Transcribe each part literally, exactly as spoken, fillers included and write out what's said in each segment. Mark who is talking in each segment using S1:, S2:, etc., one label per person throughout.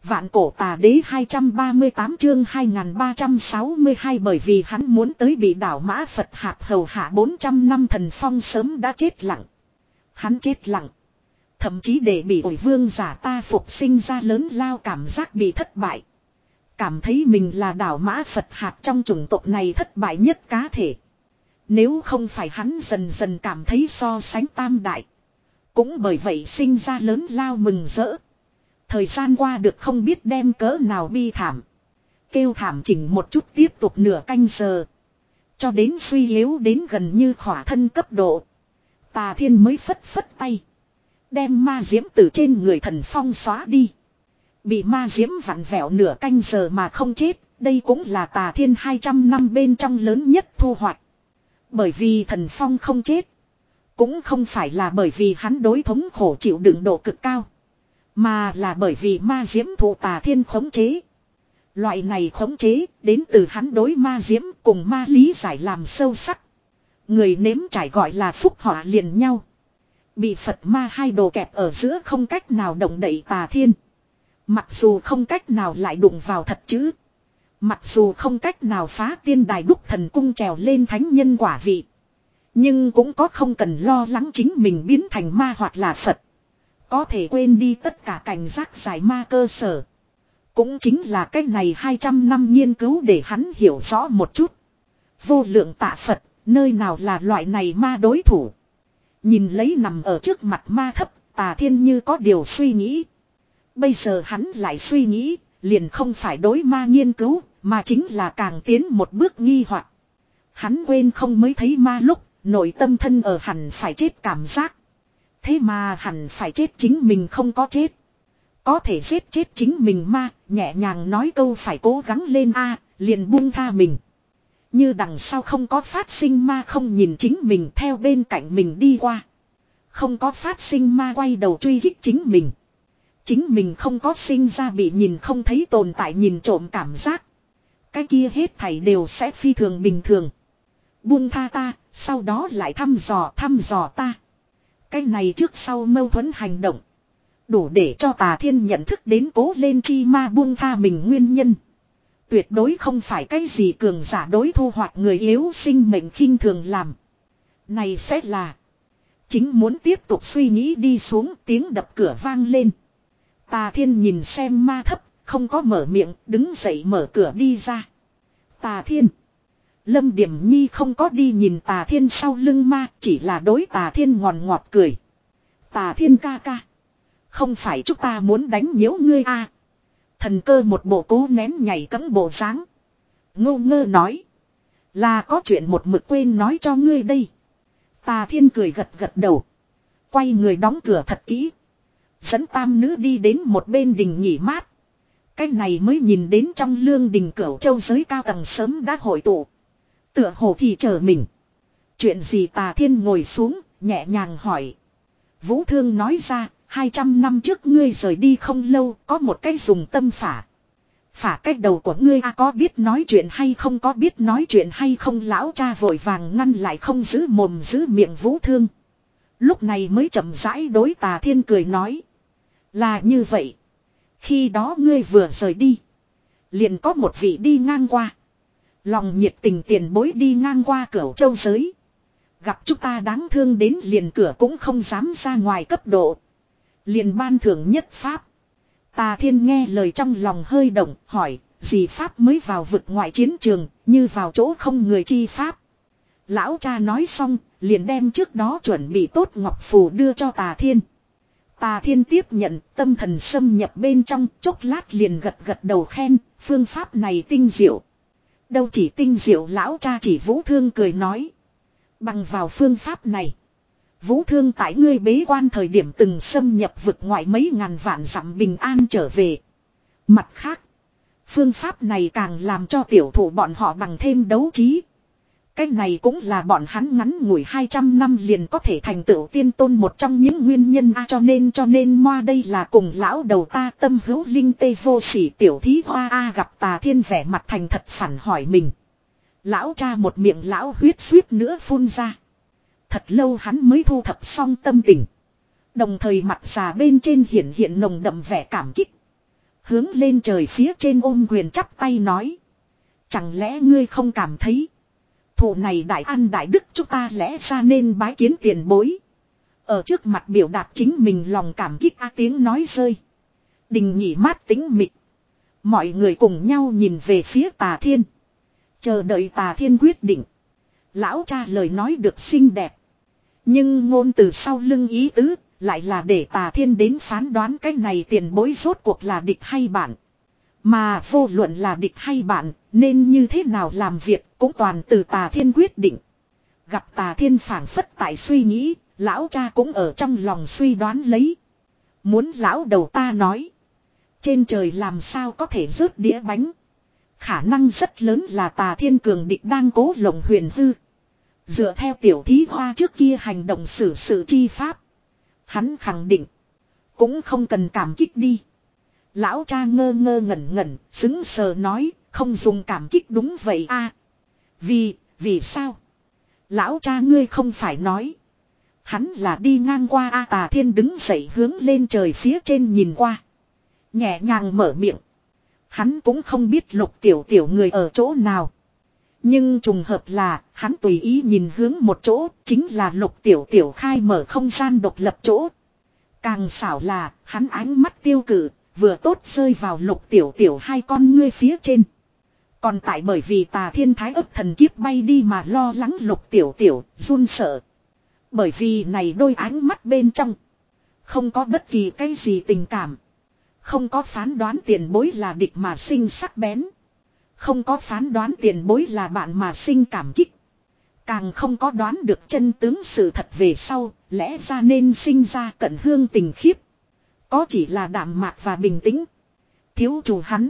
S1: Vạn cổ tà đế hai trăm ba mươi tám chương hai nghìn ba trăm sáu mươi hai bởi vì hắn muốn tới bị đảo Mã Phật hạp hầu hạ bốn trăm năm Thần Phong sớm đã chết lặng. Hắn chết lặng. Thậm chí để bị ổi vương giả ta phục sinh ra lớn lao cảm giác bị thất bại. Cảm thấy mình là đảo Mã Phật hạp trong chủng tộc này thất bại nhất cá thể. Nếu không phải hắn dần dần cảm thấy so sánh tam đại. Cũng bởi vậy sinh ra lớn lao mừng rỡ. Thời gian qua được không biết đem cỡ nào bi thảm. Kêu thảm chỉnh một chút tiếp tục nửa canh giờ. Cho đến suy yếu đến gần như khỏa thân cấp độ. Tà Thiên mới phất phất tay. Đem ma diễm từ trên người Thần Phong xóa đi. Bị ma diễm vặn vẹo nửa canh giờ mà không chết. Đây cũng là Tà Thiên hai trăm năm bên trong lớn nhất thu hoạch. Bởi vì Thần Phong không chết. Cũng không phải là bởi vì hắn đối thống khổ chịu đựng độ cực cao. Mà là bởi vì ma diễm thụ Tà Thiên khống chế. Loại này khống chế đến từ hắn đối ma diễm cùng ma lý giải làm sâu sắc. Người nếm trải gọi là phúc họa liền nhau. Bị Phật ma hai đồ kẹp ở giữa không cách nào động đậy Tà Thiên. Mặc dù không cách nào lại đụng vào thật chứ. Mặc dù không cách nào phá tiên đài đúc thần cung trèo lên thánh nhân quả vị. Nhưng cũng có không cần lo lắng chính mình biến thành ma hoặc là Phật. Có thể quên đi tất cả cảnh giác giải ma cơ sở. Cũng chính là cách này hai trăm năm nghiên cứu để hắn hiểu rõ một chút. Vô lượng tạ Phật, nơi nào là loại này ma đối thủ. Nhìn lấy nằm ở trước mặt ma thấp, Tà Thiên như có điều suy nghĩ. Bây giờ hắn lại suy nghĩ, liền không phải đối ma nghiên cứu, mà chính là càng tiến một bước nghi hoặc. Hắn quên không mới thấy ma lúc, nội tâm thân ở hẳn phải chết cảm giác. Thế mà hẳn phải chết chính mình không có chết. Có thể giết chết chính mình ma, nhẹ nhàng nói câu phải cố gắng lên a, liền buông tha mình. Như đằng sau không có phát sinh ma không nhìn chính mình theo bên cạnh mình đi qua. Không có phát sinh ma quay đầu truy kích chính mình. Chính mình không có sinh ra bị nhìn không thấy tồn tại nhìn trộm cảm giác. Cái kia hết thảy đều sẽ phi thường bình thường. Buông tha ta, sau đó lại thăm dò thăm dò ta. Cái này trước sau mâu thuẫn hành động. Đủ để cho Tà Thiên nhận thức đến cố lên chi ma buông tha mình nguyên nhân. Tuyệt đối không phải cái gì cường giả đối thu hoặc người yếu sinh mệnh khinh thường làm. Này sẽ là. Chính muốn tiếp tục suy nghĩ đi xuống tiếng đập cửa vang lên. Tà Thiên nhìn xem ma thấp, không có mở miệng, đứng dậy mở cửa đi ra. Tà Thiên. Lâm Điểm Nhi không có đi nhìn Tà Thiên sau lưng ma, chỉ là đối Tà Thiên ngọt ngọt cười. Tà Thiên ca ca. Không phải chúng ta muốn đánh nhiễu ngươi a? Thần cơ một bộ cố nén nhảy cẫng bộ dáng. Ngô ngơ nói. Là có chuyện một mực quên nói cho ngươi đây. Tà Thiên cười gật gật đầu. Quay người đóng cửa thật kỹ. Dẫn tam nữ đi đến một bên đình nghỉ mát. Cái này mới nhìn đến trong lương đình Cửu Châu giới cao tầng sớm đã hội tụ. Tựa hồ thì chờ mình. Chuyện gì Tà Thiên ngồi xuống, nhẹ nhàng hỏi. Vũ Thương nói ra, hai trăm năm trước ngươi rời đi không lâu, có một cái dùng tâm phả. Phả cách đầu của ngươi a có biết nói chuyện hay không có biết nói chuyện hay không lão cha vội vàng ngăn lại không giữ mồm giữ miệng Vũ Thương. Lúc này mới chậm rãi đối Tà Thiên cười nói. Là như vậy. Khi đó ngươi vừa rời đi. Liền có một vị đi ngang qua. Lòng nhiệt tình tiền bối đi ngang qua Cửu Châu giới. Gặp chúng ta đáng thương đến liền cửa cũng không dám ra ngoài cấp độ. Liền ban thưởng nhất pháp. Tà Thiên nghe lời trong lòng hơi động, hỏi, gì pháp mới vào vực ngoại chiến trường, như vào chỗ không người chi pháp. Lão cha nói xong, liền đem trước đó chuẩn bị tốt ngọc phù đưa cho Tà Thiên. Tà Thiên tiếp nhận, tâm thần xâm nhập bên trong, chốc lát liền gật gật đầu khen, phương pháp này tinh diệu. Đâu chỉ tinh diệu lão cha chỉ Vũ Thương cười nói. Bằng vào phương pháp này. Vũ Thương tại ngươi bế quan thời điểm từng xâm nhập vực ngoại mấy ngàn vạn dặm bình an trở về. Mặt khác. Phương pháp này càng làm cho tiểu thủ bọn họ bằng thêm đấu trí. Cái này cũng là bọn hắn ngắn ngủi hai trăm năm liền có thể thành tựu tiên tôn một trong những nguyên nhân a cho nên cho nên moa đây là cùng lão đầu ta tâm hữu linh tê vô sỉ tiểu thí hoa a gặp Tà Thiên vẻ mặt thành thật phản hỏi mình. Lão cha một miệng lão huyết suýt nữa phun ra. Thật lâu hắn mới thu thập xong tâm tình. Đồng thời mặt già bên trên hiện hiện nồng đậm vẻ cảm kích. Hướng lên trời phía trên ôm quyền chắp tay nói. Chẳng lẽ ngươi không cảm thấy. Thụ này đại ăn đại đức chúng ta lẽ ra nên bái kiến tiền bối. Ở trước mặt biểu đạt chính mình lòng cảm kích a tiếng nói rơi. Đình nhị mát tĩnh mịch. Mọi người cùng nhau nhìn về phía Tà Thiên. Chờ đợi Tà Thiên quyết định. Lão cha lời nói được xinh đẹp. Nhưng ngôn từ sau lưng ý tứ. Lại là để Tà Thiên đến phán đoán cái này tiền bối rốt cuộc là địch hay bạn. Mà vô luận là địch hay bạn. Nên như thế nào làm việc cũng toàn từ Tà Thiên quyết định. Gặp Tà Thiên phảng phất tại suy nghĩ. Lão cha cũng ở trong lòng suy đoán lấy. Muốn lão đầu ta nói. Trên trời làm sao có thể rớt đĩa bánh. Khả năng rất lớn là Tà Thiên cường địch đang cố lộng huyền hư. Dựa theo tiểu thí hoa trước kia hành động xử sự chi pháp. Hắn khẳng định. Cũng không cần cảm kích đi. Lão cha ngơ ngơ ngẩn ngẩn. Xứng sờ nói. Không dùng cảm kích đúng vậy a. Vì, vì sao? Lão cha ngươi không phải nói. Hắn là đi ngang qua a. Tà Thiên đứng dậy hướng lên trời phía trên nhìn qua. Nhẹ nhàng mở miệng. Hắn cũng không biết Lục Tiểu Tiểu người ở chỗ nào. Nhưng trùng hợp là hắn tùy ý nhìn hướng một chỗ. Chính là Lục Tiểu Tiểu khai mở không gian độc lập chỗ. Càng xảo là hắn ánh mắt tiêu cử. Vừa tốt rơi vào Lục Tiểu Tiểu hai con ngươi phía trên. Còn tại bởi vì Tà Thiên thái ấp thần kiếp bay đi mà lo lắng Lục Tiểu Tiểu run sợ. Bởi vì này đôi ánh mắt bên trong. Không có bất kỳ cái gì tình cảm. Không có phán đoán tiền bối là địch mà sinh sắc bén. Không có phán đoán tiền bối là bạn mà sinh cảm kích. Càng không có đoán được chân tướng sự thật về sau. Lẽ ra nên sinh ra cận hương tình khiếp. Có chỉ là đạm mạc và bình tĩnh. Thiếu chủ hắn.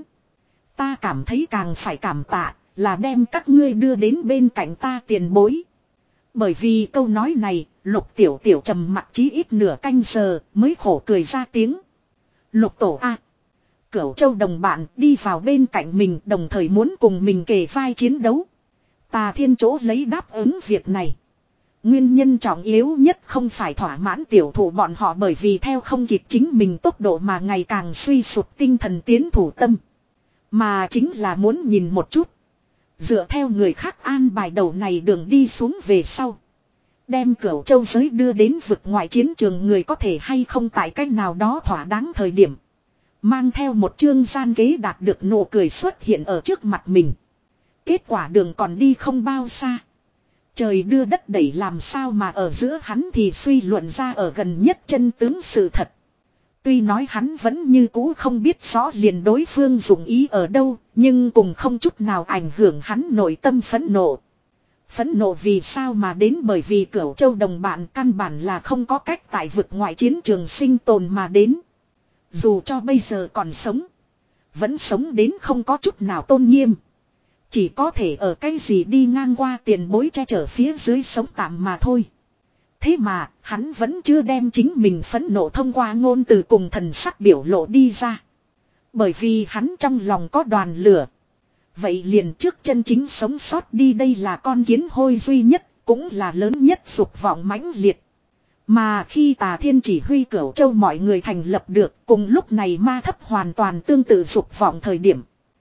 S1: Ta cảm thấy càng phải cảm tạ. Là đem các ngươi đưa đến bên cạnh ta tiền bối. Bởi vì câu nói này. Lục Tiểu Tiểu trầm mặc chí ít nửa canh giờ. Mới khổ cười ra tiếng. Lục tổ a, Cửu Châu đồng bạn đi vào bên cạnh mình đồng thời muốn cùng mình kề vai chiến đấu. Tà Thiên chỗ lấy đáp ứng việc này. Nguyên nhân trọng yếu nhất không phải thỏa mãn tiểu thủ bọn họ bởi vì theo không kịp chính mình tốc độ mà ngày càng suy sụp tinh thần tiến thủ tâm. Mà chính là muốn nhìn một chút. Dựa theo người khác an bài đầu này đường đi xuống về sau. Đem Cửu Châu giới đưa đến vực ngoại chiến trường người có thể hay không tại cách nào đó thỏa đáng thời điểm. Mang theo một chương gian kế đạt được nụ cười xuất hiện ở trước mặt mình. Kết quả đường còn đi không bao xa. Trời đưa đất đẩy làm sao mà ở giữa hắn thì suy luận ra ở gần nhất chân tướng sự thật. Tuy nói hắn vẫn như cũ không biết rõ liền đối phương dụng ý ở đâu, nhưng cùng không chút nào ảnh hưởng hắn nội tâm phẫn nộ. Phẫn nộ vì sao mà đến bởi vì Cửu Châu đồng bạn căn bản là không có cách tại vực ngoại chiến trường sinh tồn mà đến. Dù cho bây giờ còn sống. Vẫn sống đến không có chút nào tôn nghiêm. Chỉ có thể ở cái gì đi ngang qua tiền bối che chở phía dưới sống tạm mà thôi. Thế mà hắn vẫn chưa đem chính mình phẫn nộ thông qua ngôn từ cùng thần sắc biểu lộ đi ra. Bởi vì hắn trong lòng có đoàn lửa. Vậy liền trước chân chính sống sót đi đây là con kiến hôi duy nhất, cũng là lớn nhất dục vọng mãnh liệt. Mà khi Tà Thiên chỉ huy Cửu Châu mọi người thành lập được, cùng lúc này ma thấp hoàn toàn tương tự dục vọng thời điểm.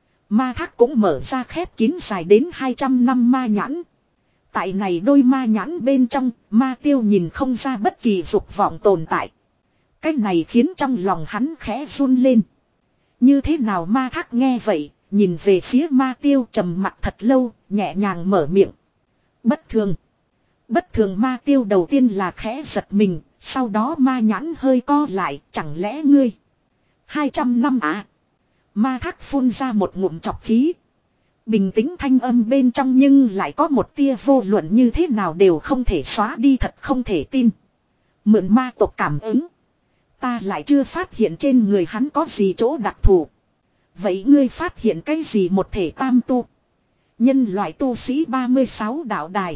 S1: Ma thác cũng mở ra khép kín dài đến hai trăm năm ma nhãn. Tại này đôi ma nhãn bên trong, ma tiêu nhìn không ra bất kỳ dục vọng tồn tại. Cái này khiến trong lòng hắn khẽ run lên. Như thế nào ma thác nghe vậy? Nhìn về phía ma tiêu trầm mặt thật lâu, nhẹ nhàng mở miệng. Bất thường. Bất thường ma tiêu đầu tiên là khẽ giật mình, sau đó ma nhãn hơi co lại, chẳng lẽ ngươi. Hai trăm năm à. Ma thác phun ra một ngụm chọc khí. Bình tĩnh thanh âm bên trong nhưng lại có một tia vô luận như thế nào đều không thể xóa đi thật không thể tin. Mượn ma tộc cảm ứng. Ta lại chưa phát hiện trên người hắn có gì chỗ đặc thù. Vậy ngươi phát hiện cái gì một thể tam tu? Nhân loại tu sĩ ba mươi sáu đạo đài.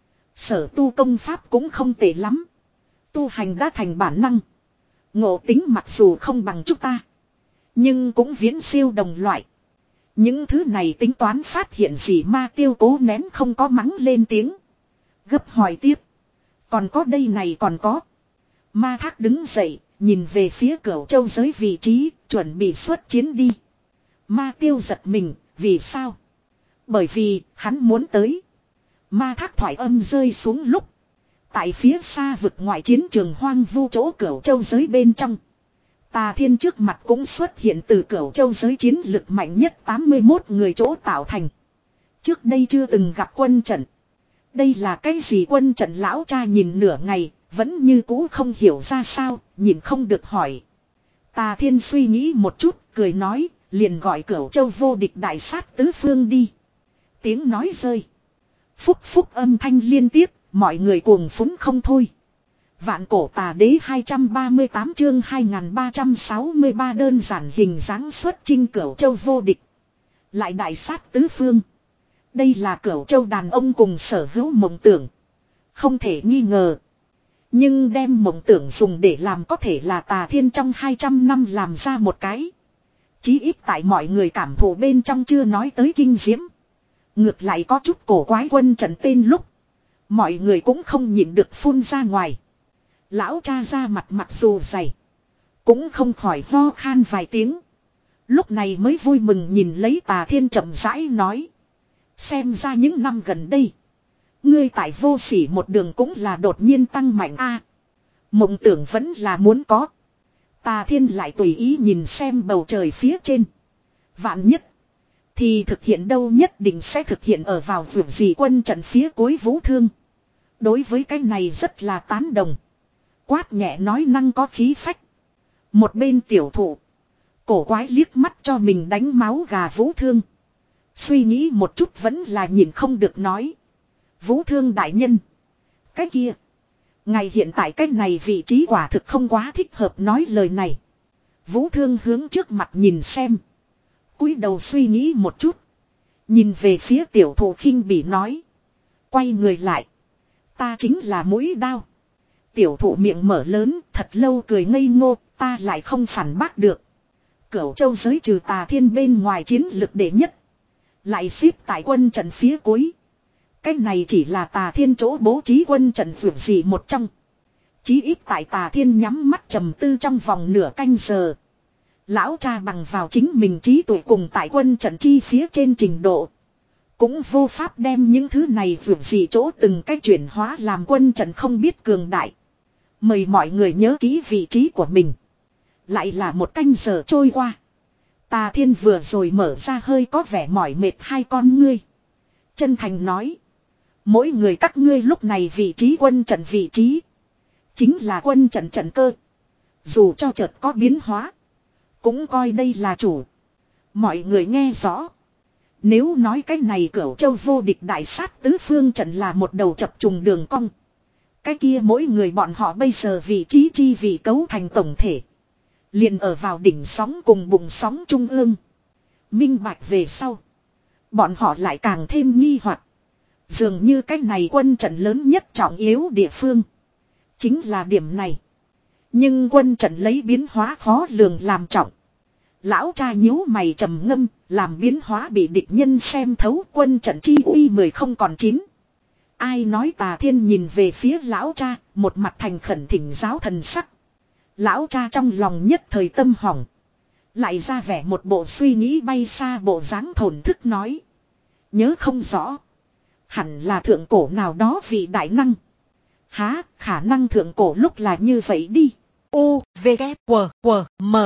S1: Sở tu công pháp cũng không tệ lắm. Tu hành đã thành bản năng. Ngộ tính mặc dù không bằng chúng ta. Nhưng cũng viễn siêu đồng loại. Những thứ này tính toán phát hiện gì ma tiêu cố nén không có mắng lên tiếng. Gấp hỏi tiếp. Còn có đây này còn có. Ma thác đứng dậy, nhìn về phía Cửu Châu giới vị trí, chuẩn bị xuất chiến đi. Ma Tiêu giật mình, vì sao? Bởi vì, hắn muốn tới. Ma Thác thoại âm rơi xuống lúc. Tại phía xa vực ngoại chiến trường hoang vu chỗ Cửu Châu giới bên trong. Tà Thiên trước mặt cũng xuất hiện từ Cửu Châu giới chiến lực mạnh nhất tám mươi mốt người chỗ tạo thành. Trước đây chưa từng gặp quân trận. Đây là cái gì quân trận? Lão cha nhìn nửa ngày, vẫn như cũ không hiểu ra sao, nhìn không được hỏi. Tà Thiên suy nghĩ một chút, cười nói, liền gọi Cửu Châu vô địch đại sát tứ phương đi. Tiếng nói rơi. Phúc phúc âm thanh liên tiếp, mọi người cuồng phúng không thôi. Vạn cổ tà đế hai trăm ba mươi tám chương hai nghìn ba trăm sáu mươi ba đơn giản hình dáng xuất chinh Cửu Châu vô địch. Lại đại sát tứ phương. Đây là Cửu Châu đàn ông cùng sở hữu mộng tưởng. Không thể nghi ngờ. Nhưng đem mộng tưởng dùng để làm có thể là Tà Thiên trong hai trăm năm làm ra một cái. Chí ít tại mọi người cảm thụ bên trong chưa nói tới kinh diễm. Ngược lại có chút cổ quái quân trận tên lúc. Mọi người cũng không nhịn được phun ra ngoài. Lão cha ra mặt mặc dù dày. Cũng không khỏi ho khan vài tiếng. Lúc này mới vui mừng nhìn lấy Tà Thiên chậm rãi nói. Xem ra những năm gần đây. Ngươi tại vô sỉ một đường cũng là đột nhiên tăng mạnh a. Mộng tưởng vẫn là muốn có. Tà Thiên lại tùy ý nhìn xem bầu trời phía trên. Vạn nhất. Thì thực hiện đâu nhất định sẽ thực hiện ở vào vườn gì quân trận phía cuối vũ thương. Đối với cái này rất là tán đồng. Quát nhẹ nói năng có khí phách. Một bên tiểu thụ. Cổ quái liếc mắt cho mình đánh máu gà vũ thương. Suy nghĩ một chút vẫn là nhìn không được nói. Vũ thương đại nhân. Cái kia. Ngày hiện tại cái này vị trí quả thực không quá thích hợp nói lời này. Vũ thương hướng trước mặt nhìn xem. Cúi đầu suy nghĩ một chút. Nhìn về phía tiểu thụ khinh bỉ nói. Quay người lại. Ta chính là mũi đao. Tiểu thụ miệng mở lớn thật lâu cười ngây ngô. Ta lại không phản bác được. Cửu Châu giới trừ Tà Thiên bên ngoài chiến lực đệ nhất. Lại xếp tại quân trận phía cuối. Cái này chỉ là Tà Thiên chỗ bố trí quân trận vượt gì một trong. Chí ít tại Tà Thiên nhắm mắt trầm tư trong vòng nửa canh giờ. Lão cha bằng vào chính mình trí tuệ cùng tại quân trận chi phía trên trình độ. Cũng vô pháp đem những thứ này vượt gì chỗ từng cách chuyển hóa làm quân trận không biết cường đại. Mời mọi người nhớ kỹ vị trí của mình. Lại là một canh giờ trôi qua. Tà Thiên vừa rồi mở ra hơi có vẻ mỏi mệt hai con ngươi. Chân thành nói. Mỗi người các ngươi lúc này vị trí quân trận vị trí. Chính là quân trận trận cơ. Dù cho chợt có biến hóa. Cũng coi đây là chủ. Mọi người nghe rõ. Nếu nói cái này Cửu Châu vô địch đại sát tứ phương trận là một đầu chập trùng đường cong. Cái kia mỗi người bọn họ bây giờ vị trí chi vị cấu thành tổng thể. Liền ở vào đỉnh sóng cùng bụng sóng trung ương. Minh bạch về sau. Bọn họ lại càng thêm nghi hoặc. Dường như cái này quân trận lớn nhất trọng yếu địa phương. Chính là điểm này. Nhưng quân trận lấy biến hóa khó lường làm trọng. Lão cha nhíu mày trầm ngâm, làm biến hóa bị địch nhân xem thấu quân trận chi uy mười không còn chín. Ai nói Tà Thiên nhìn về phía lão cha, một mặt thành khẩn thỉnh giáo thần sắc. Lão cha trong lòng nhất thời tâm hỏng. Lại ra vẻ một bộ suy nghĩ bay xa bộ dáng thổn thức nói. Nhớ không rõ. Hẳn là thượng cổ nào đó vị đại năng. Há, khả năng thượng cổ lúc là như vậy đi. U, V, K, W, W, M.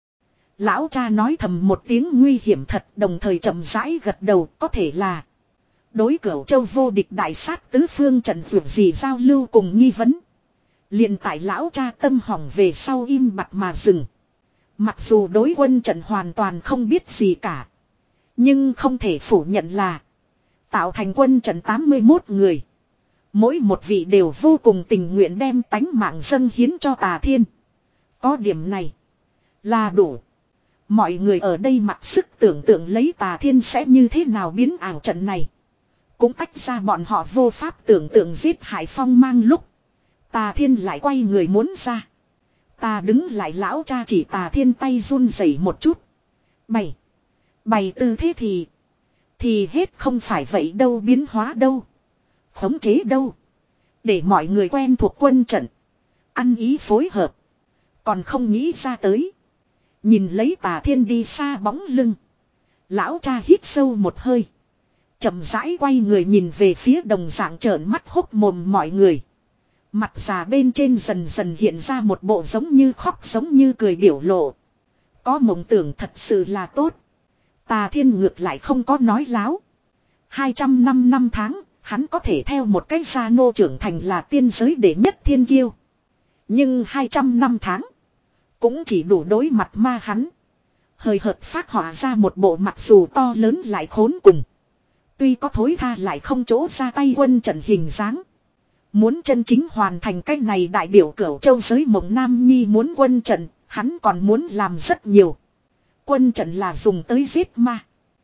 S1: Lão cha nói thầm một tiếng nguy hiểm thật, đồng thời chậm rãi gật đầu, có thể là đối Cửu Châu vô địch đại sát tứ phương trận vượt gì giao lưu cùng nghi vấn. Liền tại lão cha tâm hỏng về sau im bặt mà dừng. Mặc dù đối quân trận hoàn toàn không biết gì cả. Nhưng không thể phủ nhận là tạo thành quân trận tám mươi mốt người. Mỗi một vị đều vô cùng tình nguyện đem tánh mạng dâng hiến cho Tà Thiên. Có điểm này là đủ. Mọi người ở đây mặc sức tưởng tượng lấy Tà Thiên sẽ như thế nào biến ảo trận này. Cũng tách ra bọn họ vô pháp tưởng tượng giết hại phong mang lúc. Tà Thiên lại quay người muốn ra. Ta đứng lại lão cha chỉ Tà Thiên tay run rẩy một chút. Bày. Bày tư thế thì. Thì hết không phải vậy đâu biến hóa đâu. Khống chế đâu. Để mọi người quen thuộc quân trận. Ăn ý phối hợp. Còn không nghĩ ra tới. Nhìn lấy Tà Thiên đi xa bóng lưng. Lão cha hít sâu một hơi. Chậm rãi quay người nhìn về phía đồng dạng trợn mắt hốc mồm mọi người. Mặt già bên trên dần dần hiện ra một bộ giống như khóc giống như cười biểu lộ. Có mộng tưởng thật sự là tốt. Tà Thiên ngược lại không có nói láo. hai trăm năm năm tháng, hắn có thể theo một cái gia nô trưởng thành là tiên giới đệ nhất thiên kiêu. Nhưng hai trăm năm tháng, cũng chỉ đủ đối mặt ma hắn. Hời hợt phát họa ra một bộ mặc dù to lớn lại khốn cùng. Tuy có thối tha lại không chỗ ra tay quân trận hình dáng. Muốn chân chính hoàn thành cái này đại biểu Cửu Châu giới mộng Nam Nhi muốn quân trận, hắn còn muốn làm rất nhiều. Quân trận là dùng tới giết ma.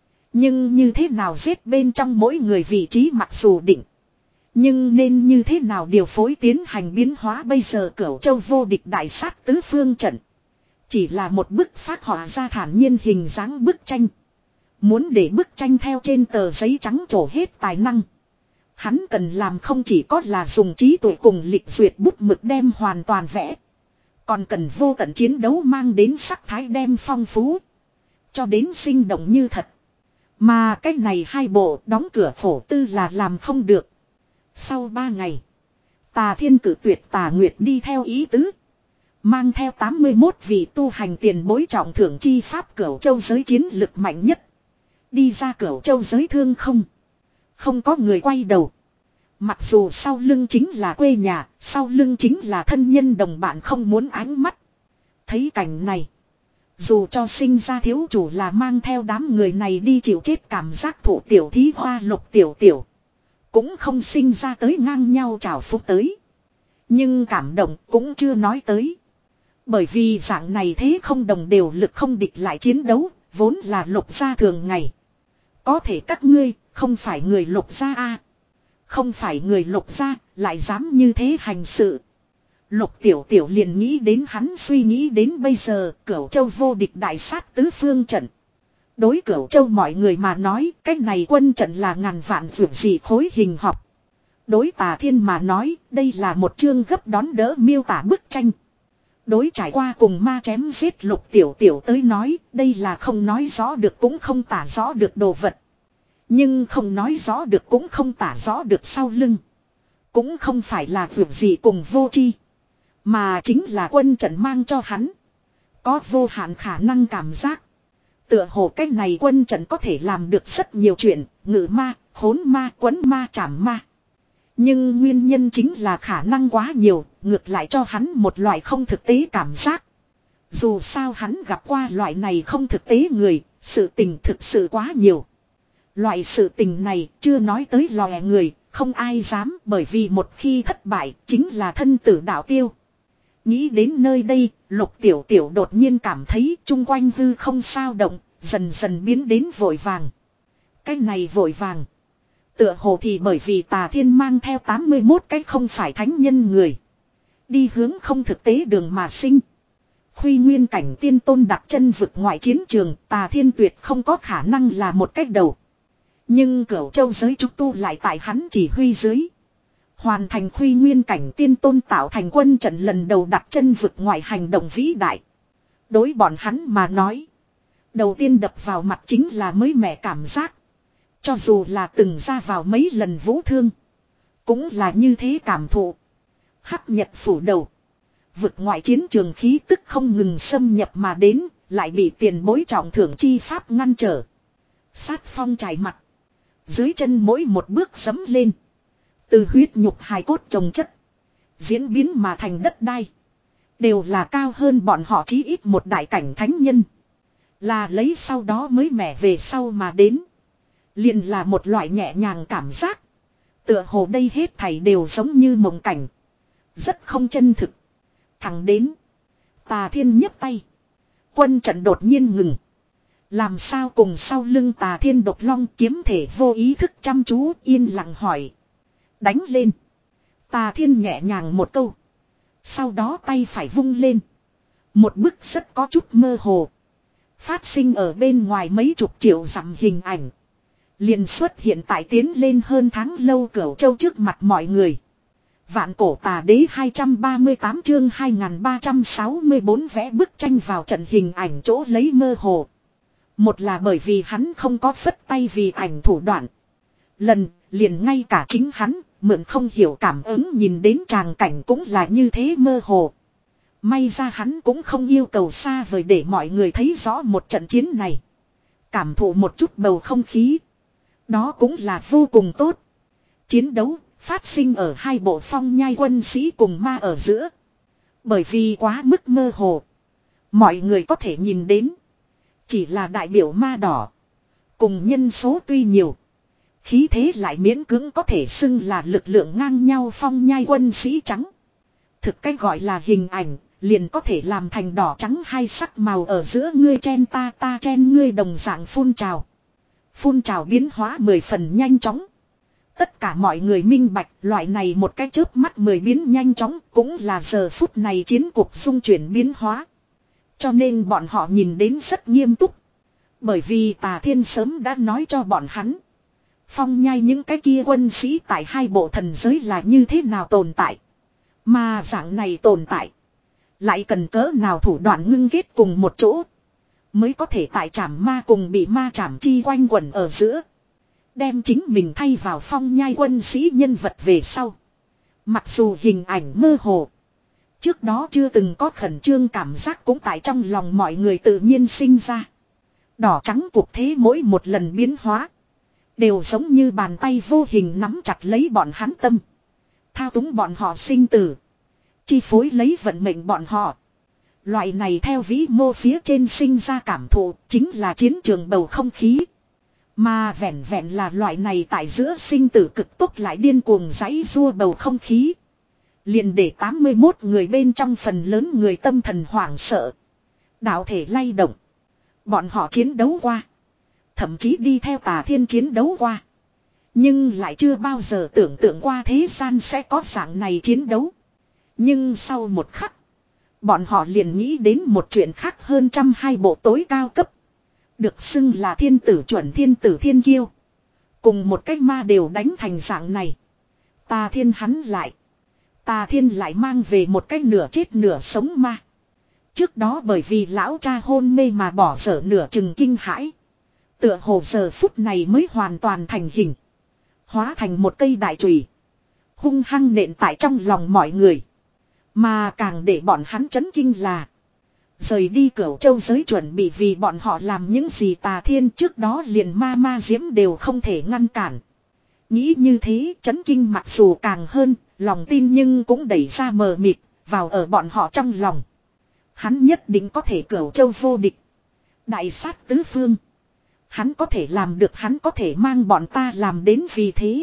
S1: Nhưng như thế nào giết bên trong mỗi người vị trí mặc dù định. Nhưng nên như thế nào điều phối tiến hành biến hóa bây giờ Cửu Châu vô địch đại sát tứ phương trận. Chỉ là một bức phát họa ra thản nhiên hình dáng bức tranh. Muốn để bức tranh theo trên tờ giấy trắng trổ hết tài năng. Hắn cần làm không chỉ có là dùng trí tuệ cùng lịch duyệt bút mực đem hoàn toàn vẽ. Còn cần vô tận chiến đấu mang đến sắc thái đem phong phú. Cho đến sinh động như thật. Mà cái này hai bộ đóng cửa phổ tư là làm không được. Sau ba ngày. Tà Thiên cử tuyệt Tà Nguyệt đi theo ý tứ. Mang theo tám mươi mốt vị tu hành tiền bối trọng thưởng chi pháp Cửu Châu giới chiến lực mạnh nhất. Đi ra Cửu Châu giới thương không. Không có người quay đầu. Mặc dù sau lưng chính là quê nhà, sau lưng chính là thân nhân đồng bạn không muốn ánh mắt. Thấy cảnh này. Dù cho sinh ra thiếu chủ là mang theo đám người này đi chịu chết cảm giác thụ tiểu thí hoa lục tiểu tiểu. Cũng không sinh ra tới ngang nhau trào phúc tới. Nhưng cảm động cũng chưa nói tới. Bởi vì dạng này thế không đồng đều lực không địch lại chiến đấu, vốn là lục gia thường ngày. Có thể các ngươi, không phải người lục gia a, không phải người lục gia, lại dám như thế hành sự. Lục tiểu tiểu liền nghĩ đến hắn suy nghĩ đến bây giờ, Cửu Châu vô địch đại sát tứ phương trận. Đối Cửu Châu mọi người mà nói, cách này quân trận là ngàn vạn vượt gì khối hình học. Đối Tà Thiên mà nói, đây là một chương gấp đón đỡ miêu tả bức tranh. Đối trải qua cùng ma chém giết lục tiểu tiểu tới nói, đây là không nói rõ được cũng không tả rõ được đồ vật. Nhưng không nói rõ được cũng không tả rõ được sau lưng. Cũng không phải là vượt gì cùng vô tri, mà chính là quân trận mang cho hắn. Có vô hạn khả năng cảm giác. Tựa hồ cách này quân trận có thể làm được rất nhiều chuyện, ngự ma, khốn ma, quấn ma, trảm ma. Nhưng nguyên nhân chính là khả năng quá nhiều, ngược lại cho hắn một loại không thực tế cảm giác. Dù sao hắn gặp qua loại này không thực tế người, sự tình thực sự quá nhiều. Loại sự tình này chưa nói tới lòe người, không ai dám bởi vì một khi thất bại chính là thân tử đạo tiêu. Nghĩ đến nơi đây, lục tiểu tiểu đột nhiên cảm thấy chung quanh hư không sao động, dần dần biến đến vội vàng. Cái này vội vàng. Tựa hồ thì bởi vì Tà Thiên mang theo tám mươi mốt cái không phải thánh nhân người. Đi hướng không thực tế đường mà sinh. Khuy nguyên cảnh tiên tôn đặt chân vực ngoại chiến trường, Tà Thiên tuyệt không có khả năng là một cách đầu. Nhưng Cửu Châu giới trúc tu lại tại hắn chỉ huy dưới. Hoàn thành khuy nguyên cảnh tiên tôn tạo thành quân trận lần đầu đặt chân vực ngoại hành động vĩ đại. Đối bọn hắn mà nói. Đầu tiên đập vào mặt chính là mới mẻ cảm giác. Cho dù là từng ra vào mấy lần vũ thương. Cũng là như thế cảm thụ. Hắc Nhật phủ đầu. Vực ngoại chiến trường khí tức không ngừng xâm nhập mà đến. Lại bị tiền bối trọng thưởng chi pháp ngăn trở. Sát phong trải mặt. Dưới chân mỗi một bước sấm lên. Từ huyết nhục hài cốt trồng chất. Diễn biến mà thành đất đai. Đều là cao hơn bọn họ chí ít một đại cảnh thánh nhân. Là lấy sau đó mới mẻ về sau mà đến. Liền là một loại nhẹ nhàng cảm giác. Tựa hồ đây hết thảy đều giống như mộng cảnh. Rất không chân thực. Thẳng đến. Tà Thiên nhấc tay. Quân trận đột nhiên ngừng. Làm sao cùng sau lưng Tà Thiên độc long kiếm thể vô ý thức chăm chú yên lặng hỏi. Đánh lên. Tà Thiên nhẹ nhàng một câu. Sau đó tay phải vung lên. Một bức rất có chút mơ hồ. Phát sinh ở bên ngoài mấy chục triệu dặm hình ảnh. Liền xuất hiện tại tiến lên hơn tháng lâu Cửu Châu trước mặt mọi người. Vạn cổ tà đế hai trăm ba mươi tám chương hai nghìn ba trăm sáu mươi bốn vẽ bức tranh vào trận hình ảnh chỗ lấy mơ hồ. Một là bởi vì hắn không có phất tay vì ảnh thủ đoạn. Lần, liền ngay cả chính hắn, mượn không hiểu cảm ứng nhìn đến tràng cảnh cũng là như thế mơ hồ. May ra hắn cũng không yêu cầu xa vời để mọi người thấy rõ một trận chiến này. Cảm thụ một chút bầu không khí. Đó cũng là vô cùng tốt. Chiến đấu phát sinh ở hai bộ phong nhai quân sĩ cùng ma ở giữa. Bởi vì quá mức mơ hồ. Mọi người có thể nhìn đến. Chỉ là đại biểu ma đỏ. Cùng nhân số tuy nhiều. Khí thế lại miễn cưỡng có thể xưng là lực lượng ngang nhau phong nhai quân sĩ trắng. Thực cách gọi là hình ảnh. Liền có thể làm thành đỏ trắng hai sắc màu ở giữa ngươi chen ta ta chen ngươi đồng dạng phun trào. Phun trào biến hóa mười phần nhanh chóng. Tất cả mọi người minh bạch loại này một cái chớp mắt mười biến nhanh chóng cũng là giờ phút này chiến cuộc xung chuyển biến hóa. Cho nên bọn họ nhìn đến rất nghiêm túc. Bởi vì Tà Thiên sớm đã nói cho bọn hắn. Phong nhai những cái kia quân sĩ tại hai bộ thần giới là như thế nào tồn tại. Mà dạng này tồn tại. Lại cần cỡ nào thủ đoạn ngưng kết cùng một chỗ. Mới có thể tại trảm ma cùng bị ma trảm chi quanh quẩn ở giữa. Đem chính mình thay vào phong nhai quân sĩ nhân vật về sau. Mặc dù hình ảnh mơ hồ. Trước đó chưa từng có khẩn trương cảm giác cũng tại trong lòng mọi người tự nhiên sinh ra. Đỏ trắng cuộc thế mỗi một lần biến hóa. Đều giống như bàn tay vô hình nắm chặt lấy bọn hắn tâm. Thao túng bọn họ sinh tử. Chi phối lấy vận mệnh bọn họ. Loại này theo vĩ mô phía trên sinh ra cảm thụ chính là chiến trường bầu không khí. Mà vẹn vẹn là loại này tại giữa sinh tử cực tốc lại điên cuồng giãy rua bầu không khí. Liền để tám mươi mốt người bên trong phần lớn người tâm thần hoảng sợ. Đạo thể lay động. Bọn họ chiến đấu qua. Thậm chí đi theo Tà Thiên chiến đấu qua. Nhưng lại chưa bao giờ tưởng tượng qua thế gian sẽ có dạng này chiến đấu. Nhưng sau một khắc. Bọn họ liền nghĩ đến một chuyện khác hơn trăm hai bộ tối cao cấp. Được xưng là thiên tử chuẩn thiên tử thiên kiêu. Cùng một cách ma đều đánh thành dạng này. Tà Thiên hắn lại. Tà Thiên lại mang về một cách nửa chết nửa sống ma. Trước đó bởi vì lão cha hôn mê mà bỏ dở nửa chừng kinh hãi. Tựa hồ giờ phút này mới hoàn toàn thành hình. Hóa thành một cây đại chùy. Hung hăng nện tại trong lòng mọi người. Mà càng để bọn hắn chấn kinh là. Rời đi Cửu Châu giới chuẩn bị vì bọn họ làm những gì Tà Thiên trước đó liền ma ma diễm đều không thể ngăn cản. Nghĩ như thế chấn kinh mặc dù càng hơn, lòng tin nhưng cũng đẩy ra mờ mịt, vào ở bọn họ trong lòng. Hắn nhất định có thể Cửu Châu vô địch. Đại sát tứ phương. Hắn có thể làm được, hắn có thể mang bọn ta làm đến vì thế.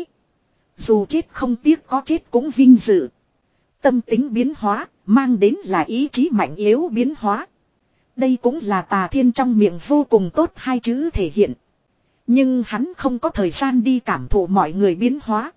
S1: Dù chết không tiếc có chết cũng vinh dự. Tâm tính biến hóa, mang đến là ý chí mạnh yếu biến hóa. Đây cũng là Tà Thiên trong miệng vô cùng tốt hai chữ thể hiện. Nhưng hắn không có thời gian đi cảm thụ mọi người biến hóa.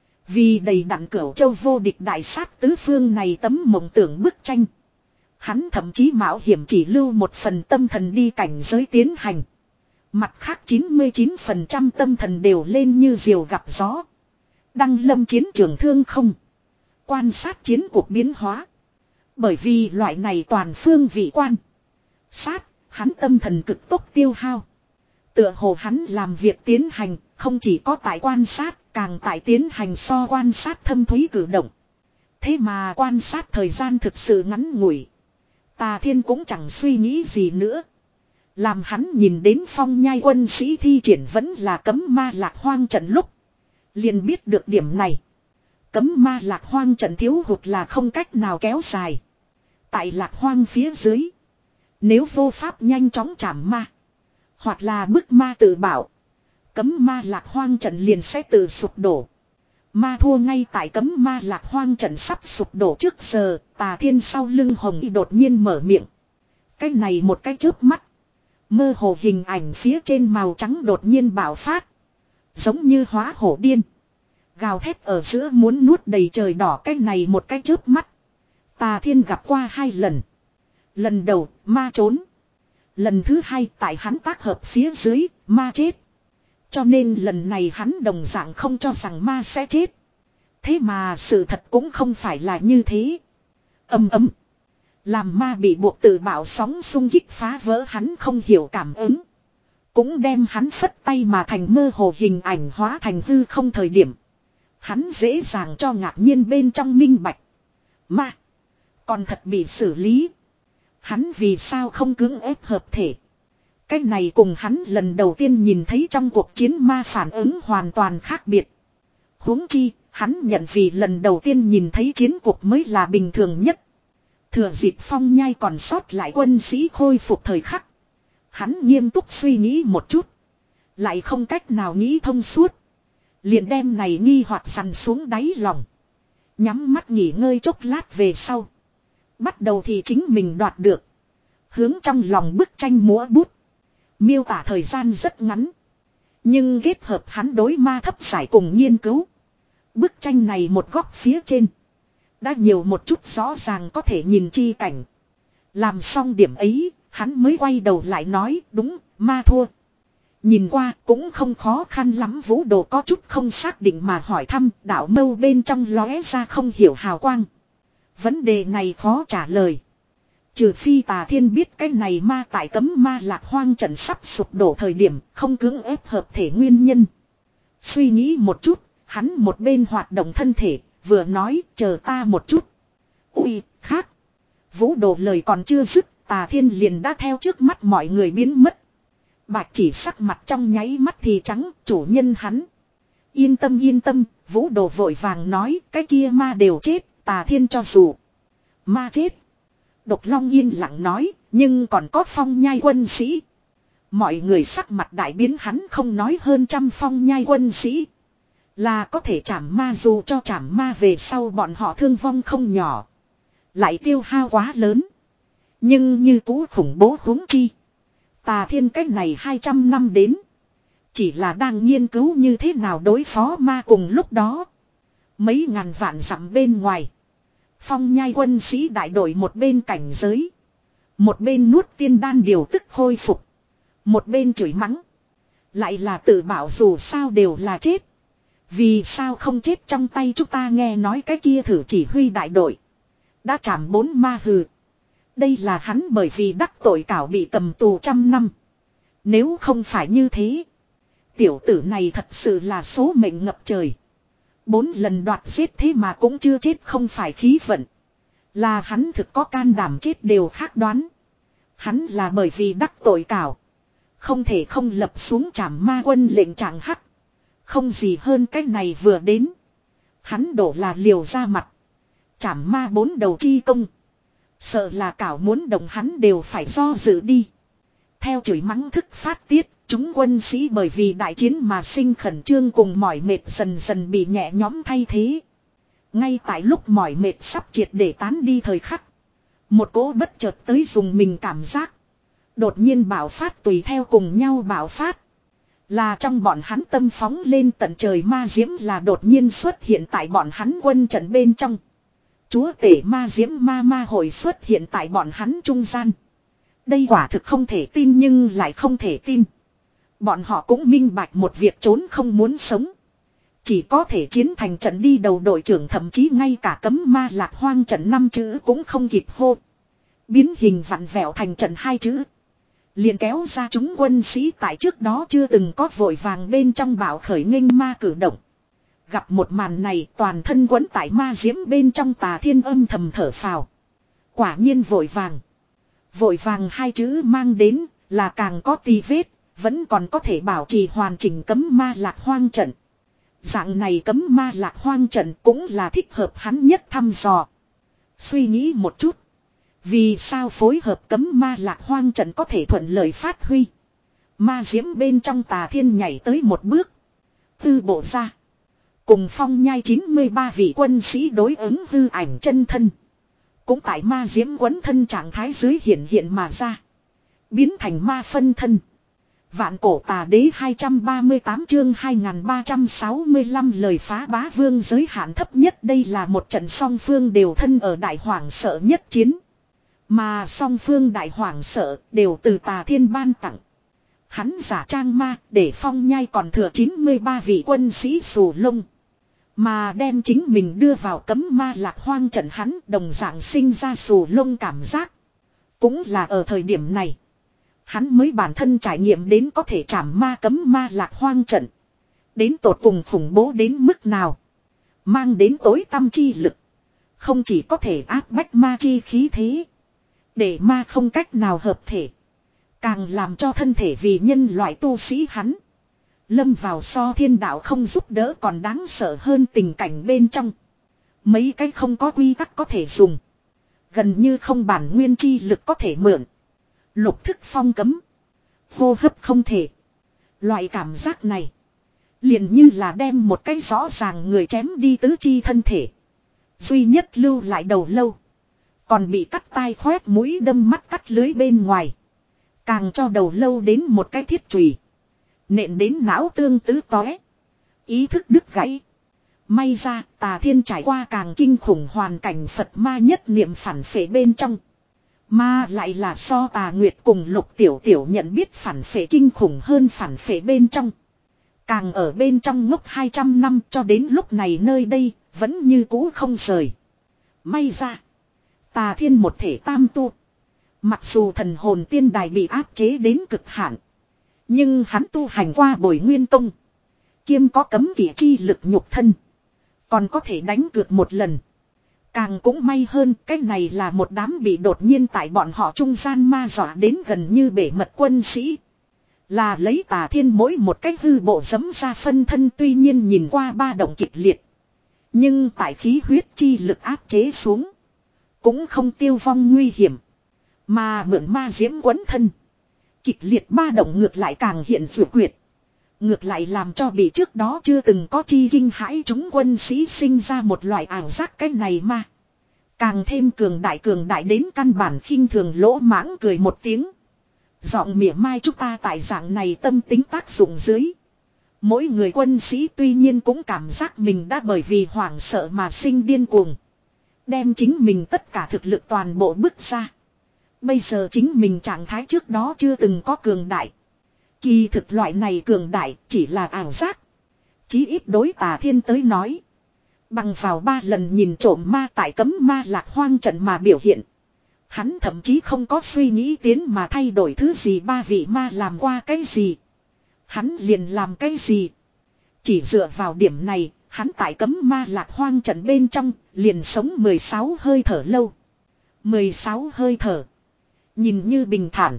S1: Vì đầy đặn Cửu Châu vô địch đại sát tứ phương này tấm mộng tưởng bức tranh. Hắn thậm chí mạo hiểm chỉ lưu một phần tâm thần đi cảnh giới tiến hành. Mặt khác chín mươi chín phần trăm tâm thần đều lên như diều gặp gió. Đăng lâm chiến trường thương không. Quan sát chiến cuộc biến hóa. Bởi vì loại này toàn phương vị quan sát, hắn tâm thần cực tốc tiêu hao. Tựa hồ hắn làm việc tiến hành, không chỉ có tại quan sát, càng tại tiến hành so quan sát thâm thúy cử động. Thế mà quan sát thời gian thực sự ngắn ngủi. Tà Thiên cũng chẳng suy nghĩ gì nữa. Làm hắn nhìn đến phong nhai quân sĩ thi triển vẫn là cấm ma lạc hoang trận lúc. Liền biết được điểm này. Cấm ma lạc hoang trận thiếu hụt là không cách nào kéo dài. Tại lạc hoang phía dưới. Nếu vô pháp nhanh chóng chạm ma. Hoặc là bức ma tự bảo. Cấm ma lạc hoang trận liền sẽ tự sụp đổ. Ma thua ngay tại cấm ma lạc hoang trận sắp sụp đổ trước giờ. Tà Thiên sau lưng hồng y đột nhiên mở miệng. Cái này một cái chớp mắt. Mơ hồ hình ảnh phía trên màu trắng đột nhiên bạo phát. Giống như hóa hổ điên. Gào thét ở giữa muốn nuốt đầy trời đỏ, cái này một cái chớp mắt. Tà Thiên gặp qua hai lần. Lần đầu, ma trốn. Lần thứ hai tại hắn tác hợp phía dưới, ma chết. Cho nên lần này hắn đồng dạng không cho rằng ma sẽ chết. Thế mà sự thật cũng không phải là như thế. Ầm ầm. Làm ma bị buộc tự bạo sóng xung kích phá vỡ hắn không hiểu cảm ứng. Cũng đem hắn phất tay mà thành mơ hồ hình ảnh hóa thành hư không thời điểm. Hắn dễ dàng cho ngạc nhiên bên trong minh bạch. Ma. Còn thật bị xử lý. Hắn vì sao không cưỡng ép hợp thể. Cái này cùng hắn lần đầu tiên nhìn thấy trong cuộc chiến ma phản ứng hoàn toàn khác biệt. Huống chi, hắn nhận vì lần đầu tiên nhìn thấy chiến cuộc mới là bình thường nhất. Thừa dịp Phong Nhai còn sót lại quân sĩ khôi phục thời khắc. Hắn nghiêm túc suy nghĩ một chút. Lại không cách nào nghĩ thông suốt. Liền đem này nghi hoặc sằn xuống đáy lòng. Nhắm mắt nghỉ ngơi chốc lát về sau. Bắt đầu thì chính mình đoạt được. Hướng trong lòng bức tranh múa bút. Miêu tả thời gian rất ngắn. Nhưng kết hợp hắn đối ma thấp giải cùng nghiên cứu. Bức tranh này một góc phía trên. Đã nhiều một chút rõ ràng có thể nhìn chi cảnh. Làm xong điểm ấy, hắn mới quay đầu lại nói đúng, ma thua. Nhìn qua cũng không khó khăn lắm. Vũ Đồ có chút không xác định mà hỏi thăm, đạo mâu bên trong lóe ra không hiểu hào quang. Vấn đề này khó trả lời. Trừ phi Tà Thiên biết cái này ma tại cấm ma lạc hoang trận sắp sụp đổ thời điểm không cưỡng ép hợp thể nguyên nhân. Suy nghĩ một chút, hắn một bên hoạt động thân thể, vừa nói chờ ta một chút. Ui, khác. Vũ Đồ lời còn chưa dứt, Tà Thiên liền đã theo trước mắt mọi người biến mất. Bạch chỉ sắc mặt trong nháy mắt thì trắng, chủ nhân hắn. Yên tâm yên tâm, Vũ Đồ vội vàng nói, cái kia ma đều chết, Tà Thiên cho dù. Ma chết. Độc Long yên lặng nói, nhưng còn có Phong Nhai quân sĩ. Mọi người sắc mặt đại biến, hắn không nói hơn trăm Phong Nhai quân sĩ. Là có thể trảm ma, dù cho trảm ma về sau bọn họ thương vong không nhỏ. Lại tiêu hao quá lớn. Nhưng như cũ khủng bố huống chi. Tà Thiên cách này hai trăm năm đến. Chỉ là đang nghiên cứu như thế nào đối phó ma cùng lúc đó. Mấy ngàn vạn dặm bên ngoài. Phong Nhai quân sĩ đại đội một bên cảnh giới. Một bên nuốt tiên đan điều tức khôi phục. Một bên chửi mắng. Lại là tự bảo dù sao đều là chết. Vì sao không chết trong tay chúng ta, nghe nói cái kia thử chỉ huy đại đội. Đã chạm bốn ma hừ. Đây là hắn bởi vì đắc tội cảo bị cầm tù trăm năm. Nếu không phải như thế. Tiểu tử này thật sự là số mệnh ngập trời. Bốn lần đoạt giết thế mà cũng chưa chết, không phải khí vận. Là hắn thực có can đảm chết đều khác đoán. Hắn là bởi vì đắc tội cảo. Không thể không lập xuống trảm ma quân lệnh trạng hắc. Không gì hơn cái này vừa đến. Hắn đổ là liều ra mặt. Trảm ma bốn đầu chi công. Sợ là cảo muốn đồng hắn đều phải do dự đi. Theo chửi mắng thức phát tiết. Chúng quân sĩ bởi vì đại chiến mà sinh khẩn trương cùng mỏi mệt dần dần bị nhẹ nhõm thay thế. Ngay tại lúc mỏi mệt sắp triệt để tán đi thời khắc. Một cỗ bất chợt tới dùng mình cảm giác. Đột nhiên bạo phát tùy theo cùng nhau bạo phát. Là trong bọn hắn tâm phóng lên tận trời ma diễm là đột nhiên xuất hiện tại bọn hắn quân trận bên trong. Chúa tể ma diễm ma ma hội xuất hiện tại bọn hắn trung gian. Đây quả thực không thể tin nhưng lại không thể tin. Bọn họ cũng minh bạch một việc trốn không muốn sống. Chỉ có thể chiến thành trận đi đầu đội trưởng, thậm chí ngay cả cấm ma lạc hoang trận năm chữ cũng không kịp hô. Biến hình vặn vẹo thành trận hai chữ. Liền kéo ra chúng quân sĩ tại trước đó chưa từng có vội vàng bên trong bảo khởi nghênh ma cử động. Gặp một màn này toàn thân quấn tại ma diễm bên trong Tà Thiên âm thầm thở phào. Quả nhiên vội vàng. Vội vàng hai chữ mang đến là càng có tì vết. Vẫn còn có thể bảo trì hoàn chỉnh cấm ma lạc hoang trận. Dạng này cấm ma lạc hoang trận cũng là thích hợp hắn nhất thăm dò. Suy nghĩ một chút. Vì sao phối hợp cấm ma lạc hoang trận có thể thuận lợi phát huy. Ma diễm bên trong Tà Thiên nhảy tới một bước. Tư bộ ra. Cùng Phong Nhai chín mươi ba vị quân sĩ đối ứng hư ảnh chân thân. Cũng tại ma diễm quấn thân trạng thái dưới hiện hiện mà ra. Biến thành ma phân thân. Vạn cổ tà đế hai trăm ba mươi tám chương hai nghìn ba trăm sáu mươi lăm lời phá bá vương giới hạn thấp nhất. Đây là một trận song phương đều thân ở đại hoảng sợ nhất chiến. Mà song phương đại hoảng sợ đều từ Tà Thiên ban tặng. Hắn giả trang ma để Phong Nhai còn thừa chín mươi ba vị quân sĩ xù lông. Mà đem chính mình đưa vào cấm ma lạc hoang trận hắn đồng dạng sinh ra xù lông cảm giác. Cũng là ở thời điểm này. Hắn mới bản thân trải nghiệm đến có thể trảm ma cấm ma lạc hoang trận. Đến tột cùng khủng bố đến mức nào. Mang đến tối tâm chi lực. Không chỉ có thể áp bách ma chi khí thế. Để ma không cách nào hợp thể. Càng làm cho thân thể vì nhân loại tu sĩ hắn. Lâm vào so thiên đạo không giúp đỡ còn đáng sợ hơn tình cảnh bên trong. Mấy cái không có quy tắc có thể dùng. Gần như không bản nguyên chi lực có thể mượn. Lục thức phong cấm. Hô hấp không thể. Loại cảm giác này. Liền như là đem một cái rõ ràng người chém đi tứ chi thân thể. Duy nhất lưu lại đầu lâu. Còn bị cắt tai khoét mũi đâm mắt cắt lưới bên ngoài. Càng cho đầu lâu đến một cái thiết chùy. Nện đến não tương tứ tóe. Ý thức đứt gãy. May ra Tà Thiên trải qua càng kinh khủng hoàn cảnh Phật ma nhất niệm phản phệ bên trong. Mà lại là so Tà Nguyệt cùng Lục Tiểu Tiểu nhận biết phản phệ kinh khủng hơn phản phệ bên trong. Càng ở bên trong ngốc hai trăm năm cho đến lúc này nơi đây vẫn như cũ không rời. May ra Tà Thiên một thể tam tu. Mặc dù thần hồn tiên đài bị áp chế đến cực hạn. Nhưng hắn tu hành qua Bồi Nguyên Tông. Kiêm có cấm kỵ chi lực nhục thân. Còn có thể đánh cược một lần. Càng cũng may hơn cái này là một đám bị đột nhiên tại bọn họ trung gian ma dọa đến gần như bể mật quân sĩ. Là lấy Tà Thiên mỗi một cách hư bộ giấm ra phân thân tuy nhiên nhìn qua ba động kịch liệt. Nhưng tại khí huyết chi lực áp chế xuống. Cũng không tiêu vong nguy hiểm. Mà mượn ma diễm quấn thân. Kịch liệt ba động ngược lại càng hiện dụ quyệt. Ngược lại làm cho bị trước đó chưa từng có chi kinh hãi chúng quân sĩ sinh ra một loại ảo giác cái này mà. Càng thêm cường đại cường đại đến căn bản khinh thường lỗ mãng cười một tiếng. Giọng mỉa mai chúng ta tại dạng này tâm tính tác dụng dưới. Mỗi người quân sĩ tuy nhiên cũng cảm giác mình đã bởi vì hoảng sợ mà sinh điên cuồng. Đem chính mình tất cả thực lực toàn bộ bứt ra. Bây giờ chính mình trạng thái trước đó chưa từng có cường đại. Kỳ thực loại này cường đại chỉ là ảo giác. Chí ít đối Tà Thiên tới nói. Bằng vào ba lần nhìn trộm ma tại cấm ma lạc hoang trận mà biểu hiện. Hắn thậm chí không có suy nghĩ tiến mà thay đổi thứ gì ba vị ma làm qua cái gì. Hắn liền làm cái gì. Chỉ dựa vào điểm này, hắn tại cấm ma lạc hoang trận bên trong, liền sống mười sáu hơi thở lâu. mười sáu hơi thở. Nhìn như bình thản.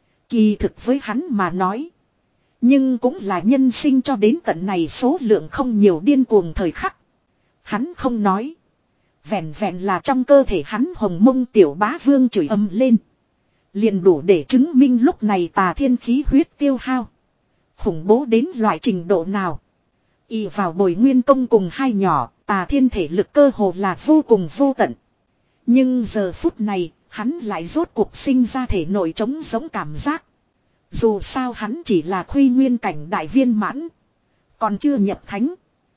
S1: Kỳ thực với hắn mà nói. Nhưng cũng là nhân sinh cho đến tận này số lượng không nhiều điên cuồng thời khắc. Hắn không nói. Vẹn vẹn là trong cơ thể hắn hồng mông tiểu bá vương chửi ầm lên. Liền đủ để chứng minh lúc này Tà Thiên khí huyết tiêu hao. Khủng bố đến loại trình độ nào. Y vào Bồi Nguyên Tông cùng hai nhỏ, Tà Thiên thể lực cơ hồ là vô cùng vô tận. Nhưng giờ phút này, hắn lại rốt cuộc sinh ra thể nội trống giống cảm giác. Dù sao hắn chỉ là khuy nguyên cảnh đại viên mãn. Còn chưa nhập thánh.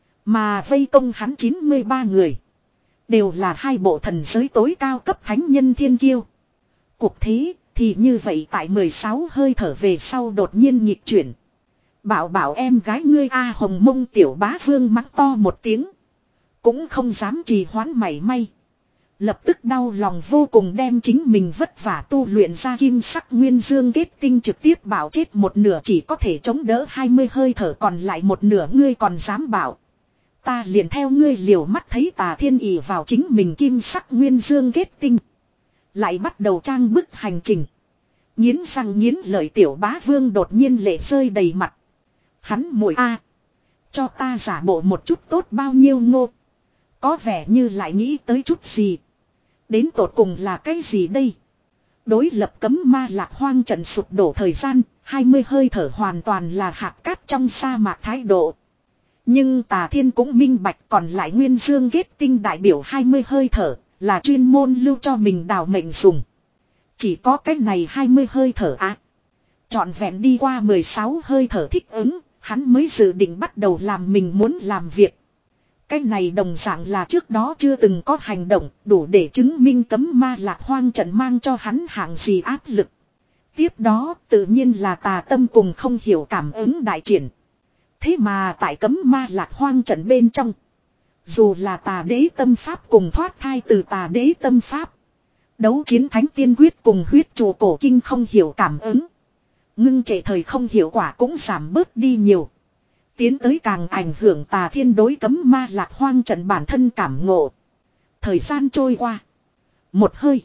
S1: Mà vây công hắn chín mươi ba người. Đều là hai bộ thần giới tối cao cấp thánh nhân thiên kiêu. Cuộc thế thì như vậy tại mười sáu hơi thở về sau đột nhiên nghịch chuyển. Bảo bảo em gái ngươi A Hồng Mông tiểu bá vương mắng to một tiếng. Cũng không dám trì hoãn mảy may. Lập tức đau lòng vô cùng đem chính mình vất vả tu luyện ra kim sắc nguyên dương kết tinh trực tiếp bảo chết một nửa chỉ có thể chống đỡ hai mươi hơi thở còn lại một nửa ngươi còn dám bảo. Ta liền theo ngươi liều mắt thấy Tà Thiên ỷ vào chính mình kim sắc nguyên dương kết tinh. Lại bắt đầu trang bức hành trình. Nghiến răng nghiến lợi tiểu bá vương đột nhiên lệ rơi đầy mặt. Hắn muội a, cho ta giả bộ một chút tốt bao nhiêu ngô. Có vẻ như lại nghĩ tới chút gì. Đến tột cùng là cái gì đây? Đối lập cấm ma lạc hoang trận sụp đổ thời gian, hai mươi hơi thở hoàn toàn là hạt cát trong sa mạc thái độ. Nhưng Tà Thiên cũng minh bạch còn lại nguyên dương kết tinh đại biểu hai mươi hơi thở, là chuyên môn lưu cho mình đào mệnh dùng. Chỉ có cách này hai mươi hơi thở á. Chọn vẹn đi qua mười sáu hơi thở thích ứng, hắn mới dự định bắt đầu làm mình muốn làm việc. Cái này đồng dạng là trước đó chưa từng có hành động, đủ để chứng minh cấm ma lạc hoang trận mang cho hắn hạng gì áp lực. Tiếp đó tự nhiên là tà tâm cùng không hiểu cảm ứng đại triển. Thế mà tại cấm ma lạc hoang trận bên trong, Dù là tà đế tâm pháp cùng thoát thai từ tà đế tâm pháp. Đấu chiến thánh tiên quyết cùng huyết trụ cổ kinh không hiểu cảm ứng. Ngưng trệ thời không hiệu quả cũng giảm bớt đi nhiều. Tiến tới càng ảnh hưởng tà thiên đối cấm ma lạc hoang trận bản thân cảm ngộ. Thời gian trôi qua. Một hơi.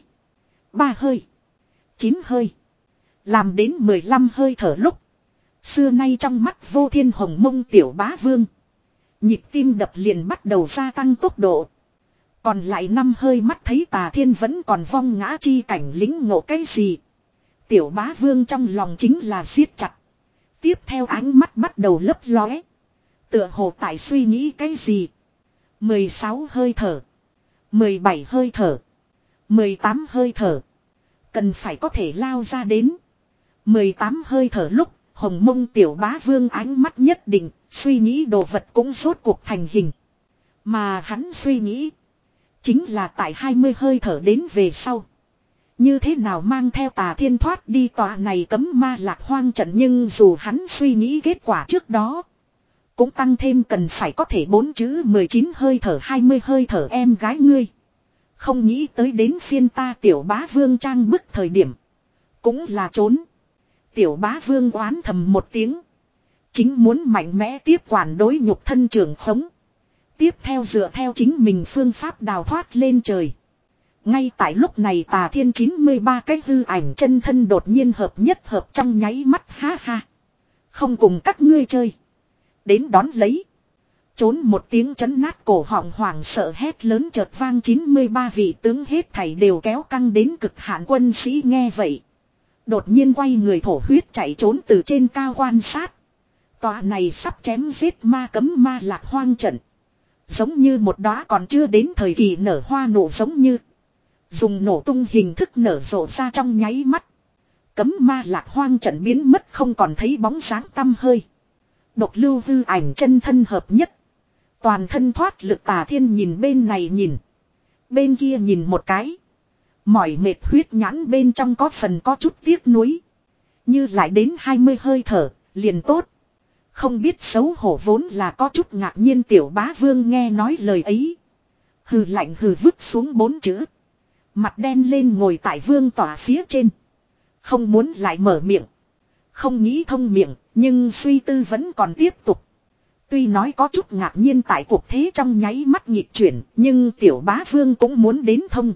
S1: Ba hơi. Chín hơi. Làm đến mười lăm hơi thở lúc. Xưa nay trong mắt vô thiên hồng mông tiểu bá vương. Nhịp tim đập liền bắt đầu gia tăng tốc độ. Còn lại năm hơi mắt thấy tà thiên vẫn còn vong ngã chi cảnh lính ngộ cái gì. Tiểu bá vương trong lòng chính là siết chặt. Tiếp theo ánh mắt bắt đầu lấp lóe. Tựa hồ tại suy nghĩ cái gì. mười sáu hơi thở. mười bảy hơi thở. mười tám hơi thở. Cần phải có thể lao ra đến. mười tám hơi thở lúc. Hồng mông tiểu bá vương ánh mắt nhất định. Suy nghĩ đồ vật cũng rốt cuộc thành hình. Mà hắn suy nghĩ. Chính là tại hai mươi hơi thở đến về sau. Như thế nào mang theo tà thiên thoát đi tòa này cấm ma lạc hoang trận. Nhưng dù hắn suy nghĩ kết quả trước đó. Cũng tăng thêm cần phải có thể bốn chữ mười chín hơi thở hai mươi hơi thở em gái ngươi. Không nghĩ tới đến phiên ta tiểu bá vương trang bức thời điểm. Cũng là trốn. Tiểu bá vương oán thầm một tiếng. Chính muốn mạnh mẽ tiếp quản đối nhục thân trường khống. Tiếp theo dựa theo chính mình phương pháp đào thoát lên trời. Ngay tại lúc này tà thiên chín mươi ba cái hư ảnh chân thân đột nhiên hợp nhất hợp trong nháy mắt ha ha. Không cùng các ngươi chơi. Đến đón lấy. Trốn một tiếng chấn nát cổ họng hoảng sợ hét lớn chợt vang chín mươi ba vị tướng hết thảy đều kéo căng đến cực hạn quân sĩ nghe vậy. Đột nhiên quay người thổ huyết chạy trốn từ trên cao quan sát. Tòa này sắp chém giết ma cấm ma lạc hoang trận. Giống như một đóa còn chưa đến thời kỳ nở hoa nổ giống như. Dùng nổ tung hình thức nở rộ ra trong nháy mắt. Cấm ma lạc hoang trận biến mất không còn thấy bóng sáng tăm hơi. Độc lưu hư ảnh chân thân hợp nhất. Toàn thân thoát lực tà thiên nhìn bên này nhìn. Bên kia nhìn một cái. Mỏi mệt huyết nhãn bên trong có phần có chút tiếc nuối. Như lại đến hai mươi hơi thở, liền tốt. Không biết xấu hổ vốn là có chút ngạc nhiên tiểu bá vương nghe nói lời ấy. Hừ lạnh hừ vứt xuống bốn chữ. Mặt đen lên ngồi tại vương tỏa phía trên. Không muốn lại mở miệng. Không nghĩ thông miệng, nhưng suy tư vẫn còn tiếp tục. Tuy nói có chút ngạc nhiên tại cuộc thế trong nháy mắt nhịp chuyển, nhưng tiểu bá vương cũng muốn đến thông.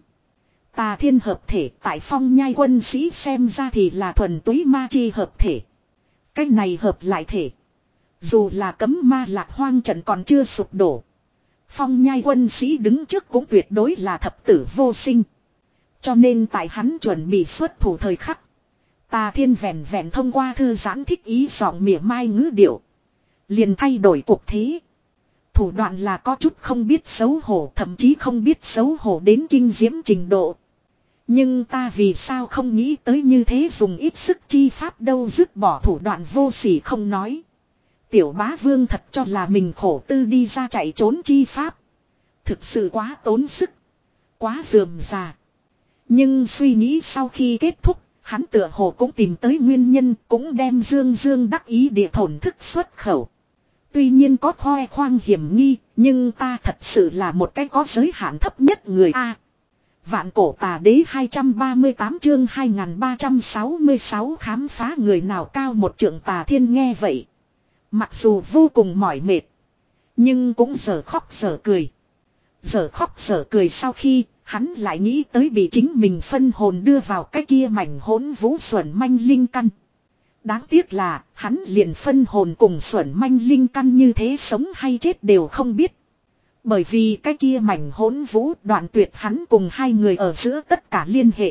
S1: Tà thiên hợp thể tại phong nhai quân sĩ xem ra thì là thuần túy ma chi hợp thể. Cái này hợp lại thể. Dù là cấm ma lạc hoang trận còn chưa sụp đổ. Phong nhai quân sĩ đứng trước cũng tuyệt đối là thập tử vô sinh. Cho nên tại hắn chuẩn bị xuất thủ thời khắc. Tà thiên vẹn vẹn thông qua thư giãn thích ý giọng mỉa mai ngữ điệu. Liền thay đổi cuộc thế. Thủ đoạn là có chút không biết xấu hổ, thậm chí không biết xấu hổ đến kinh diễm trình độ. Nhưng ta vì sao không nghĩ tới như thế dùng ít sức chi pháp đâu, dứt bỏ thủ đoạn vô sỉ không nói. Tiểu bá vương thật cho là mình khổ tư đi ra chạy trốn chi pháp. Thực sự quá tốn sức. Quá rườm rà. Nhưng suy nghĩ sau khi kết thúc, hắn tựa hồ cũng tìm tới nguyên nhân, cũng đem dương dương đắc ý địa thổn thức xuất khẩu. Tuy nhiên có khoe khoang hiểm nghi, nhưng ta thật sự là một cái có giới hạn thấp nhất người A. Vạn cổ tà đế hai trăm ba mươi tám chương hai nghìn ba trăm sáu mươi sáu khám phá người nào cao một trượng tà thiên nghe vậy. Mặc dù vô cùng mỏi mệt, nhưng cũng giờ khóc giờ cười. Giờ khóc giờ cười sau khi hắn lại nghĩ tới bị chính mình phân hồn đưa vào cái kia mảnh hỗn vũ xuẩn manh linh căn. Đáng tiếc là hắn liền phân hồn cùng xuẩn manh linh căn như thế sống hay chết đều không biết. Bởi vì cái kia mảnh hỗn vũ đoạn tuyệt hắn cùng hai người ở giữa tất cả liên hệ.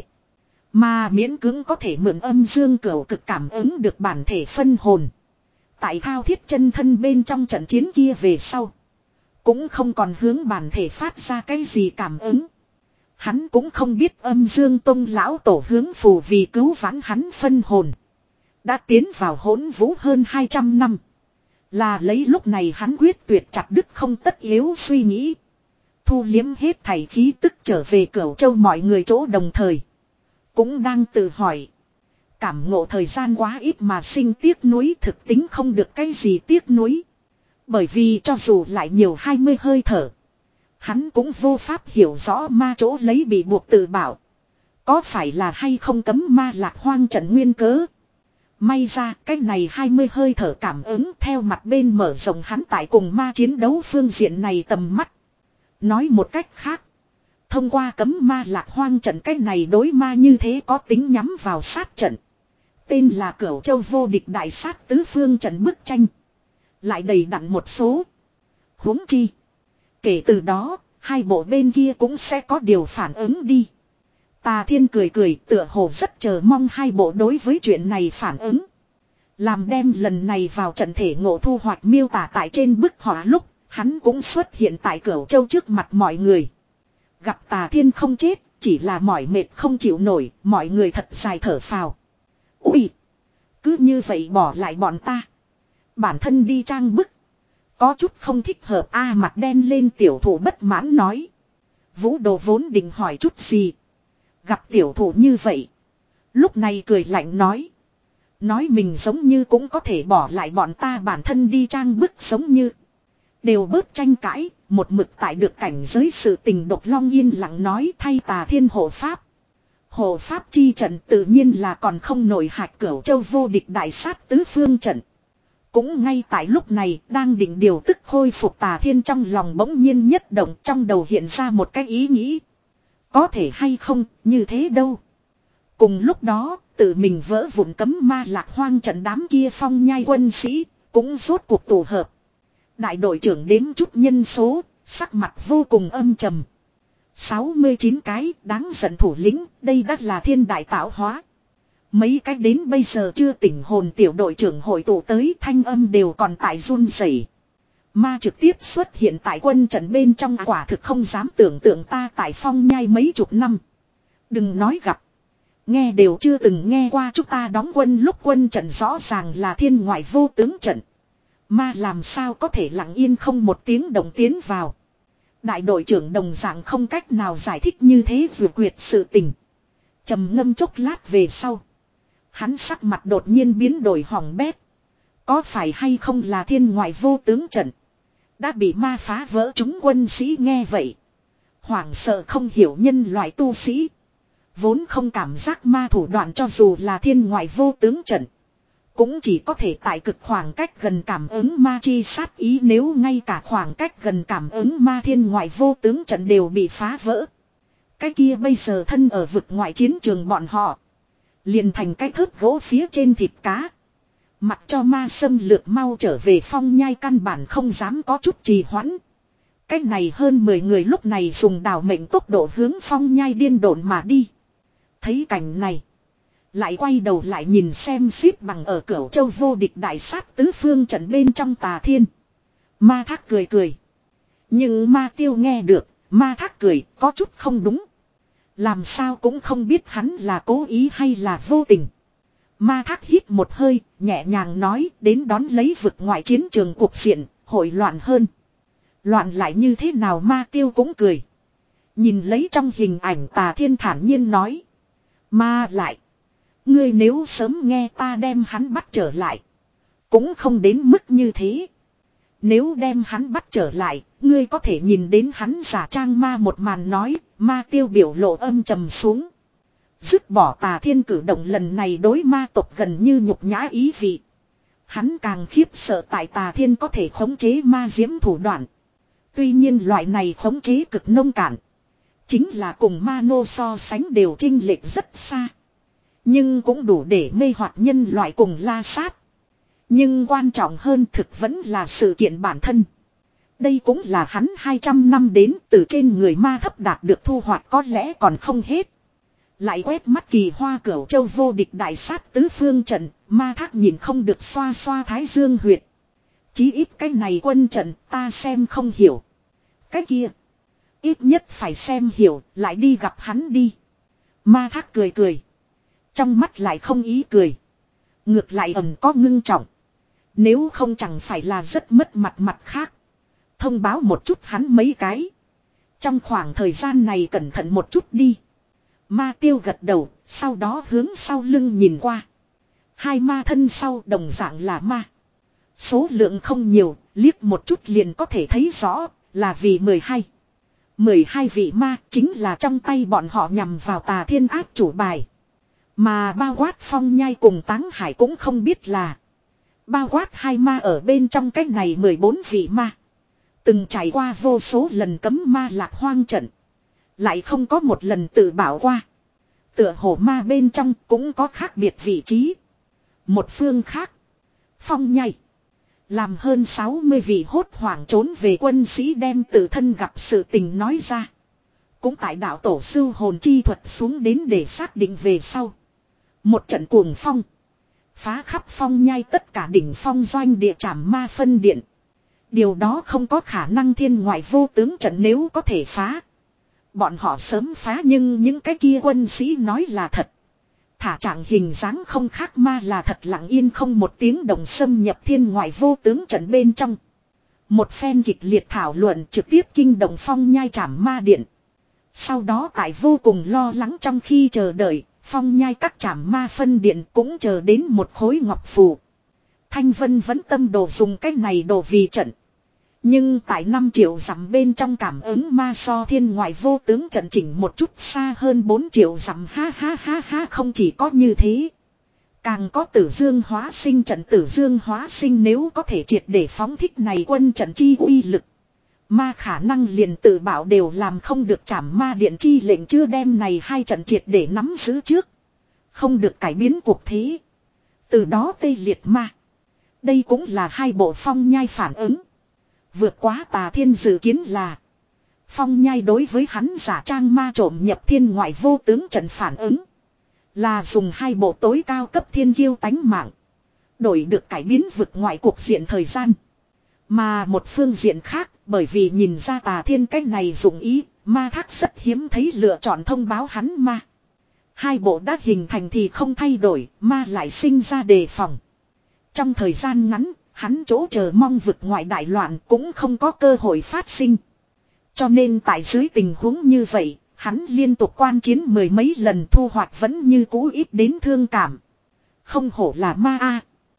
S1: Mà miễn cưỡng có thể mượn âm dương cửu cực cảm ứng được bản thể phân hồn. Tại thao thiết chân thân bên trong trận chiến kia về sau. Cũng không còn hướng bản thể phát ra cái gì cảm ứng. Hắn cũng không biết âm dương tông lão tổ hướng phù vì cứu vãn hắn phân hồn. Đã tiến vào hỗn vũ hơn hai trăm năm. Là lấy lúc này hắn quyết tuyệt chặt đứt không tất yếu suy nghĩ. Thu liếm hết thảy khí tức trở về Cửu Châu mọi người chỗ đồng thời. Cũng đang tự hỏi. Cảm ngộ thời gian quá ít mà sinh tiếc nuối thực tính không được cái gì tiếc nuối. Bởi vì cho dù lại nhiều hai mươi hơi thở. Hắn cũng vô pháp hiểu rõ ma chỗ lấy bị buộc tự bảo. Có phải là hay không cấm ma lạc hoang trận nguyên cớ. May ra cái này hai mươi hơi thở cảm ứng theo mặt bên mở rộng hắn tại cùng ma chiến đấu phương diện này tầm mắt. Nói một cách khác. Thông qua cấm ma lạc hoang trận cái này đối ma như thế có tính nhắm vào sát trận. Tên là Cửu Châu vô địch đại sát tứ phương trận bức tranh. Lại đầy đặn một số. Huống chi. Kể từ đó, hai bộ bên kia cũng sẽ có điều phản ứng đi. Tà Thiên cười cười tựa hồ rất chờ mong hai bộ đối với chuyện này phản ứng. Làm đem lần này vào trận thể ngộ thu hoạch miêu tả tại trên bức họa lúc, hắn cũng xuất hiện tại Cửu Châu trước mặt mọi người. Gặp Tà Thiên không chết, chỉ là mỏi mệt không chịu nổi, mọi người thật dài thở phào. Ui! Cứ như vậy bỏ lại bọn ta. Bản thân đi trang bức. Có chút không thích hợp a à, mặt đen lên tiểu thủ bất mãn nói. Vũ Đồ vốn định hỏi chút gì. Gặp tiểu thủ như vậy. Lúc này cười lạnh nói. Nói mình giống như cũng có thể bỏ lại bọn ta bản thân đi trang bức giống như. Đều bớt tranh cãi, một mực tại được cảnh giới sự tình độc long yên lặng nói thay Tà Thiên hộ pháp. Hộ pháp chi trận tự nhiên là còn không nổi hạch Cửu Châu vô địch đại sát tứ phương trận. Cũng ngay tại lúc này đang định điều tức khôi phục Tà Thiên trong lòng bỗng nhiên nhất động trong đầu hiện ra một cái ý nghĩ. Có thể hay không, như thế đâu. Cùng lúc đó, tự mình vỡ vụn cấm ma lạc hoang trận đám kia phong nhai quân sĩ, cũng rốt cuộc tụ hợp. Đại đội trưởng đếm chút nhân số, sắc mặt vô cùng âm trầm. sáu mươi chín cái đáng giận thủ lĩnh, đây đắt là thiên đại tạo hóa. Mấy cái đến bây giờ chưa tỉnh hồn tiểu đội trưởng hội tụ tới thanh âm đều còn tại run rẩy. Ma trực tiếp xuất hiện tại quân trận bên trong quả thực không dám tưởng tượng ta tại phong nhai mấy chục năm. Đừng nói gặp. Nghe đều chưa từng nghe qua chúng ta đóng quân lúc quân trận rõ ràng là thiên ngoại vô tướng trận. Ma làm sao có thể lặng yên không một tiếng động tiến vào. Đại đội trưởng đồng dạng không cách nào giải thích như thế vừa quyệt sự tình. Trầm ngâm chốc lát về sau. Hắn sắc mặt đột nhiên biến đổi hỏng bét. Có phải hay không là thiên ngoại vô tướng trận. Đã bị ma phá vỡ chúng quân sĩ nghe vậy. Hoảng sợ không hiểu nhân loại tu sĩ. Vốn không cảm giác ma thủ đoạn cho dù là thiên ngoại vô tướng trận. Cũng chỉ có thể tại cực khoảng cách gần cảm ứng ma chi sát ý nếu ngay cả khoảng cách gần cảm ứng ma thiên ngoại vô tướng trận đều bị phá vỡ. Cái kia bây giờ thân ở vực ngoại chiến trường bọn họ. Liền thành cái thớt gỗ phía trên thịt cá. Mặc cho ma xâm lược mau trở về phong nhai căn bản không dám có chút trì hoãn. Cái này hơn mười người lúc này dùng đảo mệnh tốc độ hướng phong nhai điên độn mà đi. Thấy cảnh này. Lại quay đầu lại nhìn xem xếp bằng ở Cửu Châu vô địch đại sát tứ phương trận bên trong Tà Thiên. Ma Thác cười cười. Nhưng ma tiêu nghe được, ma Thác cười có chút không đúng. Làm sao cũng không biết hắn là cố ý hay là vô tình. Ma Thác hít một hơi, nhẹ nhàng nói đến đón lấy vực ngoại chiến trường cuộc diện, hội loạn hơn. Loạn lại như thế nào ma tiêu cũng cười. Nhìn lấy trong hình ảnh Tà Thiên thản nhiên nói. Ma lại. Ngươi nếu sớm nghe ta đem hắn bắt trở lại. Cũng không đến mức như thế. Nếu đem hắn bắt trở lại, ngươi có thể nhìn đến hắn giả trang ma một màn nói, ma tiêu biểu lộ âm trầm xuống. Dứt bỏ Tà Thiên cử động lần này đối ma tộc gần như nhục nhã ý vị. Hắn càng khiếp sợ tại Tà Thiên có thể khống chế ma diễm thủ đoạn. Tuy nhiên loại này khống chế cực nông cạn. Chính là cùng ma nô so sánh đều chênh lệch rất xa. Nhưng cũng đủ để mê hoặc nhân loại cùng la sát. Nhưng quan trọng hơn thực vẫn là sự kiện bản thân. Đây cũng là hắn hai trăm năm đến từ trên người ma thấp đạt được thu hoạch có lẽ còn không hết. Lại quét mắt kỳ hoa Cửu Châu vô địch đại sát tứ phương trận, ma Thác nhìn không được xoa xoa thái dương huyệt. Chí ít cái này quân trận ta xem không hiểu. Cái kia, ít nhất phải xem hiểu, lại đi gặp hắn đi. Ma Thác cười cười. Trong mắt lại không ý cười. Ngược lại ẩn có ngưng trọng. Nếu không chẳng phải là rất mất mặt mặt khác. Thông báo một chút hắn mấy cái. Trong khoảng thời gian này cẩn thận một chút đi. Ma tiêu gật đầu, sau đó hướng sau lưng nhìn qua. Hai ma thân sau đồng dạng là ma. Số lượng không nhiều, liếc một chút liền có thể thấy rõ, là vì mười hai. mười hai vị ma chính là trong tay bọn họ nhằm vào Tà Thiên áp chủ bài. Mà bao quát Phong Nhai cùng Táng Hải cũng không biết là bao quát hai ma ở bên trong cái này mười bốn vị ma. Từng trải qua vô số lần cấm ma lạc hoang trận. Lại không có một lần tự bảo qua. Tựa hồ ma bên trong cũng có khác biệt vị trí. Một phương khác. Phong Nhai. Làm hơn sáu mươi vị hốt hoảng trốn về quân sĩ đem tự thân gặp sự tình nói ra. Cũng tại đạo tổ sư hồn chi thuật xuống đến để xác định về sau. Một trận cuồng phong. Phá khắp Phong Nhai tất cả đỉnh phong doanh địa trảm ma phân điện. Điều đó không có khả năng, thiên ngoại vô tướng trận nếu có thể phá. Bọn họ sớm phá, nhưng những cái kia quân sĩ nói là thật. Thả trạng hình dáng không khác ma là thật, lặng yên không một tiếng động xâm nhập thiên ngoại vô tướng trận bên trong. Một phen kịch liệt thảo luận trực tiếp kinh động Phong Nhai trảm ma điện. Sau đó tại vô cùng lo lắng trong khi chờ đợi, Phong Nhai các trảm ma phân điện cũng chờ đến một khối ngọc phù. Thanh Vân vẫn tâm đồ dùng cái này đồ vì trận. Nhưng tại năm triệu dặm bên trong cảm ứng ma so thiên ngoại vô tướng trận chỉnh một chút xa hơn bốn triệu dặm, ha ha ha ha, không chỉ có như thế. Càng có Tử Dương hóa sinh trận, Tử Dương hóa sinh nếu có thể triệt để phóng thích này quân trận chi uy lực. Ma khả năng liền tự bảo đều làm không được, trảm ma điện chi lệnh chưa đem này hai trận triệt để nắm giữ trước. Không được cải biến cuộc thế. Từ đó tê liệt ma. Đây cũng là hai bộ Phong Nhai phản ứng. Vượt quá Tà Thiên dự kiến là Phong Nhai đối với hắn giả trang ma trộm nhập thiên ngoại vô tướng trận phản ứng. Là dùng hai bộ tối cao cấp thiên kiêu tánh mạng. Đổi được cải biến vực ngoại cuộc diện thời gian. Mà một phương diện khác, bởi vì nhìn ra Tà Thiên cách này dụng ý, ma thác rất hiếm thấy lựa chọn thông báo hắn ma. Hai bộ đã hình thành thì không thay đổi, ma lại sinh ra đề phòng. Trong thời gian ngắn, hắn chỗ chờ mong vực ngoại đại loạn cũng không có cơ hội phát sinh. Cho nên tại dưới tình huống như vậy, hắn liên tục quan chiến mười mấy lần, thu hoạch vẫn như cũ ít đến thương cảm. Không hổ là ma a.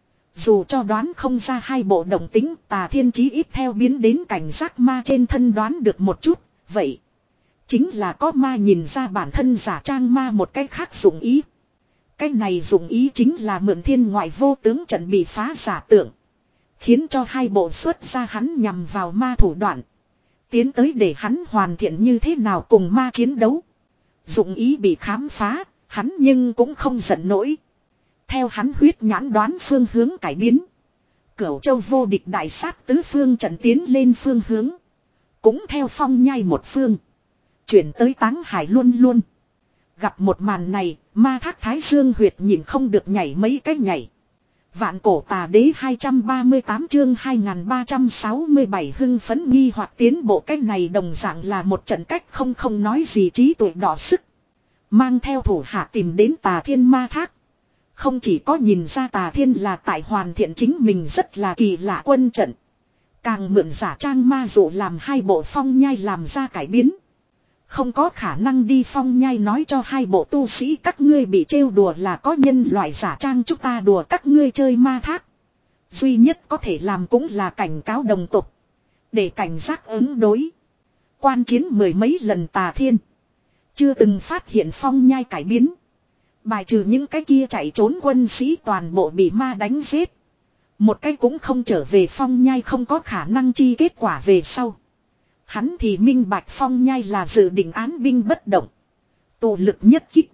S1: Dù cho đoán không ra hai bộ động tính, Tà Thiên chí ít theo biến đến cảnh giác ma trên thân đoán được một chút, vậy chính là có ma nhìn ra bản thân giả trang ma một cách khác dụng ý. Cái này dụng ý chính là mượn thiên ngoại vô tướng trận bị phá giả tượng. Khiến cho hai bộ xuất ra hắn nhằm vào ma thủ đoạn. Tiến tới để hắn hoàn thiện như thế nào cùng ma chiến đấu. Dụng ý bị khám phá, hắn nhưng cũng không giận nổi. Theo hắn huyết nhãn đoán phương hướng cải biến. Cửu Châu vô địch đại sát tứ phương trận tiến lên phương hướng. Cũng theo Phong Nhai một phương. Chuyển tới Táng Hải luôn luôn. Gặp một màn này, ma thác Thái Dương huyệt nhìn không được nhảy mấy cái nhảy. Vạn cổ tà đế hai trăm ba mươi tám chương hai nghìn ba trăm sáu mươi bảy hưng phấn nghi hoặc tiến bộ, cách này đồng dạng là một trận cách không không nói gì trí tuệ đỏ sức. Mang theo thủ hạ tìm đến Tà Thiên ma thác. Không chỉ có nhìn ra Tà Thiên là tại hoàn thiện chính mình rất là kỳ lạ quân trận. Càng mượn giả trang ma dụ làm hai bộ Phong Nhai làm ra cải biến. Không có khả năng đi Phong Nhai nói cho hai bộ tu sĩ các ngươi bị trêu đùa là có nhân loại giả trang chúng ta đùa các ngươi chơi ma thác. Duy nhất có thể làm cũng là cảnh cáo đồng tục. Để cảnh giác ứng đối. Quan chiến mười mấy lần Tà Thiên. Chưa từng phát hiện Phong Nhai cải biến. Bài trừ những cái kia chạy trốn quân sĩ toàn bộ bị ma đánh giết. Một cái cũng không trở về Phong Nhai không có khả năng chi kết quả về sau. Hắn thì minh bạch Phong Nhai là dự định án binh bất động. Tụ lực nhất kích.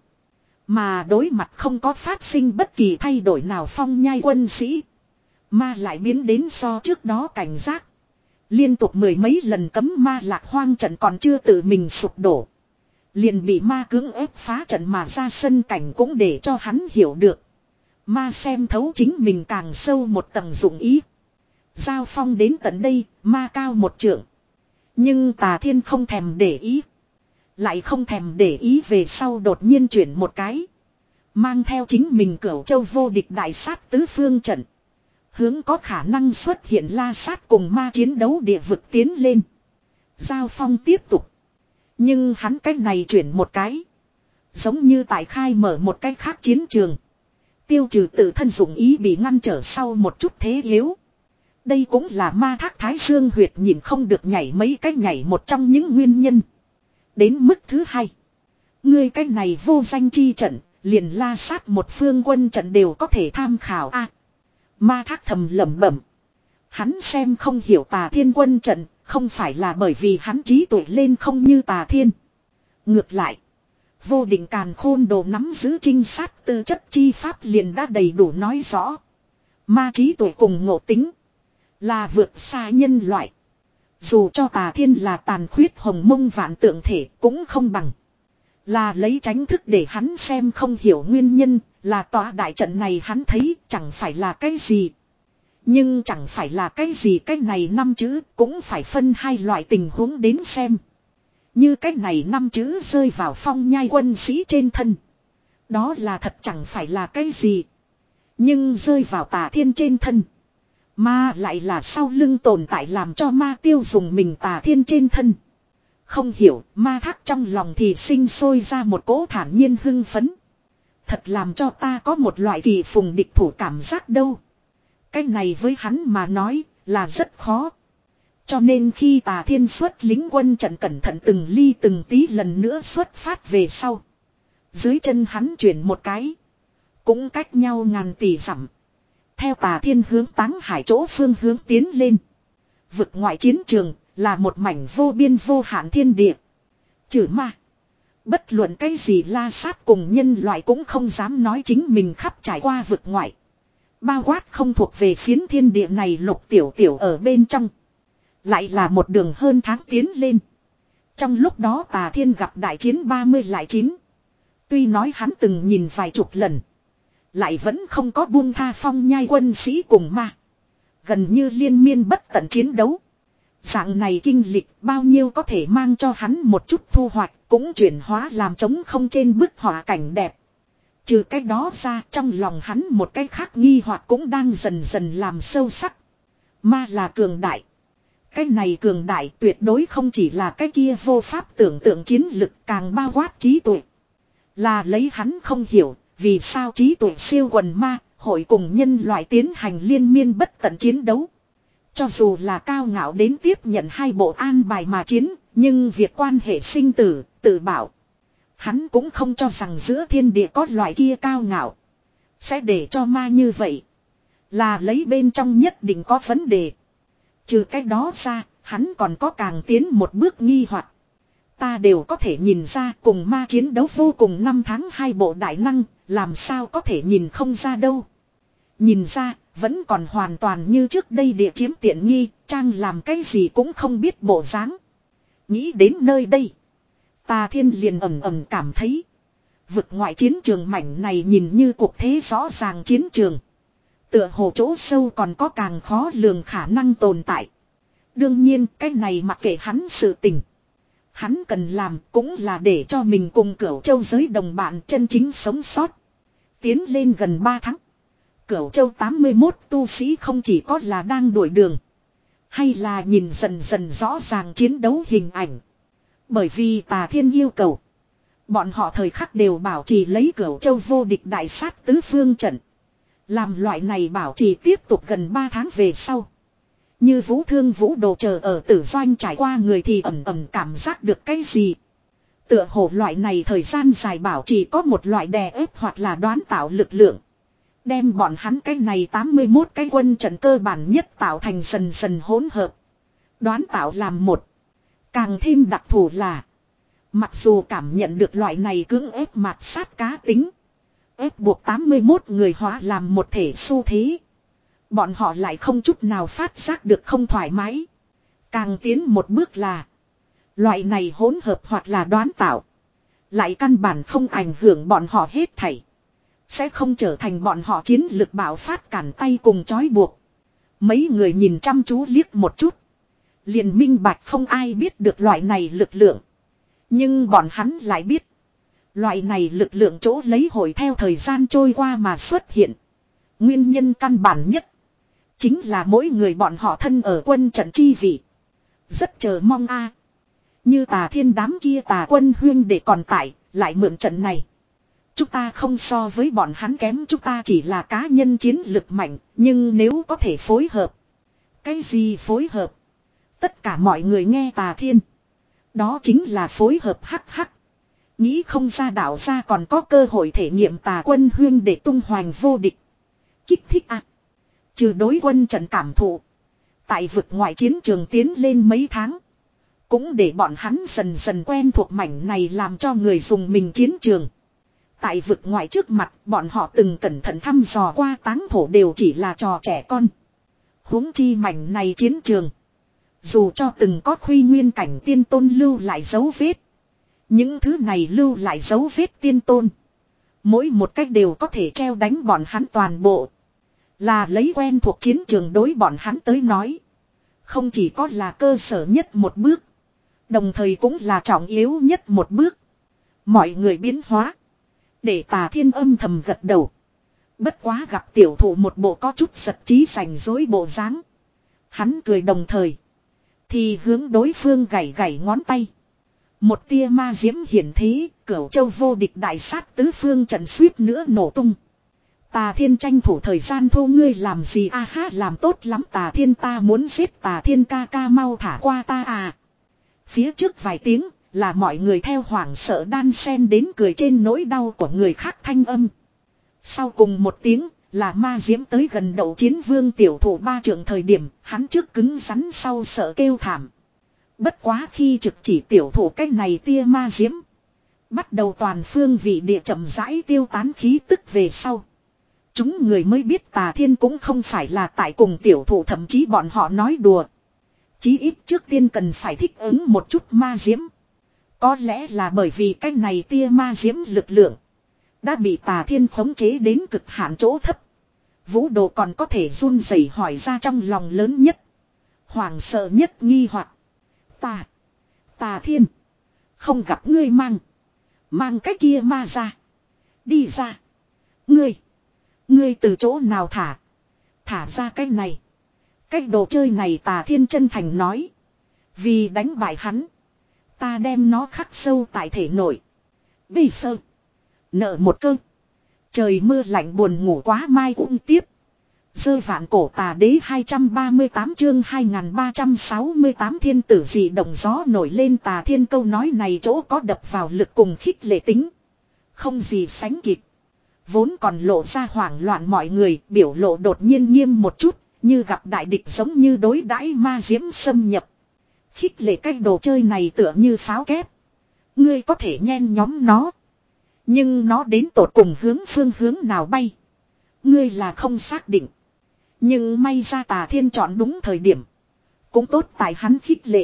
S1: Mà đối mặt không có phát sinh bất kỳ thay đổi nào Phong Nhai quân sĩ. Ma lại biến đến so trước đó cảnh giác. Liên tục mười mấy lần cấm ma lạc hoang trận còn chưa tự mình sụp đổ. Liền bị ma cưỡng ép phá trận mà ra sân cảnh cũng để cho hắn hiểu được. Ma xem thấu chính mình càng sâu một tầng dụng ý. Giao phong đến tận đây, ma cao một trượng. Nhưng Tà Thiên không thèm để ý. Lại không thèm để ý về sau đột nhiên chuyển một cái. Mang theo chính mình Cửu Châu vô địch đại sát tứ phương trận. Hướng có khả năng xuất hiện la sát cùng ma chiến đấu địa vực tiến lên. Giao phong tiếp tục. Nhưng hắn cách này chuyển một cái. Giống như tại khai mở một cách khác chiến trường. Tiêu trừ tự thân dụng ý bị ngăn trở sau một chút thế yếu. Đây cũng là ma thác Thái Dương huyệt nhìn không được nhảy mấy cái nhảy một trong những nguyên nhân. Đến mức thứ hai. Ngươi cái này vô danh chi trận, liền la sát một phương quân trận đều có thể tham khảo a. Ma thác thầm lẩm bẩm. Hắn xem không hiểu Tà Thiên quân trận, không phải là bởi vì hắn trí tuệ lên không như Tà Thiên. Ngược lại, vô định càn khôn đồ nắm giữ trinh sát tư chất chi pháp liền đã đầy đủ nói rõ. Ma trí tuệ cùng ngộ tính là vượt xa nhân loại. Dù cho Tà Thiên là tàn khuyết hồng mông vạn tượng thể cũng không bằng. Là lấy tránh thức để hắn xem không hiểu nguyên nhân, là tòa đại trận này hắn thấy chẳng phải là cái gì. Nhưng chẳng phải là cái gì, cái này năm chữ cũng phải phân hai loại tình huống đến xem. Như cái này năm chữ rơi vào Phong Nhai quân sĩ trên thân. Đó là thật chẳng phải là cái gì. Nhưng rơi vào Tà Thiên trên thân. Ma lại là sau lưng tồn tại làm cho ma tiêu dùng mình Tà Thiên trên thân. Không hiểu, ma thác trong lòng thì sinh sôi ra một cỗ thản nhiên hưng phấn. Thật làm cho ta có một loại kỳ phùng địch thủ cảm giác đâu. Cái này với hắn mà nói là rất khó. Cho nên khi Tà Thiên xuất lính quân trận cẩn thận từng ly từng tí lần nữa xuất phát về sau. Dưới chân hắn chuyển một cái. Cũng cách nhau ngàn tỷ dặm. Theo Tà Thiên hướng Táng Hải chỗ phương hướng tiến lên. Vực ngoại chiến trường là một mảnh vô biên vô hạn thiên địa. Chử ma. Bất luận cái gì la sát cùng nhân loại cũng không dám nói chính mình khắp trải qua vực ngoại. Bao quát không thuộc về phiến thiên địa này Lục Tiểu Tiểu ở bên trong. Lại là một đường hơn tháng tiến lên. Trong lúc đó Tà Thiên gặp đại chiến ba mươi lại chín. Tuy nói hắn từng nhìn vài chục lần. Lại vẫn không có buông tha Phong Nhai quân sĩ cùng ma. Gần như liên miên bất tận chiến đấu. Dạng này kinh lịch bao nhiêu có thể mang cho hắn một chút thu hoạch, cũng chuyển hóa làm trống không trên bức họa cảnh đẹp. Trừ cái đó ra, trong lòng hắn một cái khác nghi hoặc cũng đang dần dần làm sâu sắc. Ma là cường đại. Cái này cường đại tuyệt đối không chỉ là cái kia vô pháp tưởng tượng chiến lực, càng bao quát trí tuệ. Là lấy hắn không hiểu, vì sao trí tuệ siêu quần ma, hội cùng nhân loại tiến hành liên miên bất tận chiến đấu. Cho dù là cao ngạo đến tiếp nhận hai bộ an bài mà chiến, nhưng việc quan hệ sinh tử, tự bảo. Hắn cũng không cho rằng giữa thiên địa có loại kia cao ngạo. Sẽ để cho ma như vậy. Là lấy bên trong nhất định có vấn đề. Trừ cái đó ra, hắn còn có càng tiến một bước nghi hoặc. Ta đều có thể nhìn ra cùng ma chiến đấu vô cùng năm tháng hai bộ đại năng, làm sao có thể nhìn không ra đâu. Nhìn ra, vẫn còn hoàn toàn như trước đây địa chiếm tiện nghi, trang làm cái gì cũng không biết bộ dáng. Nghĩ đến nơi đây. Tà Thiên liền ẩm ẩm cảm thấy. Vực ngoại chiến trường mảnh này nhìn như cuộc thế rõ ràng chiến trường. Tựa hồ chỗ sâu còn có càng khó lường khả năng tồn tại. Đương nhiên cái này mặc kệ hắn sự tình. Hắn cần làm cũng là để cho mình cùng Cửu Châu giới đồng bạn chân chính sống sót. Tiến lên gần ba tháng. Cửu Châu tám mươi mốt tu sĩ không chỉ có là đang đuổi đường. Hay là nhìn dần dần rõ ràng chiến đấu hình ảnh. Bởi vì Tà Thiên yêu cầu. Bọn họ thời khắc đều bảo trì lấy Cửu Châu vô địch đại sát tứ phương trận. Làm loại này bảo trì tiếp tục gần ba tháng về sau. Như Vũ Thương Vũ Đồ chờ ở tử doanh trải qua người thì ẩm ẩm cảm giác được cái gì. Tựa hồ loại này thời gian dài bảo trì có một loại đè ép hoặc là đoán tạo lực lượng. Đem bọn hắn cái này tám mươi mốt cái quân trận cơ bản nhất tạo thành dần dần hỗn hợp. Đoán tạo làm một. Càng thêm đặc thù là. Mặc dù cảm nhận được loại này cưỡng ép mạt sát cá tính. Ép buộc tám mươi mốt người hóa làm một thể xu thế. Bọn họ lại không chút nào phát giác được không thoải mái. Càng tiến một bước là. Loại này hỗn hợp hoặc là đoán tạo. Lại căn bản không ảnh hưởng bọn họ hết thảy. Sẽ không trở thành bọn họ chiến lực bạo phát cản tay cùng trói buộc. Mấy người nhìn chăm chú liếc một chút. Liền minh bạch không ai biết được loại này lực lượng. Nhưng bọn hắn lại biết. Loại này lực lượng chỗ lấy hồi theo thời gian trôi qua mà xuất hiện. Nguyên nhân căn bản nhất. Chính là mỗi người bọn họ thân ở quân trận chi vị. Rất chờ mong a. Như Tà Thiên đám kia tà quân huyên để còn tại, lại mượn trận này. Chúng ta không so với bọn hắn kém, chúng ta chỉ là cá nhân chiến lực mạnh, nhưng nếu có thể phối hợp. Cái gì phối hợp? Tất cả mọi người nghe Tà Thiên. Đó chính là phối hợp hắc hắc. Nghĩ không ra đạo gia còn có cơ hội thể nghiệm Tà Quân huyên để tung hoành vô địch. Kích thích à. Trừ đối quân trận cảm thụ. Tại vực ngoại chiến trường tiến lên mấy tháng. Cũng để bọn hắn dần dần quen thuộc mảnh này làm cho người dùng mình chiến trường. Tại vực ngoại trước mặt bọn họ từng cẩn thận thăm dò qua táng thổ đều chỉ là trò trẻ con. Huống chi mảnh này chiến trường. Dù cho từng có khuy nguyên cảnh tiên tôn lưu lại dấu vết. Những thứ này lưu lại dấu vết tiên tôn. Mỗi một cách đều có thể treo đánh bọn hắn toàn bộ. Là lấy quen thuộc chiến trường đối bọn hắn tới nói. Không chỉ có là cơ sở nhất một bước. Đồng thời cũng là trọng yếu nhất một bước. Mọi người biến hóa. Để Tà Thiên âm thầm gật đầu. Bất quá gặp tiểu thủ một bộ có chút giật trí sành dối bộ dáng. Hắn cười đồng thời. Thì hướng đối phương gảy gảy ngón tay. Một tia ma diễm hiển thế. Cửu châu vô địch đại sát tứ phương trận suýt nữa nổ tung. Tà Thiên tranh thủ thời gian thô ngươi làm gì a ha làm tốt lắm Tà Thiên ta muốn giết Tà Thiên ca ca mau thả qua ta à. Phía trước vài tiếng là mọi người theo hoảng sợ đan sen đến cười trên nỗi đau của người khác thanh âm. Sau cùng một tiếng là ma diễm tới gần đậu chiến vương tiểu thủ ba trưởng thời điểm hắn trước cứng rắn sau sợ kêu thảm. Bất quá khi trực chỉ tiểu thủ cái này tia ma diễm. Bắt đầu toàn phương vị địa chậm rãi tiêu tán khí tức về sau. Chúng người mới biết Tà Thiên cũng không phải là tại cùng tiểu thủ thậm chí bọn họ nói đùa. Chí ít trước tiên cần phải thích ứng một chút ma diễm. Có lẽ là bởi vì cái này tia ma diễm lực lượng. Đã bị Tà Thiên khống chế đến cực hạn chỗ thấp. Vũ Đồ còn có thể run rẩy hỏi ra trong lòng lớn nhất. Hoàng sợ nhất nghi hoặc. Tà. Tà Thiên. Không gặp ngươi mang. Mang cái kia ma ra. Đi ra. Ngươi. Ngươi từ chỗ nào thả. Thả ra cái này. Cái đồ chơi này Tà Thiên chân thành nói. Vì đánh bại hắn. Ta đem nó khắc sâu tại thể nội. Bây sơ. Nợ một cơ. Trời mưa lạnh buồn ngủ quá mai cũng tiếp. Dơ vạn cổ tà đế hai trăm ba mươi tám chương hai nghìn ba trăm sáu mươi tám thiên tử dị động gió nổi lên Tà Thiên câu nói này chỗ có đập vào lực cùng khích lệ tính. Không gì sánh kịp. Vốn còn lộ ra hoảng loạn mọi người biểu lộ đột nhiên nghiêm một chút. Như gặp đại địch giống như đối đãi ma diễm xâm nhập. Khích lệ cái đồ chơi này tựa như pháo kép. Ngươi có thể nhen nhóm nó. Nhưng nó đến tột cùng hướng phương hướng nào bay. Ngươi là không xác định. Nhưng may ra Tà Thiên chọn đúng thời điểm. Cũng tốt tại hắn khích lệ.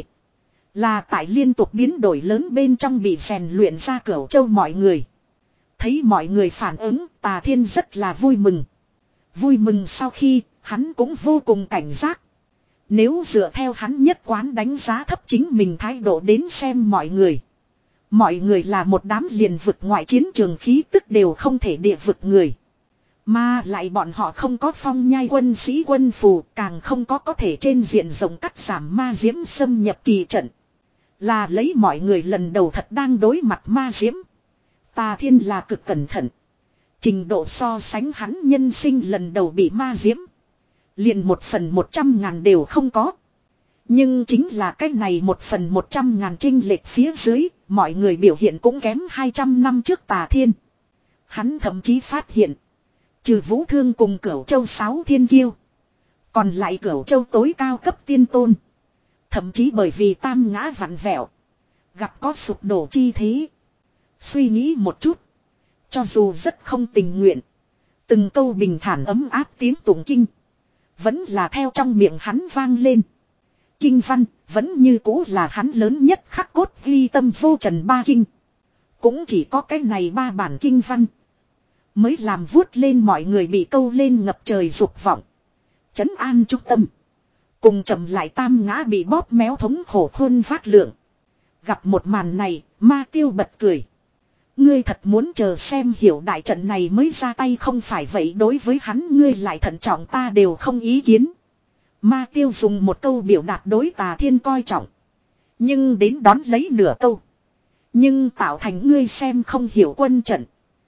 S1: Là tại liên tục biến đổi lớn bên trong bị rèn luyện ra Cửu Châu mọi người. Thấy mọi người phản ứng Tà Thiên rất là vui mừng. Vui mừng sau khi hắn cũng vô cùng cảnh giác. Nếu dựa theo hắn nhất quán đánh giá thấp chính mình thái độ đến xem mọi người. Mọi người là một đám liền vực ngoại chiến trường khí tức đều không thể địa vực người. Mà lại bọn họ không có phong nhai quân sĩ quân phù, càng không có có thể trên diện rộng cắt giảm ma diễm xâm nhập kỳ trận. Là lấy mọi người lần đầu thật đang đối mặt ma diễm. Tà Thiên là cực cẩn thận. Trình độ so sánh hắn nhân sinh lần đầu bị ma diễm. Liền một phần một trăm ngàn đều không có. Nhưng chính là cái này một phần một trăm ngàn chênh lệch phía dưới, mọi người biểu hiện cũng kém hai trăm năm trước Tà Thiên. Hắn thậm chí phát hiện, trừ Vũ Thương cùng Cửu Châu sáu thiên kiêu, còn lại Cửu Châu tối cao cấp tiên tôn. Thậm chí bởi vì tam ngã vặn vẹo, gặp có sụp đổ chi thế. Suy nghĩ một chút, cho dù rất không tình nguyện, từng câu bình thản ấm áp tiếng tụng kinh vẫn là theo trong miệng hắn vang lên. Kinh văn vẫn như cũ là hắn lớn nhất khắc cốt ghi tâm vô trần ba kinh. Cũng chỉ có cái này ba bản kinh văn mới làm vuốt lên mọi người bị câu lên ngập trời dục vọng. Trấn an trung tâm. Cùng chậm lại tam ngã bị bóp méo thống khổ khuôn vác lượng. Gặp một màn này, Ma Tiêu bật cười. Ngươi thật muốn chờ xem hiểu đại trận này mới ra tay không phải vậy đối với hắn ngươi lại thận trọng ta đều không ý kiến. Ma Tiêu dùng một câu biểu đạt đối Tà Thiên coi trọng. Nhưng đến đón lấy nửa câu. Nhưng tạo thành ngươi xem không hiểu quân trận.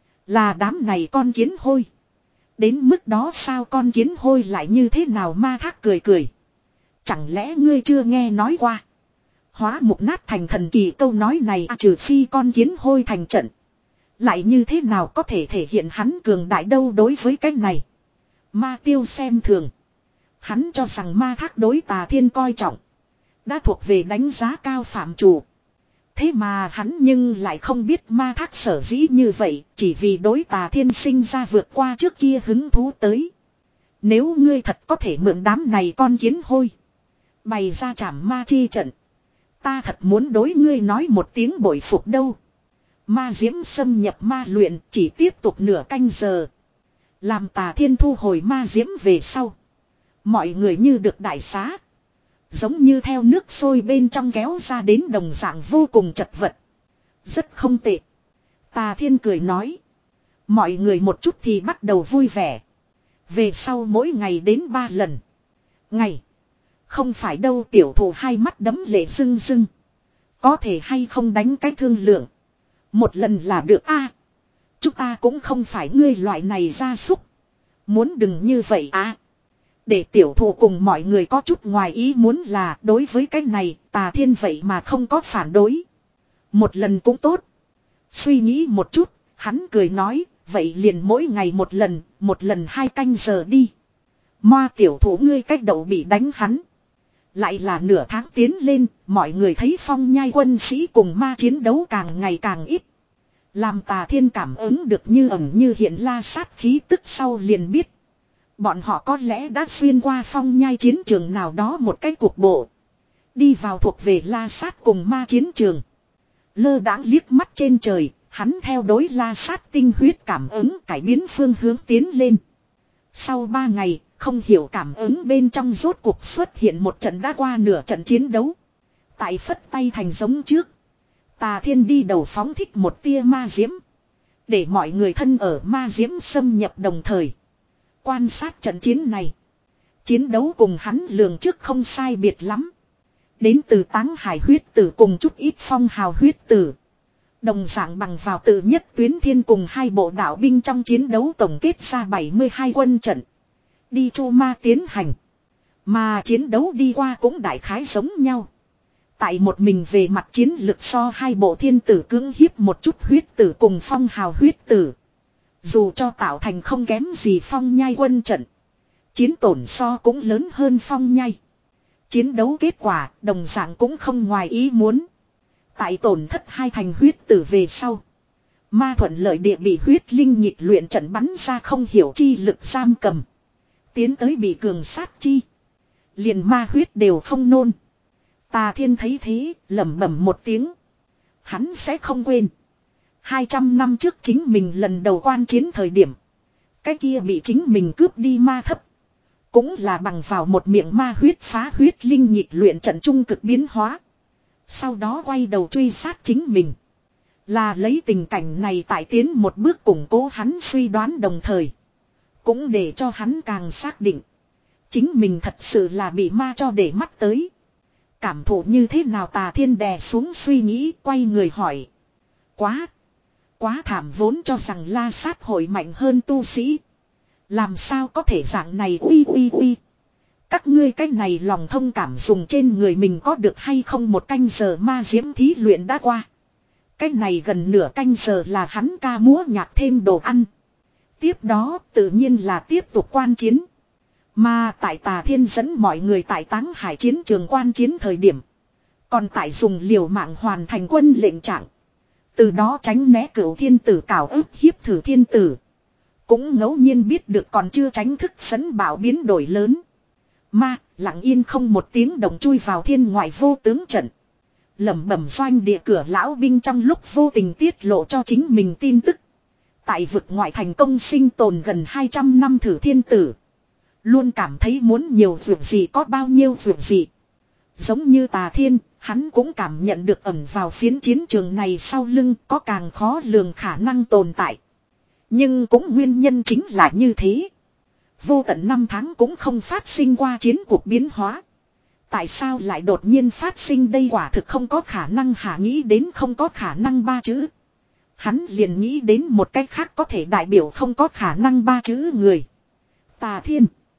S1: Là đám này con kiến hôi. Đến mức đó sao con kiến hôi lại như thế nào Ma Thác cười cười. Chẳng lẽ ngươi chưa nghe nói qua. Hóa mục nát thành thần kỳ câu nói này à, trừ phi con kiến hôi thành trận. Lại như thế nào có thể thể hiện hắn cường đại đâu đối với cái này. Ma Tiêu xem thường. Hắn cho rằng ma thác đối Tà Thiên coi trọng. Đã thuộc về đánh giá cao phạm chủ. Thế mà hắn nhưng lại không biết ma thác sở dĩ như vậy. Chỉ vì đối Tà Thiên sinh ra vượt qua trước kia hứng thú tới. Nếu ngươi thật có thể mượn đám này con kiến hôi. Bày ra trảm ma chi trận. Ta thật muốn đối ngươi nói một tiếng bội phục đâu. Ma diễm xâm nhập ma luyện chỉ tiếp tục nửa canh giờ. Làm Tà Thiên thu hồi ma diễm về sau. Mọi người như được đại xá. Giống như theo nước sôi bên trong kéo ra đến đồng dạng vô cùng chật vật. Rất không tệ. Tà Thiên cười nói. Mọi người một chút thì bắt đầu vui vẻ. Về sau mỗi ngày đến ba lần. Ngày. Không phải đâu tiểu thủ hai mắt đấm lệ rưng rưng. Có thể hay không đánh cái thương lượng. Một lần là được a. Chúng ta cũng không phải ngươi loại này gia súc. Muốn đừng như vậy à. Để tiểu thủ cùng mọi người có chút ngoài ý muốn là đối với cái này Tà Thiên vậy mà không có phản đối. Một lần cũng tốt. Suy nghĩ một chút, hắn cười nói, vậy liền mỗi ngày một lần, một lần hai canh giờ đi. Ma tiểu thủ ngươi cách đầu bị đánh hắn. Lại là nửa tháng tiến lên, mọi người thấy Phong Nhai quân sĩ cùng ma chiến đấu càng ngày càng ít. Làm Tà Thiên cảm ứng được như ẩn như hiện la sát khí tức sau liền biết. Bọn họ có lẽ đã xuyên qua Phong Nhai chiến trường nào đó một cái cuộc bộ. Đi vào thuộc về la sát cùng ma chiến trường. Lơ đãng liếc mắt trên trời, hắn theo đối la sát tinh huyết cảm ứng cải biến phương hướng tiến lên. Sau ba ngày, không hiểu cảm ứng bên trong rốt cuộc xuất hiện một trận đã qua nửa trận chiến đấu. Tại phất tay thành giống trước. Tà Thiên đi đầu phóng thích một tia ma diễm. Để mọi người thân ở ma diễm xâm nhập đồng thời. Quan sát trận chiến này. Chiến đấu cùng hắn lường trước không sai biệt lắm. Đến từ Táng Hải huyết tử cùng chút ít Phong Hào huyết tử. Đồng dạng bằng vào tự nhất tuyến thiên cùng hai bộ đạo binh trong chiến đấu tổng kết ra bảy mươi hai quân trận. Đi chu ma tiến hành. Mà chiến đấu đi qua cũng đại khái giống nhau. Tại một mình về mặt chiến lực so hai bộ thiên tử cưỡng hiếp một chút huyết tử cùng Phong Hào huyết tử. Dù cho tạo thành không kém gì Phong Nhai quân trận. Chiến tổn so cũng lớn hơn Phong Nhai. Chiến đấu kết quả đồng dạng cũng không ngoài ý muốn. Tại tổn thất hai thành huyết tử về sau. Ma thuận lợi địa bị huyết linh nhịp luyện trận bắn ra không hiểu chi lực giam cầm. Tiến tới bị cường sát chi. Liền ma huyết đều không nôn. Tà Thiên thấy thế lẩm bẩm một tiếng. Hắn sẽ không quên. Hai trăm năm trước chính mình lần đầu quan chiến thời điểm. Cái kia bị chính mình cướp đi ma thấp. Cũng là bằng vào một miệng ma huyết phá huyết linh nhịp luyện trận trung cực biến hóa. Sau đó quay đầu truy sát chính mình. Là lấy tình cảnh này tại tiến một bước củng cố hắn suy đoán đồng thời. Cũng để cho hắn càng xác định. Chính mình thật sự là bị ma cho để mắt tới. Cảm thụ như thế nào Tà Thiên đè xuống suy nghĩ quay người hỏi. Quá. Quá thảm vốn cho rằng la sát hội mạnh hơn tu sĩ. Làm sao có thể dạng này uy uy uy. Các ngươi cái này lòng thông cảm dùng trên người mình có được hay không một canh giờ ma diễm thí luyện đã qua. Cái này gần nửa canh giờ là hắn ca múa nhạc thêm đồ ăn. Tiếp đó tự nhiên là tiếp tục quan chiến. Mà tại Tà Thiên dẫn mọi người tại Táng Hải chiến trường quan chiến thời điểm. Còn tại dùng liều mạng hoàn thành quân lệnh trạng. Từ đó tránh né cửu thiên tử cảo ức hiếp thử thiên tử. Cũng ngẫu nhiên biết được còn chưa tránh thức sấn bảo biến đổi lớn. Ma, lặng yên không một tiếng động chui vào thiên ngoại vô tướng trận. Lẩm bẩm doanh địa cửa lão binh trong lúc vô tình tiết lộ cho chính mình tin tức. Tại vực ngoại thành công sinh tồn gần hai trăm năm thử thiên tử. Luôn cảm thấy muốn nhiều việc gì có bao nhiêu việc gì. Giống như Tà Thiên, hắn cũng cảm nhận được ẩn vào phiến chiến trường này sau lưng có càng khó lường khả năng tồn tại. Nhưng cũng nguyên nhân chính là như thế. Vô tận năm tháng cũng không phát sinh qua chiến cuộc biến hóa. Tại sao lại đột nhiên phát sinh đây quả thực không có khả năng hả nghĩ đến không có khả năng ba chữ. Hắn liền nghĩ đến một cách khác có thể đại biểu không có khả năng ba chữ người. Tà Thiên.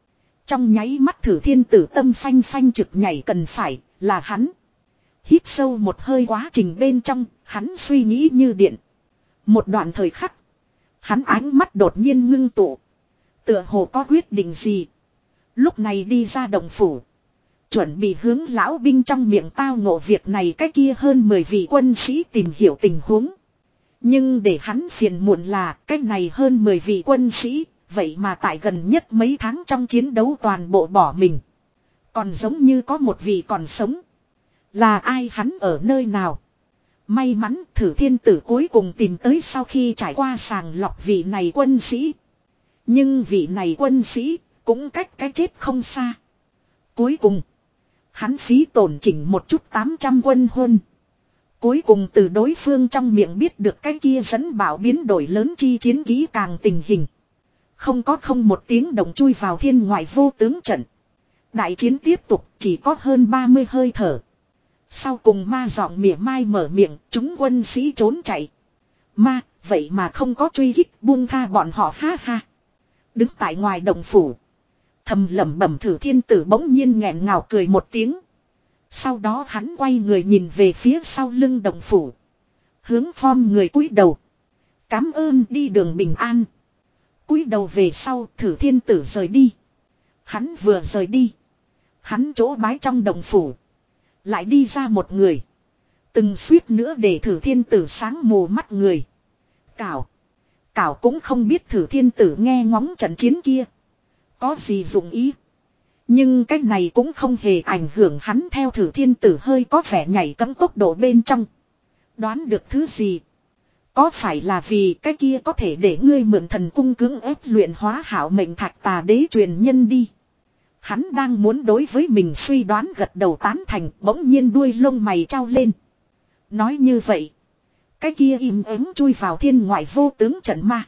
S1: Trong nháy mắt Thử Thiên Tử tâm phanh phanh trực nhảy, cần phải là hắn. Hít sâu một hơi, quá trình bên trong, hắn suy nghĩ như điện. Một đoạn thời khắc, hắn ánh mắt đột nhiên ngưng tụ. Tựa hồ có quyết định gì. Lúc này đi ra động phủ. Chuẩn bị hướng lão binh trong miệng tao ngộ việc này cái kia hơn mười vị quân sĩ tìm hiểu tình huống. Nhưng để hắn phiền muộn là cái này hơn mười vị quân sĩ, vậy mà tại gần nhất mấy tháng trong chiến đấu toàn bộ bỏ mình. Còn giống như có một vị còn sống. Là ai, hắn ở nơi nào? May mắn Thử Thiên Tử cuối cùng tìm tới sau khi trải qua sàng lọc vị này quân sĩ. Nhưng vị này quân sĩ cũng cách cái chết không xa. Cuối cùng, hắn phí tổn chỉnh một chút tám trăm quân huân. Cuối cùng từ đối phương trong miệng biết được cái kia dẫn bảo biến đổi lớn chi chiến kỹ càng tình hình. Không có không một tiếng động chui vào thiên ngoại vô tướng trận. Đại chiến tiếp tục, chỉ có hơn ba mươi hơi thở. Sau cùng ma giọng mỉa mai mở miệng, chúng quân sĩ trốn chạy. Ma, vậy mà không có truy kích, buông tha bọn họ, ha ha. Đứng tại ngoài động phủ, thầm lẩm bẩm Thử Thiên Tử bỗng nhiên nghẹn ngào cười một tiếng. Sau đó hắn quay người nhìn về phía sau lưng động phủ. Hướng Phong người cúi đầu. Cám ơn, đi đường bình an. Cúi đầu về sau, Thử Thiên Tử rời đi. Hắn vừa rời đi, hắn chỗ bái trong động phủ lại đi ra một người. Từng suýt nữa để Thử Thiên Tử sáng mù mắt người. Cảo. Cảo cũng không biết Thử Thiên Tử nghe ngóng trận chiến kia có gì dụng ý. Nhưng cái này cũng không hề ảnh hưởng hắn theo Thử Thiên Tử hơi có vẻ nhảy cẫng tốc độ bên trong. Đoán được thứ gì? Có phải là vì cái kia có thể để ngươi mượn thần cung cưỡng ép luyện hóa hảo mệnh thạch Tà Đế truyền nhân đi? Hắn đang muốn đối với mình suy đoán gật đầu tán thành, bỗng nhiên đuôi lông mày trao lên. Nói như vậy, cái kia im ắng chui vào thiên ngoại vô tướng trận ma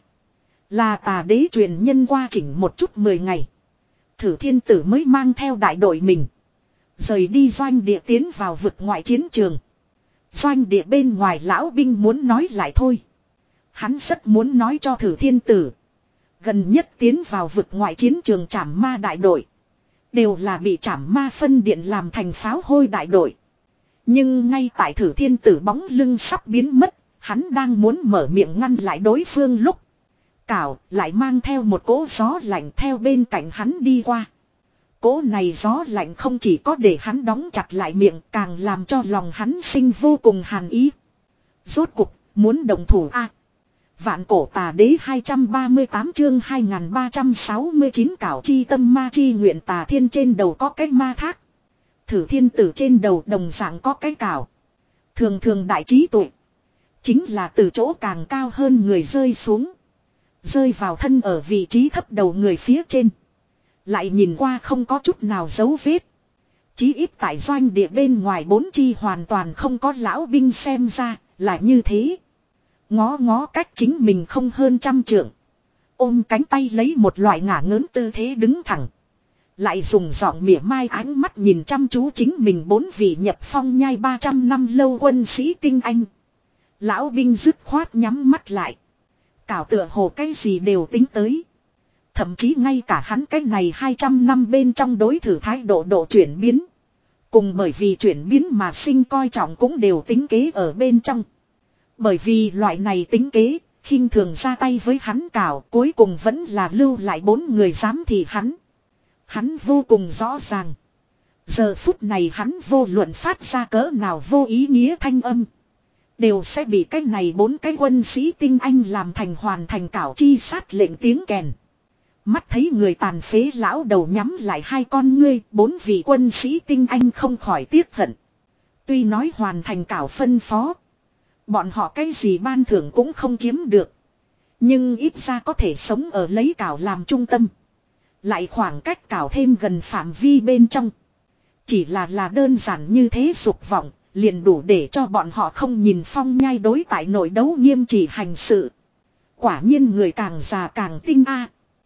S1: là Tà Đế truyền nhân. Qua chỉnh một chút mười ngày, Thử Thiên Tử mới mang theo đại đội mình rời đi doanh địa tiến vào vực ngoại chiến trường. Doanh địa bên ngoài lão binh muốn nói lại thôi. Hắn rất muốn nói cho Thử Thiên Tử, gần nhất tiến vào vực ngoại chiến trường trảm ma đại đội đều là bị trảm ma phân điện làm thành pháo hôi đại đội. Nhưng ngay tại Thử Thiên Tử bóng lưng sắp biến mất, hắn đang muốn mở miệng ngăn lại đối phương lúc Cảo lại mang theo một cỗ gió lạnh theo bên cạnh hắn đi qua. Cỗ này gió lạnh không chỉ có để hắn đóng chặt lại miệng, càng làm cho lòng hắn sinh vô cùng hàn ý. Rốt cục, muốn đồng thủ a. Vạn Cổ Tà Đế hai trăm ba mươi tám chương hai nghìn ba trăm sáu mươi chín Cảo chi tâm ma chi nguyện. Tà Thiên trên đầu có cái ma thác, Thử Thiên Tử trên đầu đồng dạng có cái cảo. Thường thường đại trí tuệ chính là từ chỗ càng cao hơn người rơi xuống, rơi vào thân ở vị trí thấp đầu người phía trên, lại nhìn qua không có chút nào dấu vết. Chí ít tại doanh địa bên ngoài bốn chi hoàn toàn không có lão binh xem ra là như thế. Ngó ngó cách chính mình không hơn trăm trượng, ôm cánh tay lấy một loại ngả ngớn tư thế đứng thẳng, lại dùng giọng mỉa mai ánh mắt nhìn chăm chú chính mình bốn vị nhập phong nhai ba trăm năm lâu quân sĩ tinh anh. Lão binh dứt khoát nhắm mắt lại. Cảo tựa hồ cái gì đều tính tới. Thậm chí ngay cả hắn cái này hai trăm năm bên trong đối thử thái độ độ chuyển biến, cùng bởi vì chuyển biến mà sinh coi trọng cũng đều tính kế ở bên trong. Bởi vì loại này tính kế, khinh thường ra tay với hắn Cảo cuối cùng vẫn là lưu lại bốn người dám thì hắn. Hắn vô cùng rõ ràng. Giờ phút này hắn vô luận phát ra cỡ nào vô ý nghĩa thanh âm, đều sẽ bị cái này bốn cái quân sĩ tinh anh làm thành hoàn thành Cảo chi sát lệnh tiếng kèn. Mắt thấy người tàn phế lão đầu nhắm lại hai con ngươi, bốn vị quân sĩ tinh anh không khỏi tiếc hận. Tuy nói hoàn thành Cảo phân phó, bọn họ cái gì ban thưởng cũng không chiếm được, nhưng ít ra có thể sống ở lấy Cảo làm trung tâm, lại khoảng cách Cảo thêm gần phạm vi bên trong. Chỉ là là đơn giản như thế dục vọng, liền đủ để cho bọn họ không nhìn phong nhai đối tại nội đấu nghiêm chỉ hành sự. Quả nhiên người càng già càng tinh a.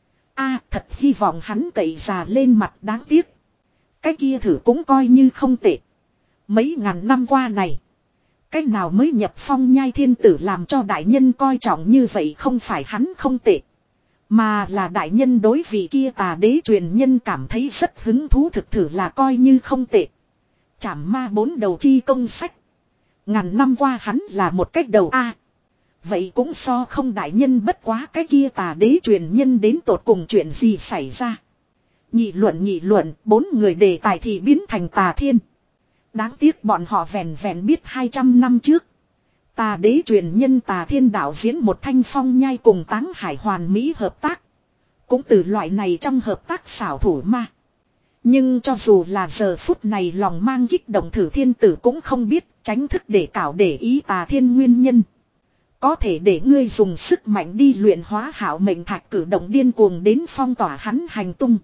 S1: A thật hy vọng hắn cậy già lên mặt, đáng tiếc. Cái kia thử cũng coi như không tệ. Mấy ngàn năm qua này, cái nào mới nhập phong nhai thiên tử làm cho đại nhân coi trọng như vậy, không phải hắn không tệ, Mà là đại nhân đối vị kia tà đế truyền nhân cảm thấy rất hứng thú, thực thử là coi như không tệ. Trảm ma bốn đầu chi công sách. Ngàn năm qua hắn là một cách đầu A. Vậy cũng so không đại nhân, bất quá cái kia tà đế truyền nhân đến tột cùng chuyện gì xảy ra. Nghị luận nghị luận, bốn người đề tài thì biến thành tà thiên. Đáng tiếc bọn họ vẹn vẹn biết hai trăm năm trước. Tà đế truyền nhân tà thiên đạo diễn một thanh phong nhai cùng Táng Hải hoàn mỹ hợp tác. Cũng từ loại này trong hợp tác xảo thủ ma. Nhưng cho dù là giờ phút này lòng mang kích động Thử Thiên Tử cũng không biết tránh thức để cảo để ý tà thiên nguyên nhân. Có thể để ngươi dùng sức mạnh đi luyện hóa hảo mệnh thạch, cử động điên cuồng đến phong tỏa hắn hành tung.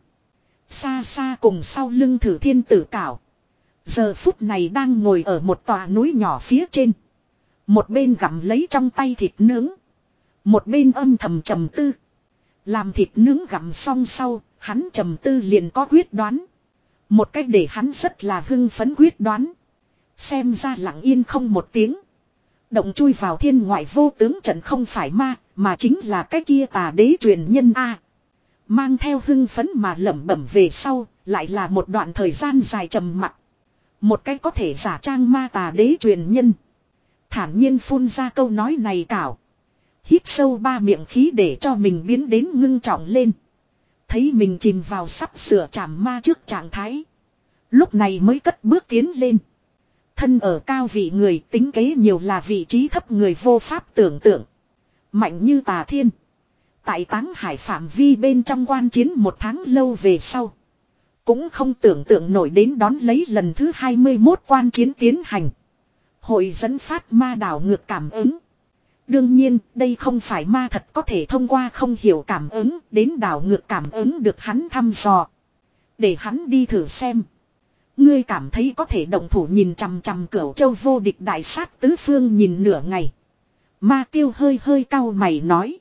S1: Xa xa cùng sau lưng Thử Thiên Tử cảo. Giờ phút này đang ngồi ở một tòa núi nhỏ phía trên. Một bên gặm lấy trong tay thịt nướng. Một bên âm thầm trầm tư. Làm thịt nướng gặm xong sau, hắn trầm tư liền có quyết đoán. Một cách để hắn rất là hưng phấn quyết đoán. Xem ra lặng yên không một tiếng. Động chui vào thiên ngoại vô tướng trận không phải ma, mà chính là cái kia tà đế truyền nhân A. Mang theo hưng phấn mà lẩm bẩm về sau, lại là một đoạn thời gian dài trầm mặc. Một cái có thể giả trang ma tà đế truyền nhân. Thản nhiên phun ra câu nói này cảo. Hít sâu ba miệng khí để cho mình biến đến ngưng trọng lên. Thấy mình chìm vào sắp sửa chạm ma trước trạng thái. Lúc này mới cất bước tiến lên. Thân ở cao vị người tính kế nhiều là vị trí thấp người vô pháp tưởng tượng. Mạnh như tà thiên. Tại Táng Hải phạm vi bên trong quan chiến một tháng lâu về sau. Cũng không tưởng tượng nổi đến đón lấy lần thứ hai mươi mốt quan chiến tiến hành. Hội dẫn phát ma đảo ngược cảm ứng. Đương nhiên, đây không phải ma thật có thể thông qua không hiểu cảm ứng đến đảo ngược cảm ứng được hắn thăm dò. Để hắn đi thử xem. Ngươi cảm thấy có thể động thủ nhìn chằm chằm Cửu Châu vô địch đại sát tứ phương nhìn nửa ngày. Ma Tiêu hơi hơi cau mày nói.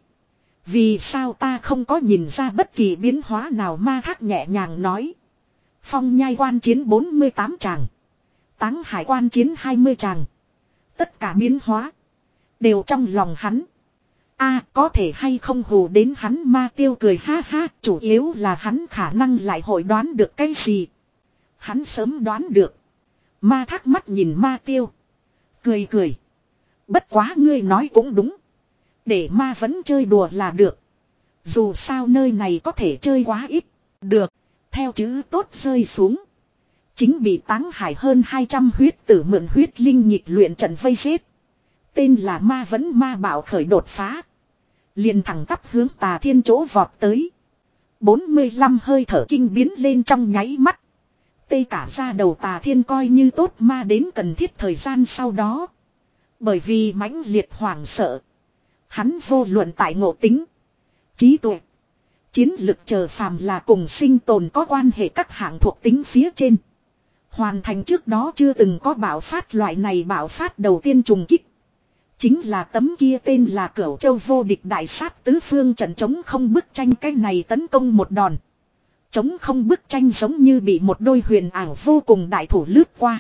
S1: Vì sao ta không có nhìn ra bất kỳ biến hóa nào? Ma Thác nhẹ nhàng nói. Phong nhai quan chiến bốn mươi tám tràng. Táng Hải quan chiến hai mươi tràng. Tất cả biến hóa. Đều trong lòng hắn. A có thể hay không hù đến hắn? Ma Tiêu cười ha ha. Chủ yếu là hắn khả năng lại hội đoán được cái gì. Hắn sớm đoán được. Ma Thác mắt nhìn Ma Tiêu. Cười cười. Bất quá ngươi nói cũng đúng. Để ma vẫn chơi đùa là được. Dù sao nơi này có thể chơi quá ít. Được. Theo chữ tốt rơi xuống. Chính bị Táng Hải hơn hai trăm huyết tử mượn huyết linh nhịp luyện trận vây giết. Tên là ma vẫn ma bảo khởi đột phá. Liền thẳng tắp hướng tà thiên chỗ vọt tới. bốn mươi lăm hơi thở kinh biến lên trong nháy mắt. Tê cả ra đầu tà thiên coi như tốt ma đến cần thiết thời gian sau đó. Bởi vì mãnh liệt hoảng sợ. Hắn vô luận tại ngộ tính. Trí tuệ. Chiến lực chờ phàm là cùng sinh tồn có quan hệ các hạng thuộc tính phía trên. Hoàn thành trước đó chưa từng có bạo phát loại này bạo phát đầu tiên trùng kích. Chính là tấm kia tên là Cửu Châu vô địch đại sát tứ phương trận chống không bức tranh, cái này tấn công một đòn. Chống không bức tranh giống như bị một đôi huyền ảo vô cùng đại thủ lướt qua.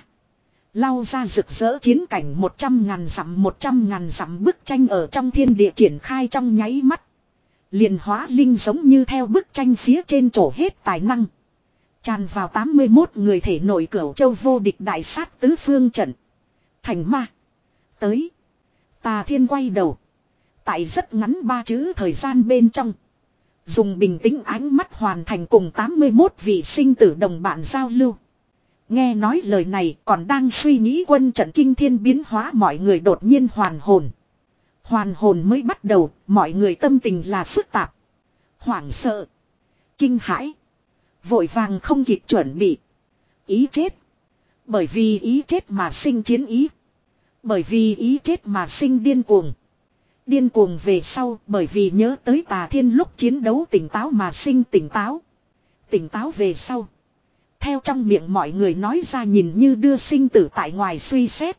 S1: Lau ra rực rỡ chiến cảnh một trăm ngàn dặm một trăm ngàn dặm bức tranh ở trong thiên địa triển khai trong nháy mắt. Liền hóa linh giống như theo bức tranh phía trên trổ hết tài năng. Tràn vào tám mươi mốt người thể nội Cửu Châu vô địch đại sát tứ phương trận. Thành ma. Tới. Tà thiên quay đầu. Tại rất ngắn ba chữ thời gian bên trong. Dùng bình tĩnh ánh mắt hoàn thành cùng tám mươi mốt vị sinh tử đồng bạn giao lưu. Nghe nói lời này còn đang suy nghĩ quân trận kinh thiên biến hóa mọi người đột nhiên hoàn hồn. Hoàn hồn mới bắt đầu, mọi người tâm tình là phức tạp. Hoảng sợ. Kinh hãi. Vội vàng không kịp chuẩn bị. Ý chết. Bởi vì ý chết mà sinh chiến ý. Bởi vì ý chết mà sinh điên cuồng. Điên cuồng về sau bởi vì nhớ tới tà thiên lúc chiến đấu tỉnh táo mà sinh tỉnh táo. Tỉnh táo về sau. Theo trong miệng mọi người nói ra nhìn như đưa sinh tử tại ngoài suy xét.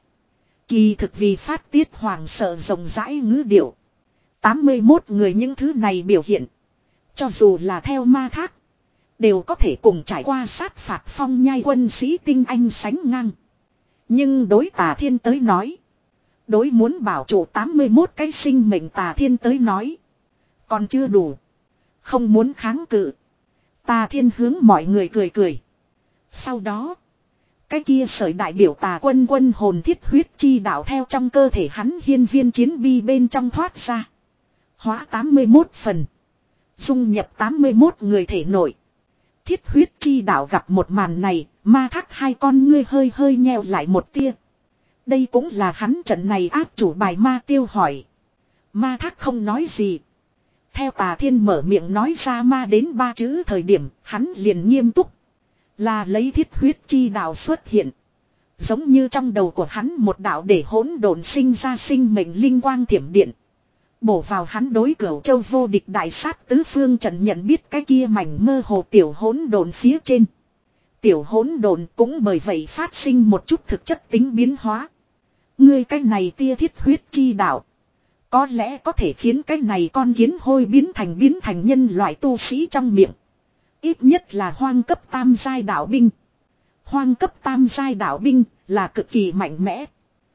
S1: Kỳ thực vì phát tiết hoàng sợ rộng rãi ngữ điệu. tám mươi mốt người những thứ này biểu hiện. Cho dù là theo Ma Thác. Đều có thể cùng trải qua sát phạt phong nhai quân sĩ tinh anh sánh ngang. Nhưng đối tà thiên tới nói. Đối muốn bảo trụ tám mươi mốt cái sinh mệnh tà thiên tới nói. Còn chưa đủ. Không muốn kháng cự. Tà Thiên hướng mọi người cười cười. Sau đó. Cái kia sợi đại biểu tà quân quân hồn thiết huyết chi đạo theo trong cơ thể hắn hiên viên chiến bi bên trong thoát ra. Hóa tám mươi mốt phần. Dung nhập tám mươi mốt người thể nội. Thiết huyết chi đạo gặp một màn này, ma thác hai con ngươi hơi hơi nheo lại một tia. Đây cũng là hắn trận này áp chủ bài ma tiêu hỏi. Ma thác không nói gì. Theo Tà Thiên mở miệng nói ra ma đến ba chữ thời điểm, hắn liền nghiêm túc. Là lấy thiết huyết chi đạo xuất hiện. Giống như trong đầu của hắn một đạo để hỗn độn sinh ra sinh mệnh linh quang thiểm điện. Bổ vào hắn đối cửu châu vô địch đại sát tứ phương trận nhận biết cái kia mảnh mơ hồ tiểu hỗn độn phía trên. Tiểu hỗn độn cũng bởi vậy phát sinh một chút thực chất tính biến hóa. Ngươi cái này tia thiết huyết chi đạo. Có lẽ có thể khiến cái này con kiến hôi biến thành biến thành nhân loại tu sĩ trong miệng. Ít nhất là hoang cấp tam giai đạo binh. Hoang cấp tam giai đạo binh là cực kỳ mạnh mẽ.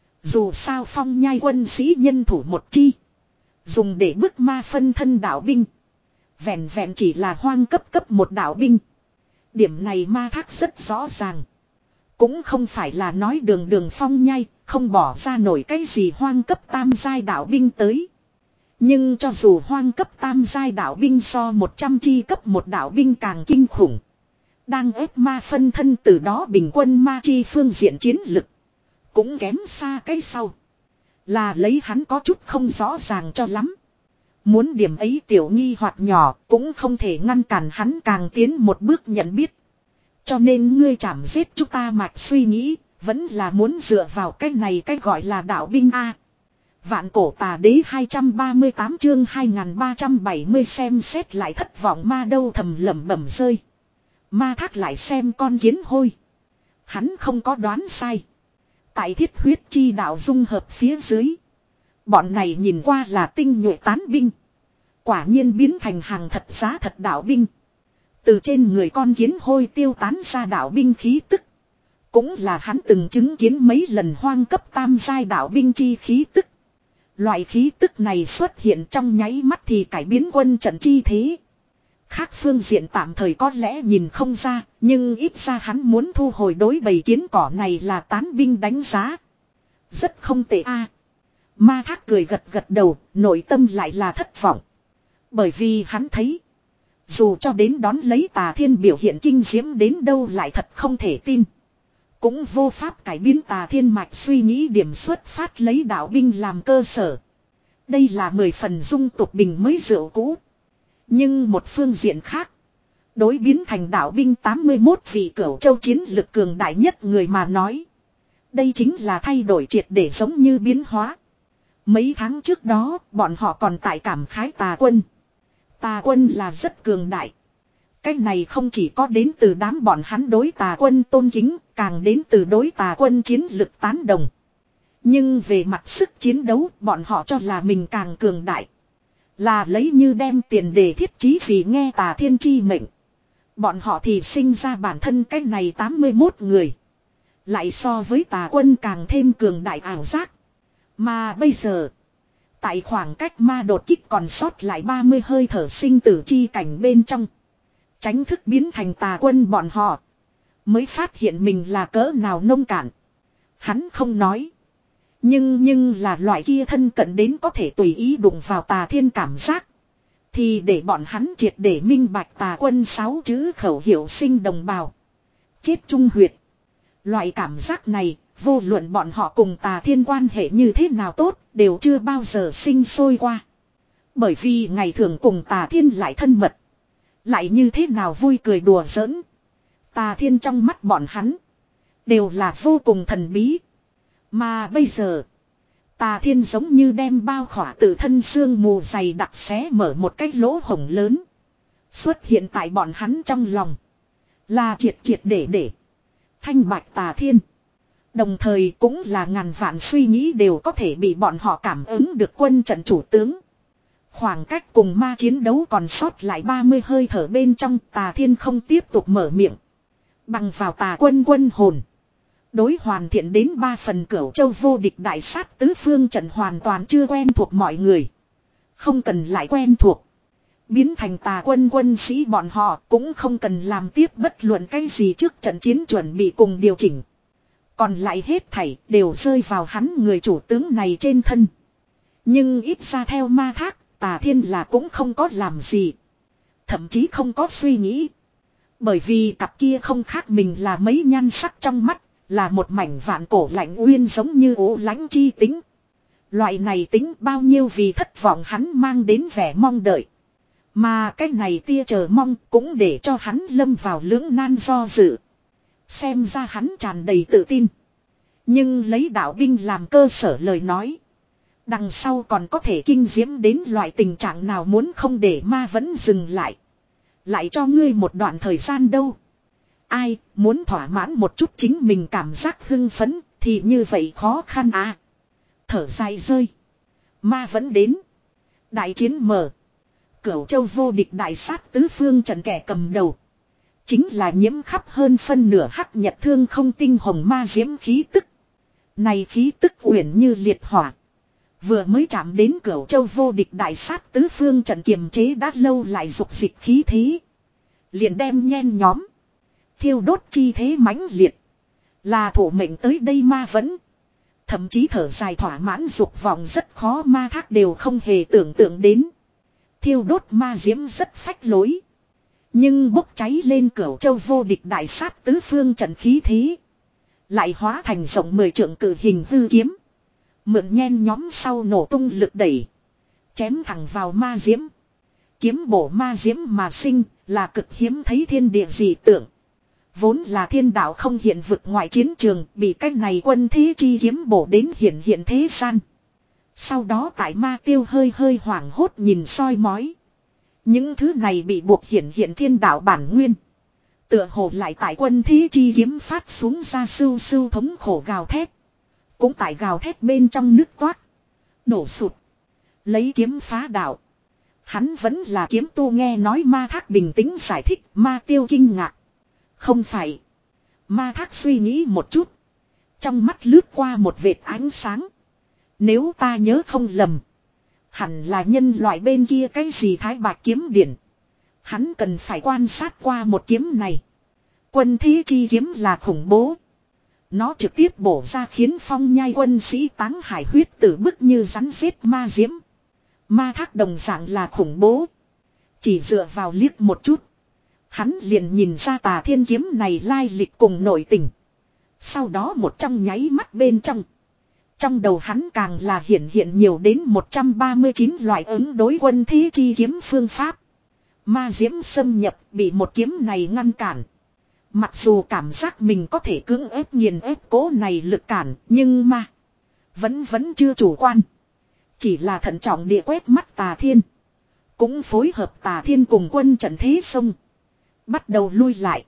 S1: Dù sao phong nhai quân sĩ nhân thủ một chi. Dùng để bức ma phân thân đạo binh. Vẹn vẹn chỉ là hoang cấp cấp một đạo binh. Điểm này ma thác rất rõ ràng. Cũng không phải là nói đường đường phong nhai, không bỏ ra nổi cái gì hoang cấp tam giai đạo binh tới. Nhưng cho dù hoang cấp tam giai đạo binh so một trăm chi cấp một đạo binh càng kinh khủng. Đang ép ma phân thân từ đó bình quân ma chi phương diện chiến lực. Cũng kém xa cái sau. Là lấy hắn có chút không rõ ràng cho lắm. Muốn điểm ấy tiểu nghi hoặc nhỏ cũng không thể ngăn cản hắn càng tiến một bước nhận biết. Cho nên ngươi chảm giết chúng ta mạch suy nghĩ, vẫn là muốn dựa vào cái này cái gọi là đạo binh A. Vạn cổ tà đế hai trăm ba mươi tám chương hai nghìn ba trăm bảy mươi xem xét lại thất vọng ma đâu thầm lẩm bẩm rơi. Ma thác lại xem con kiến hôi. Hắn không có đoán sai. Tại thiết huyết chi đạo dung hợp phía dưới. Bọn này nhìn qua là tinh nhuệ tán binh. Quả nhiên biến thành hàng thật giá thật đạo binh. Từ trên người con kiến hôi tiêu tán ra đạo binh khí tức. Cũng là hắn từng chứng kiến mấy lần hoang cấp tam giai đạo binh chi khí tức. Loại khí tức này xuất hiện trong nháy mắt thì cải biến quân trận chi thế. Khác phương diện tạm thời có lẽ nhìn không ra, nhưng ít ra hắn muốn thu hồi đối bầy kiến cỏ này là tán binh đánh giá. Rất không tệ a. Ma thác cười gật gật đầu, nội tâm lại là thất vọng. Bởi vì hắn thấy, dù cho đến đón lấy Tà Thiên biểu hiện kinh diễm đến đâu lại thật không thể tin. Cũng vô pháp cải biến Tà Thiên mạch suy nghĩ điểm xuất phát lấy đạo binh làm cơ sở. Đây là mười phần dung tục bình mới rượu cũ. Nhưng một phương diện khác, đối biến thành đạo binh tám mươi mốt vị cửu châu chiến lực cường đại nhất người mà nói. Đây chính là thay đổi triệt để giống như biến hóa. Mấy tháng trước đó, bọn họ còn tại cảm khái Tà quân. Tà quân là rất cường đại. Cái này không chỉ có đến từ đám bọn hắn đối Tà quân tôn kính, càng đến từ đối Tà quân chiến lực tán đồng. Nhưng về mặt sức chiến đấu, bọn họ cho là mình càng cường đại. Là lấy như đem tiền đề thiết chí vì nghe Tà Thiên chi mệnh. Bọn họ thì sinh ra bản thân cái này tám mươi mốt người. Lại so với Tà quân càng thêm cường đại ảo giác. Mà bây giờ, tại khoảng cách ma đột kích còn sót lại ba mươi hơi thở sinh tử chi cảnh bên trong. Tránh thức biến thành Tà quân bọn họ. Mới phát hiện mình là cỡ nào nông cạn. Hắn không nói. Nhưng nhưng là loại kia thân cận đến có thể tùy ý đụng vào Tà Thiên cảm giác. Thì để bọn hắn triệt để minh bạch Tà quân sáu chữ khẩu hiệu sinh đồng bào. Chết trung huyệt. Loại cảm giác này, vô luận bọn họ cùng Tà Thiên quan hệ như thế nào tốt, đều chưa bao giờ sinh sôi qua. Bởi vì ngày thường cùng Tà Thiên lại thân mật. Lại như thế nào vui cười đùa giỡn. Tà Thiên trong mắt bọn hắn đều là vô cùng thần bí. Mà bây giờ, Tà Thiên giống như đem bao khỏa tự thân xương mù dày đặc xé mở một cái lỗ hổng lớn. Xuất hiện tại bọn hắn trong lòng. Là triệt triệt để để. Thanh bạch Tà Thiên. Đồng thời cũng là ngàn vạn suy nghĩ đều có thể bị bọn họ cảm ứng được quân trận chủ tướng. Khoảng cách cùng ma chiến đấu còn sót lại ba mươi hơi thở bên trong, Tà Thiên không tiếp tục mở miệng. Bằng vào Tà quân quân hồn. Đối hoàn thiện đến ba phần cửu châu vô địch đại sát tứ phương trận hoàn toàn chưa quen thuộc mọi người. Không cần lại quen thuộc. Biến thành tà quân quân sĩ bọn họ cũng không cần làm tiếp bất luận cái gì trước trận chiến chuẩn bị cùng điều chỉnh. Còn lại hết thảy đều rơi vào hắn người chủ tướng này trên thân. Nhưng ít ra theo ma thác, tà thiên là cũng không có làm gì. Thậm chí không có suy nghĩ. Bởi vì cặp kia không khác mình là mấy nhan sắc trong mắt, là một mảnh vạn cổ lạnh uyên giống như ố lãnh chi tính. Loại này tính bao nhiêu vì thất vọng hắn mang đến vẻ mong đợi. Mà cái này tia chờ mong cũng để cho hắn lâm vào lưỡng nan do dự. Xem ra hắn tràn đầy tự tin. Nhưng lấy đạo binh làm cơ sở lời nói. Đằng sau còn có thể kinh diễm đến loại tình trạng nào muốn không để ma vẫn dừng lại. Lại cho ngươi một đoạn thời gian đâu. Ai muốn thỏa mãn một chút chính mình cảm giác hưng phấn thì như vậy khó khăn à. Thở dài rơi. Ma vẫn đến. Đại chiến mở. Cửu châu vô địch đại sát tứ phương trận kẻ cầm đầu. Chính là nhiễm khắp hơn phân nửa hắc nhật thương không tinh hồng ma diễm khí tức. Này khí tức uyển như liệt hỏa. Vừa mới chạm đến cửu châu vô địch đại sát tứ phương trận kiềm chế đã lâu lại dục dịch khí thế. Liền đem nhen nhóm. Thiêu đốt chi thế mãnh liệt. Là thủ mệnh tới đây ma vẫn. Thậm chí thở dài thỏa mãn dục vọng rất khó ma thác đều không hề tưởng tượng đến. Thiêu đốt ma diễm rất phách lối. Nhưng bốc cháy lên cửu châu vô địch đại sát tứ phương trận khí thế. Lại hóa thành rộng mười trượng cử hình hư kiếm. Mượn nhen nhóm sau nổ tung lực đẩy. Chém thẳng vào ma diễm. Kiếm bổ ma diễm mà sinh là cực hiếm thấy thiên địa dị tượng. Vốn là thiên đạo không hiện vực ngoài chiến trường bị cách này quân thế chi kiếm bổ đến hiện hiện thế gian. Sau đó tại ma tiêu hơi hơi hoảng hốt nhìn soi mói. Những thứ này bị buộc hiện hiện thiên đạo bản nguyên. Tựa hồ lại tại quân thế chi kiếm phát xuống ra sưu sưu thống khổ gào thét. Cũng tại gào thét bên trong nước toát. Đổ sụt. Lấy kiếm phá đạo. Hắn vẫn là kiếm tu nghe nói ma thác bình tĩnh giải thích ma tiêu kinh ngạc. Không phải. Ma thác suy nghĩ một chút. Trong mắt lướt qua một vệt ánh sáng. Nếu ta nhớ không lầm. Hẳn là nhân loại bên kia cái gì thái bạc kiếm điển. Hắn cần phải quan sát qua một kiếm này. Quân thế chi kiếm là khủng bố. Nó trực tiếp bổ ra khiến phong nhai quân sĩ táng hải huyết tử bức như rắn rết ma diễm. Ma thác đồng dạng là khủng bố. Chỉ dựa vào liếc một chút. Hắn liền nhìn ra tà thiên kiếm này lai lịch cùng nội tình. Sau đó một trong nháy mắt bên trong. Trong đầu hắn càng là hiện hiện nhiều đến một trăm ba mươi chín loại ứng đối quân thế chi kiếm phương pháp. Ma diễm xâm nhập bị một kiếm này ngăn cản. Mặc dù cảm giác mình có thể cưỡng ép nghiền ép cố này lực cản, nhưng mà vẫn vẫn chưa chủ quan. Chỉ là thận trọng địa quét mắt tà thiên. Cũng phối hợp tà thiên cùng quân trận thế sông. Bắt đầu lui lại.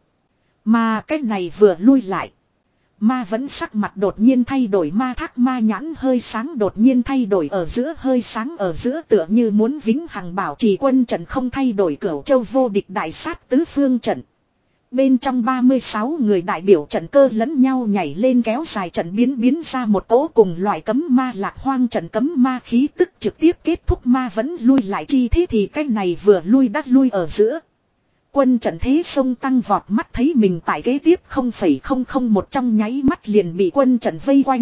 S1: Mà cái này vừa lui lại. Ma vẫn sắc mặt đột nhiên thay đổi ma thác ma nhãn hơi sáng đột nhiên thay đổi ở giữa hơi sáng ở giữa tựa như muốn vĩnh hằng bảo trì quân trận không thay đổi cửu châu vô địch đại sát tứ phương trận. Bên trong ba mươi sáu người đại biểu trận cơ lẫn nhau nhảy lên kéo dài trận biến biến ra một cỗ cùng loại cấm ma lạc hoang trận cấm ma khí tức trực tiếp kết thúc ma vẫn lui lại chi thế thì cái này vừa lui đắt lui ở giữa. Quân trận thế sông tăng vọt mắt thấy mình tại kế tiếp không phẩy không không một trong nháy mắt liền bị quân trận vây quanh.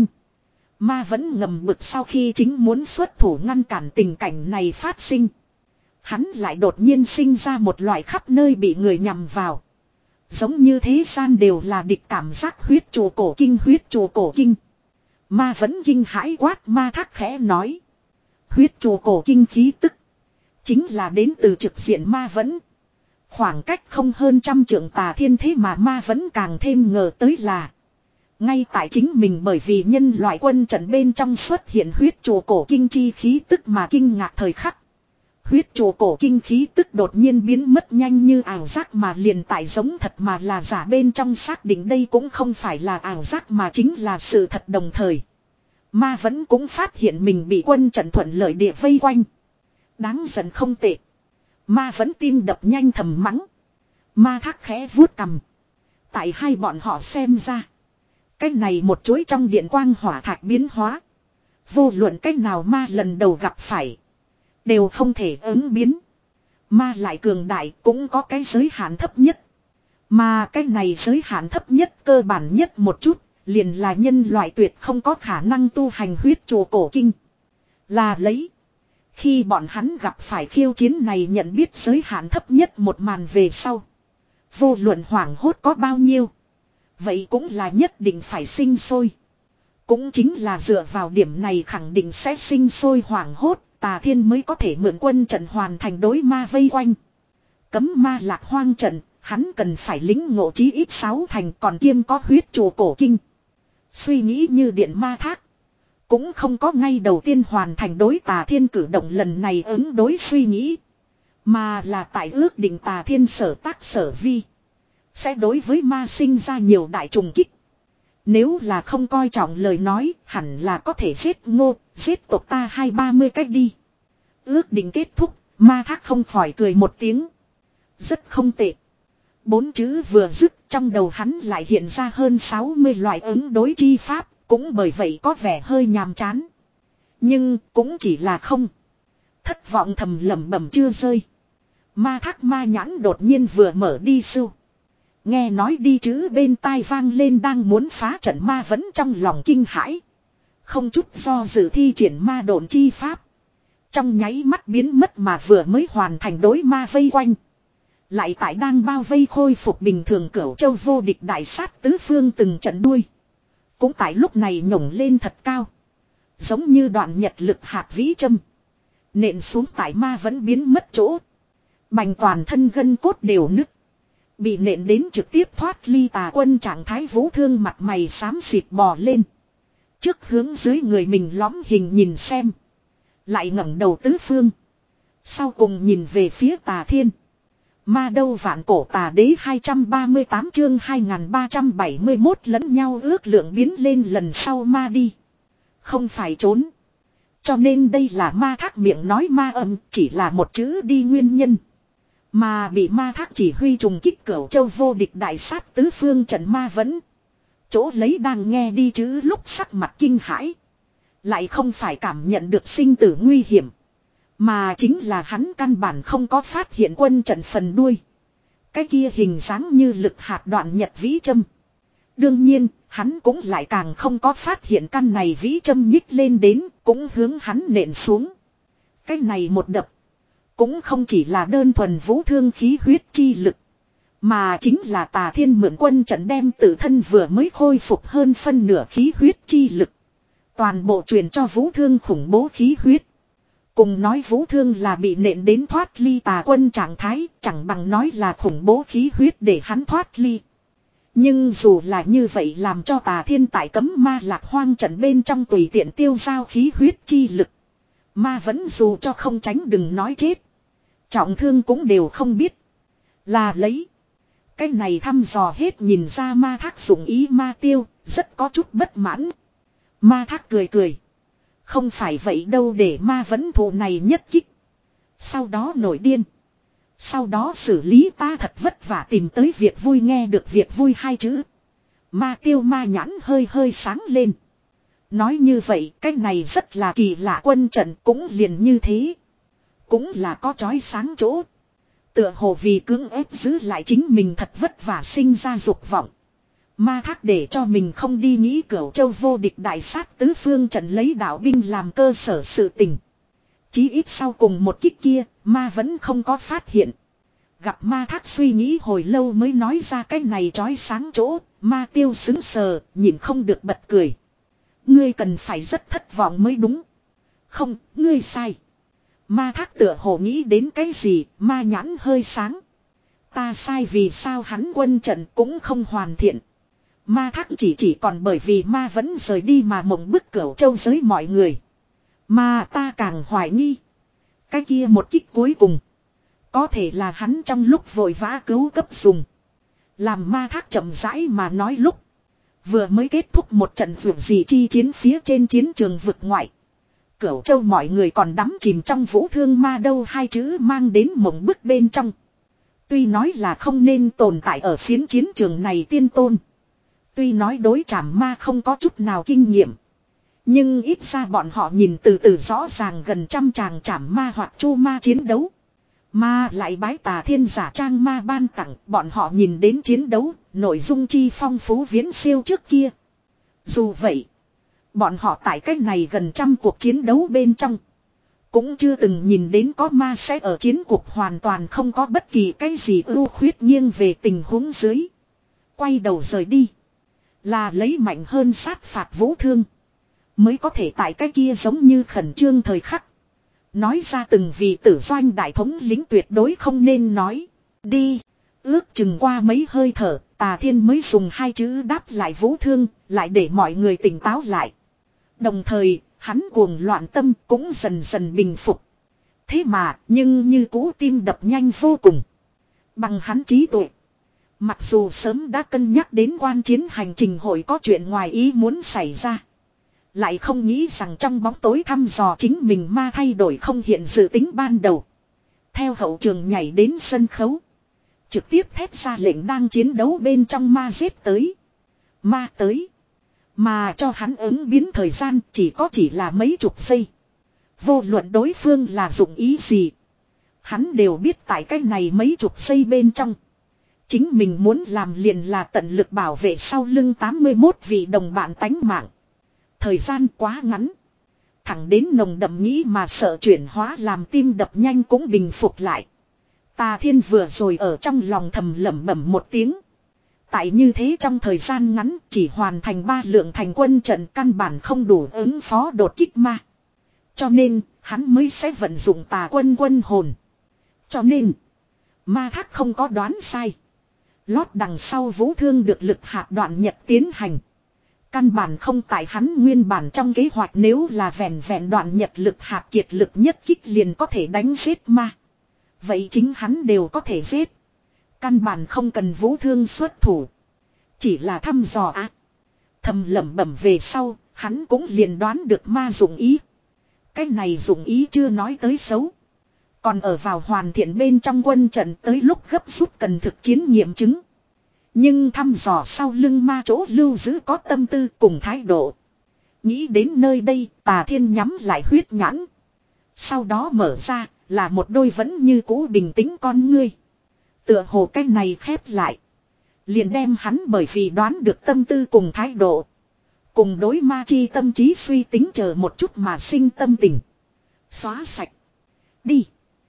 S1: Ma vẫn ngầm bực sau khi chính muốn xuất thủ ngăn cản tình cảnh này phát sinh. Hắn lại đột nhiên sinh ra một loại khắp nơi bị người nhằm vào. Giống như thế gian đều là địch cảm giác huyết chùa cổ kinh huyết chùa cổ kinh. Ma vẫn kinh hãi quát ma thác khẽ nói. Huyết chùa cổ kinh khí tức. Chính là đến từ trực diện ma vẫn. Khoảng cách không hơn trăm trượng tà thiên thế mà ma vẫn càng thêm ngờ tới là. Ngay tại chính mình bởi vì nhân loại quân trận bên trong xuất hiện huyết chùa cổ kinh chi khí tức mà kinh ngạc thời khắc. Huyết chùa cổ kinh khí tức đột nhiên biến mất nhanh như ảo giác mà liền tại giống thật mà là giả bên trong xác định đây cũng không phải là ảo giác mà chính là sự thật đồng thời. Ma vẫn cũng phát hiện mình bị quân trận thuận lợi địa vây quanh. Đáng giận không tệ. Ma vẫn tim đập nhanh thầm mắng. Ma thác khẽ vuốt cằm. Tại hai bọn họ xem ra. Cái này một chuỗi trong điện quang hỏa thạch biến hóa. Vô luận cách nào ma lần đầu gặp phải. Đều không thể ứng biến. Ma lại cường đại cũng có cái giới hạn thấp nhất. Mà cái này giới hạn thấp nhất cơ bản nhất một chút, liền là nhân loại tuyệt không có khả năng tu hành huyết chùa cổ kinh. Là lấy. Khi bọn hắn gặp phải khiêu chiến này nhận biết giới hạn thấp nhất một màn về sau. Vô luận hoảng hốt có bao nhiêu. Vậy cũng là nhất định phải sinh sôi. Cũng chính là dựa vào điểm này khẳng định sẽ sinh sôi hoảng hốt, Tà Thiên mới có thể mượn quân trận hoàn thành đối ma vây quanh. Cấm ma lạc hoang trận, hắn cần phải lính ngộ chí ít sáu thành còn kiêm có huyết chùa cổ kinh. Suy nghĩ như điện ma thác. Cũng không có ngay đầu tiên hoàn thành đối Tà Thiên cử động lần này ứng đối suy nghĩ. Mà là tại ước định Tà Thiên sở tác sở vi. Sẽ đối với ma sinh ra nhiều đại trùng kích. Nếu là không coi trọng lời nói, hẳn là có thể giết ngô, giết tộc ta hai ba mươi cách đi. Ước định kết thúc, ma thác không khỏi cười một tiếng. Rất không tệ. Bốn chữ vừa dứt, trong đầu hắn lại hiện ra hơn sáu mươi loại ứng đối chi pháp, cũng bởi vậy có vẻ hơi nhàm chán. Nhưng cũng chỉ là không. Thất vọng thầm lẩm bẩm chưa rơi. Ma thác ma nhãn đột nhiên vừa mở đi sưu. Nghe nói đi chữ bên tai vang lên đang muốn phá trận ma vẫn trong lòng kinh hãi. Không chút do dự thi triển ma độn chi pháp. Trong nháy mắt biến mất mà vừa mới hoàn thành đối ma vây quanh. Lại tại đang bao vây khôi phục bình thường Cửu Châu vô địch đại sát tứ phương từng trận đuôi. Cũng tại lúc này nhổng lên thật cao. Giống như đoạn nhật lực hạt vĩ châm. Nện xuống tại ma vẫn biến mất chỗ. Bành toàn thân gân cốt đều nứt. Bị nện đến trực tiếp thoát ly tà quân trạng thái vũ thương mặt mày xám xịt bò lên. Trước hướng dưới người mình lõm hình nhìn xem. Lại ngẩng đầu tứ phương. Sau cùng nhìn về phía Tà Thiên. Ma đâu vạn cổ tà đế hai trăm ba mươi tám chương hai nghìn ba trăm bảy mươi mốt lẫn nhau ước lượng biến lên lần sau ma đi. Không phải trốn. Cho nên đây là ma thác miệng nói ma âm chỉ là một chữ đi nguyên nhân. Mà bị ma thác chỉ huy trùng kích Cửu Châu vô địch đại sát tứ phương trận ma vẫn. Chỗ lấy đang nghe đi chữ lúc sắc mặt kinh hãi. Lại không phải cảm nhận được sinh tử nguy hiểm. Mà chính là hắn căn bản không có phát hiện quân trận phần đuôi. Cái kia hình dáng như lực hạt đoạn nhật vĩ châm. Đương nhiên, hắn cũng lại càng không có phát hiện căn này vĩ châm nhích lên đến, cũng hướng hắn nện xuống. Cái này một đập. Cũng không chỉ là đơn thuần vũ thương khí huyết chi lực. Mà chính là Tà Thiên mượn quân trận đem tự thân vừa mới khôi phục hơn phân nửa khí huyết chi lực. Toàn bộ truyền cho vũ thương khủng bố khí huyết. Cùng nói vũ thương là bị nện đến thoát ly tà quân trạng thái, chẳng bằng nói là khủng bố khí huyết để hắn thoát ly. Nhưng dù là như vậy làm cho Tà Thiên tại cấm ma lạc hoang trận bên trong tùy tiện tiêu giao khí huyết chi lực. Ma vẫn dù cho không tránh đừng nói chết. Trọng thương cũng đều không biết. Là lấy. Cái này thăm dò hết nhìn ra ma thác dụng ý ma tiêu, rất có chút bất mãn. Ma thác cười cười. Không phải vậy đâu để ma vấn thù này nhất kích. Sau đó nổi điên. Sau đó xử lý ta thật vất vả tìm tới việc vui nghe được việc vui hai chữ. Ma tiêu ma nhãn hơi hơi sáng lên. Nói như vậy cái này rất là kỳ lạ quân trận cũng liền như thế. Cũng là có chói sáng chỗ. Tựa hồ vì cưỡng ép giữ lại chính mình thật vất vả sinh ra dục vọng. Ma thác để cho mình không đi nghĩ Cửu Châu vô địch đại sát tứ phương trận lấy đạo binh làm cơ sở sự tình. Chí ít sau cùng một kích kia, ma vẫn không có phát hiện. Gặp ma thác suy nghĩ hồi lâu mới nói ra cái này trói sáng chỗ, ma tiêu xứng sờ, nhìn không được bật cười. Ngươi cần phải rất thất vọng mới đúng. Không, ngươi sai. Ma thác tựa hồ nghĩ đến cái gì, ma nhãn hơi sáng. Ta sai vì sao hắn quân trận cũng không hoàn thiện. Ma thác chỉ chỉ còn bởi vì ma vẫn rời đi mà mộng bức Cửu Châu giới mọi người. Mà ta càng hoài nghi. Cái kia một kích cuối cùng. Có thể là hắn trong lúc vội vã cứu cấp dùng. Làm ma thác chậm rãi mà nói lúc. Vừa mới kết thúc một trận vượt gì chi chiến phía trên chiến trường vực ngoại. Cửu Châu mọi người còn đắm chìm trong vũ thương ma đâu hai chữ mang đến mộng bức bên trong. Tuy nói là không nên tồn tại ở phiến chiến trường này tiên tôn. Tuy nói đối trảm ma không có chút nào kinh nghiệm. Nhưng ít ra bọn họ nhìn từ từ rõ ràng gần trăm tràng trảm ma hoặc chu ma chiến đấu. Mà lại bái Tà Thiên giả trang ma ban tặng, bọn họ nhìn đến chiến đấu, nội dung chi phong phú viễn siêu trước kia. Dù vậy, bọn họ tại cách này gần trăm cuộc chiến đấu bên trong, cũng chưa từng nhìn đến có ma sẽ ở chiến cuộc hoàn toàn không có bất kỳ cái gì ưu khuyết nghiêng về tình huống dưới. Quay đầu rời đi, là lấy mạnh hơn sát phạt vũ thương, mới có thể tại cái kia giống như khẩn trương thời khắc. Nói ra từng vị tử doanh đại thống lính tuyệt đối không nên nói. Đi. Ước chừng qua mấy hơi thở, Tà Thiên mới dùng hai chữ đáp lại vũ thương, lại để mọi người tỉnh táo lại. Đồng thời, hắn cuồng loạn tâm cũng dần dần bình phục. Thế mà, nhưng như cũ tim đập nhanh vô cùng. Bằng hắn trí tuệ. Mặc dù sớm đã cân nhắc đến quan chiến hành trình hội có chuyện ngoài ý muốn xảy ra. Lại không nghĩ rằng trong bóng tối thăm dò chính mình ma thay đổi không hiện dự tính ban đầu. Theo hậu trường nhảy đến sân khấu. Trực tiếp thét ra lệnh đang chiến đấu bên trong ma giết tới. Ma tới. Mà cho hắn ứng biến thời gian chỉ có chỉ là mấy chục giây. Vô luận đối phương là dụng ý gì. Hắn đều biết tại cái này mấy chục giây bên trong. Chính mình muốn làm liền là tận lực bảo vệ sau lưng tám mươi mốt vị đồng bạn tánh mạng. Thời gian quá ngắn. Thẳng đến nồng đậm nghĩ mà sợ chuyển hóa làm tim đập nhanh cũng bình phục lại. Tà Thiên vừa rồi ở trong lòng thầm lẩm bẩm một tiếng. Tại như thế trong thời gian ngắn chỉ hoàn thành ba lượng thành quân trận căn bản không đủ ứng phó đột kích ma. Cho nên hắn mới sẽ vận dụng tà quân quân hồn. Cho nên ma thác không có đoán sai. Lót đằng sau vũ thương được lực hạt đoạn nhật tiến hành. Căn bản không tại hắn nguyên bản trong kế hoạch, nếu là vẹn vẹn đoạn nhật lực hạt kiệt lực nhất kích liền có thể đánh giết ma. Vậy chính hắn đều có thể giết. Căn bản không cần vũ thương xuất thủ. Chỉ là thăm dò á. À. Thầm lẩm bẩm về sau, hắn cũng liền đoán được ma dụng ý. Cái này dụng ý chưa nói tới xấu. Còn ở vào hoàn thiện bên trong quân trận tới lúc gấp rút cần thực chiến nghiệm chứng. Nhưng thăm dò sau lưng ma chỗ lưu giữ có tâm tư cùng thái độ. Nghĩ đến nơi đây, Tà Thiên nhắm lại huyết nhãn. Sau đó mở ra, là một đôi vẫn như cũ bình tĩnh con ngươi. Tựa hồ cái này khép lại. Liền đem hắn bởi vì đoán được tâm tư cùng thái độ. Cùng đối ma chi tâm trí suy tính chờ một chút mà sinh tâm tình. Xóa sạch. Đi.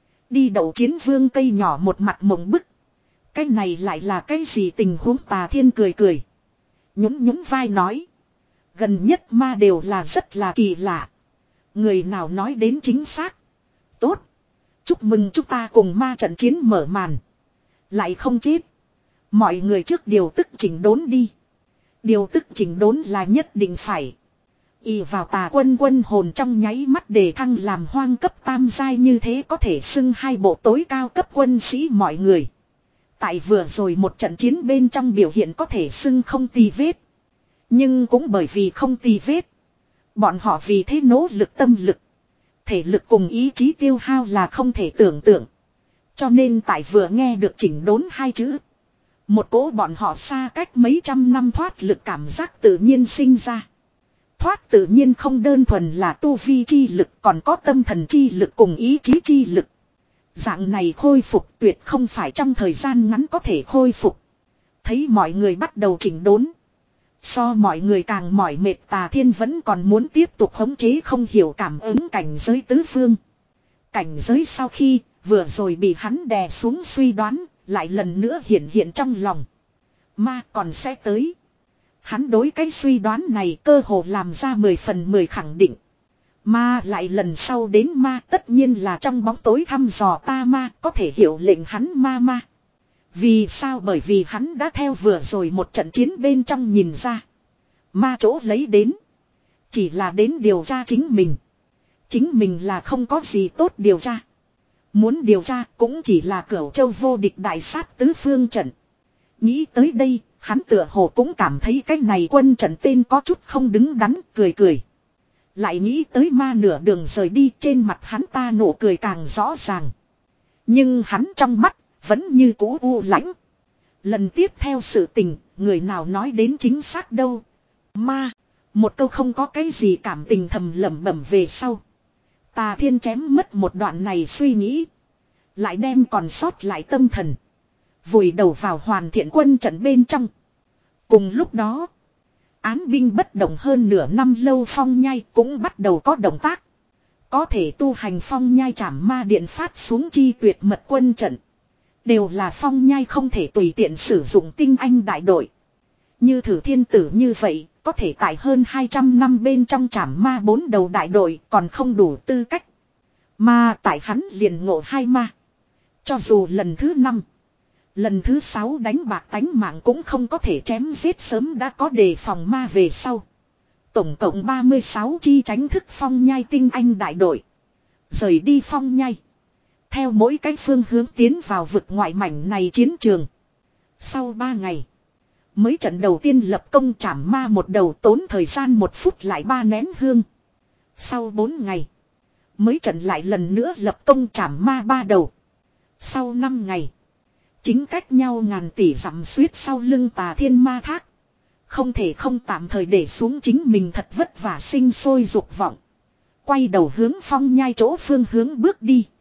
S1: Đi đậu chiến vương cây nhỏ một mặt mộng bức. Cái này lại là cái gì tình huống? Tà Thiên cười cười. Nhún nhún vai nói. Gần nhất ma đều là rất là kỳ lạ. Người nào nói đến chính xác. Tốt. Chúc mừng chúng ta cùng ma trận chiến mở màn. Lại không chết. Mọi người trước điều tức chỉnh đốn đi. Điều tức chỉnh đốn là nhất định phải. Y vào tà quân quân hồn trong nháy mắt đề thăng làm hoang cấp tam giai, như thế có thể xưng hai bộ tối cao cấp quân sĩ mọi người. Tại vừa rồi một trận chiến bên trong biểu hiện có thể xưng không tì vết. Nhưng cũng bởi vì không tì vết. Bọn họ vì thế nỗ lực tâm lực. Thể lực cùng ý chí tiêu hao là không thể tưởng tượng. Cho nên tại vừa nghe được chỉnh đốn hai chữ. Một cỗ bọn họ xa cách mấy trăm năm thoát lực cảm giác tự nhiên sinh ra. Thoát tự nhiên không đơn thuần là tu vi chi lực, còn có tâm thần chi lực cùng ý chí chi lực. Dạng này khôi phục tuyệt không phải trong thời gian ngắn có thể khôi phục. Thấy mọi người bắt đầu chỉnh đốn. So mọi người càng mỏi mệt, Tà Thiên vẫn còn muốn tiếp tục khống chế không hiểu cảm ứng cảnh giới tứ phương. Cảnh giới sau khi vừa rồi bị hắn đè xuống suy đoán, lại lần nữa hiện hiện trong lòng. Ma còn sẽ tới. Hắn đối cái suy đoán này cơ hồ làm ra mười phần mười khẳng định. Ma lại lần sau đến ma tất nhiên là trong bóng tối thăm dò ta ma, có thể hiểu lệnh hắn ma ma. Vì sao? Bởi vì hắn đã theo vừa rồi một trận chiến bên trong nhìn ra. Ma chỗ lấy đến. Chỉ là đến điều tra chính mình. Chính mình là không có gì tốt điều tra. Muốn điều tra cũng chỉ là Cửu Châu vô địch đại sát tứ phương trận. Nghĩ tới đây, hắn tựa hồ cũng cảm thấy cái này quân trận tên có chút không đứng đắn, cười cười. Lại nghĩ tới ma nửa đường rời đi, trên mặt hắn ta nụ cười càng rõ ràng. Nhưng hắn trong mắt vẫn như cũ u lãnh. Lần tiếp theo sự tình, người nào nói đến chính xác đâu. Ma, một câu không có cái gì cảm tình thầm lẩm bẩm về sau. Tà Thiên chém mất một đoạn này suy nghĩ. Lại đem còn sót lại tâm thần. Vùi đầu vào hoàn thiện quân trận bên trong. Cùng lúc đó. Án binh bất động hơn nửa năm lâu Phong Nhai cũng bắt đầu có động tác. Có thể tu hành Phong Nhai trảm ma điện phát xuống chi tuyệt mật quân trận. Đều là Phong Nhai không thể tùy tiện sử dụng tinh anh đại đội. Như thử thiên tử như vậy, có thể tại hơn hai trăm năm bên trong trảm ma bốn đầu đại đội còn không đủ tư cách. Mà tại hắn liền ngộ hai ma. Cho dù lần thứ năm, lần thứ sáu đánh bạc tánh mạng cũng không có thể chém giết sớm đã có đề phòng ma về sau. Tổng cộng ba mươi sáu chi tránh thức Phong Nhai tinh anh đại đội. Rời đi Phong Nhai. Theo mỗi cái phương hướng tiến vào vực ngoại mảnh này chiến trường. Sau ba ngày. Mới trận đầu tiên lập công trảm ma một đầu tốn thời gian một phút lại ba nén hương. Sau bốn ngày. Mới trận lại lần nữa lập công trảm ma ba đầu. Sau năm ngày. Chính cách nhau ngàn tỷ dặm suýt sau lưng Tà Thiên Ma Thác. Không thể không tạm thời để xuống chính mình thật vất vả sinh sôi dục vọng. Quay đầu hướng Phong Nhai chỗ phương hướng bước đi.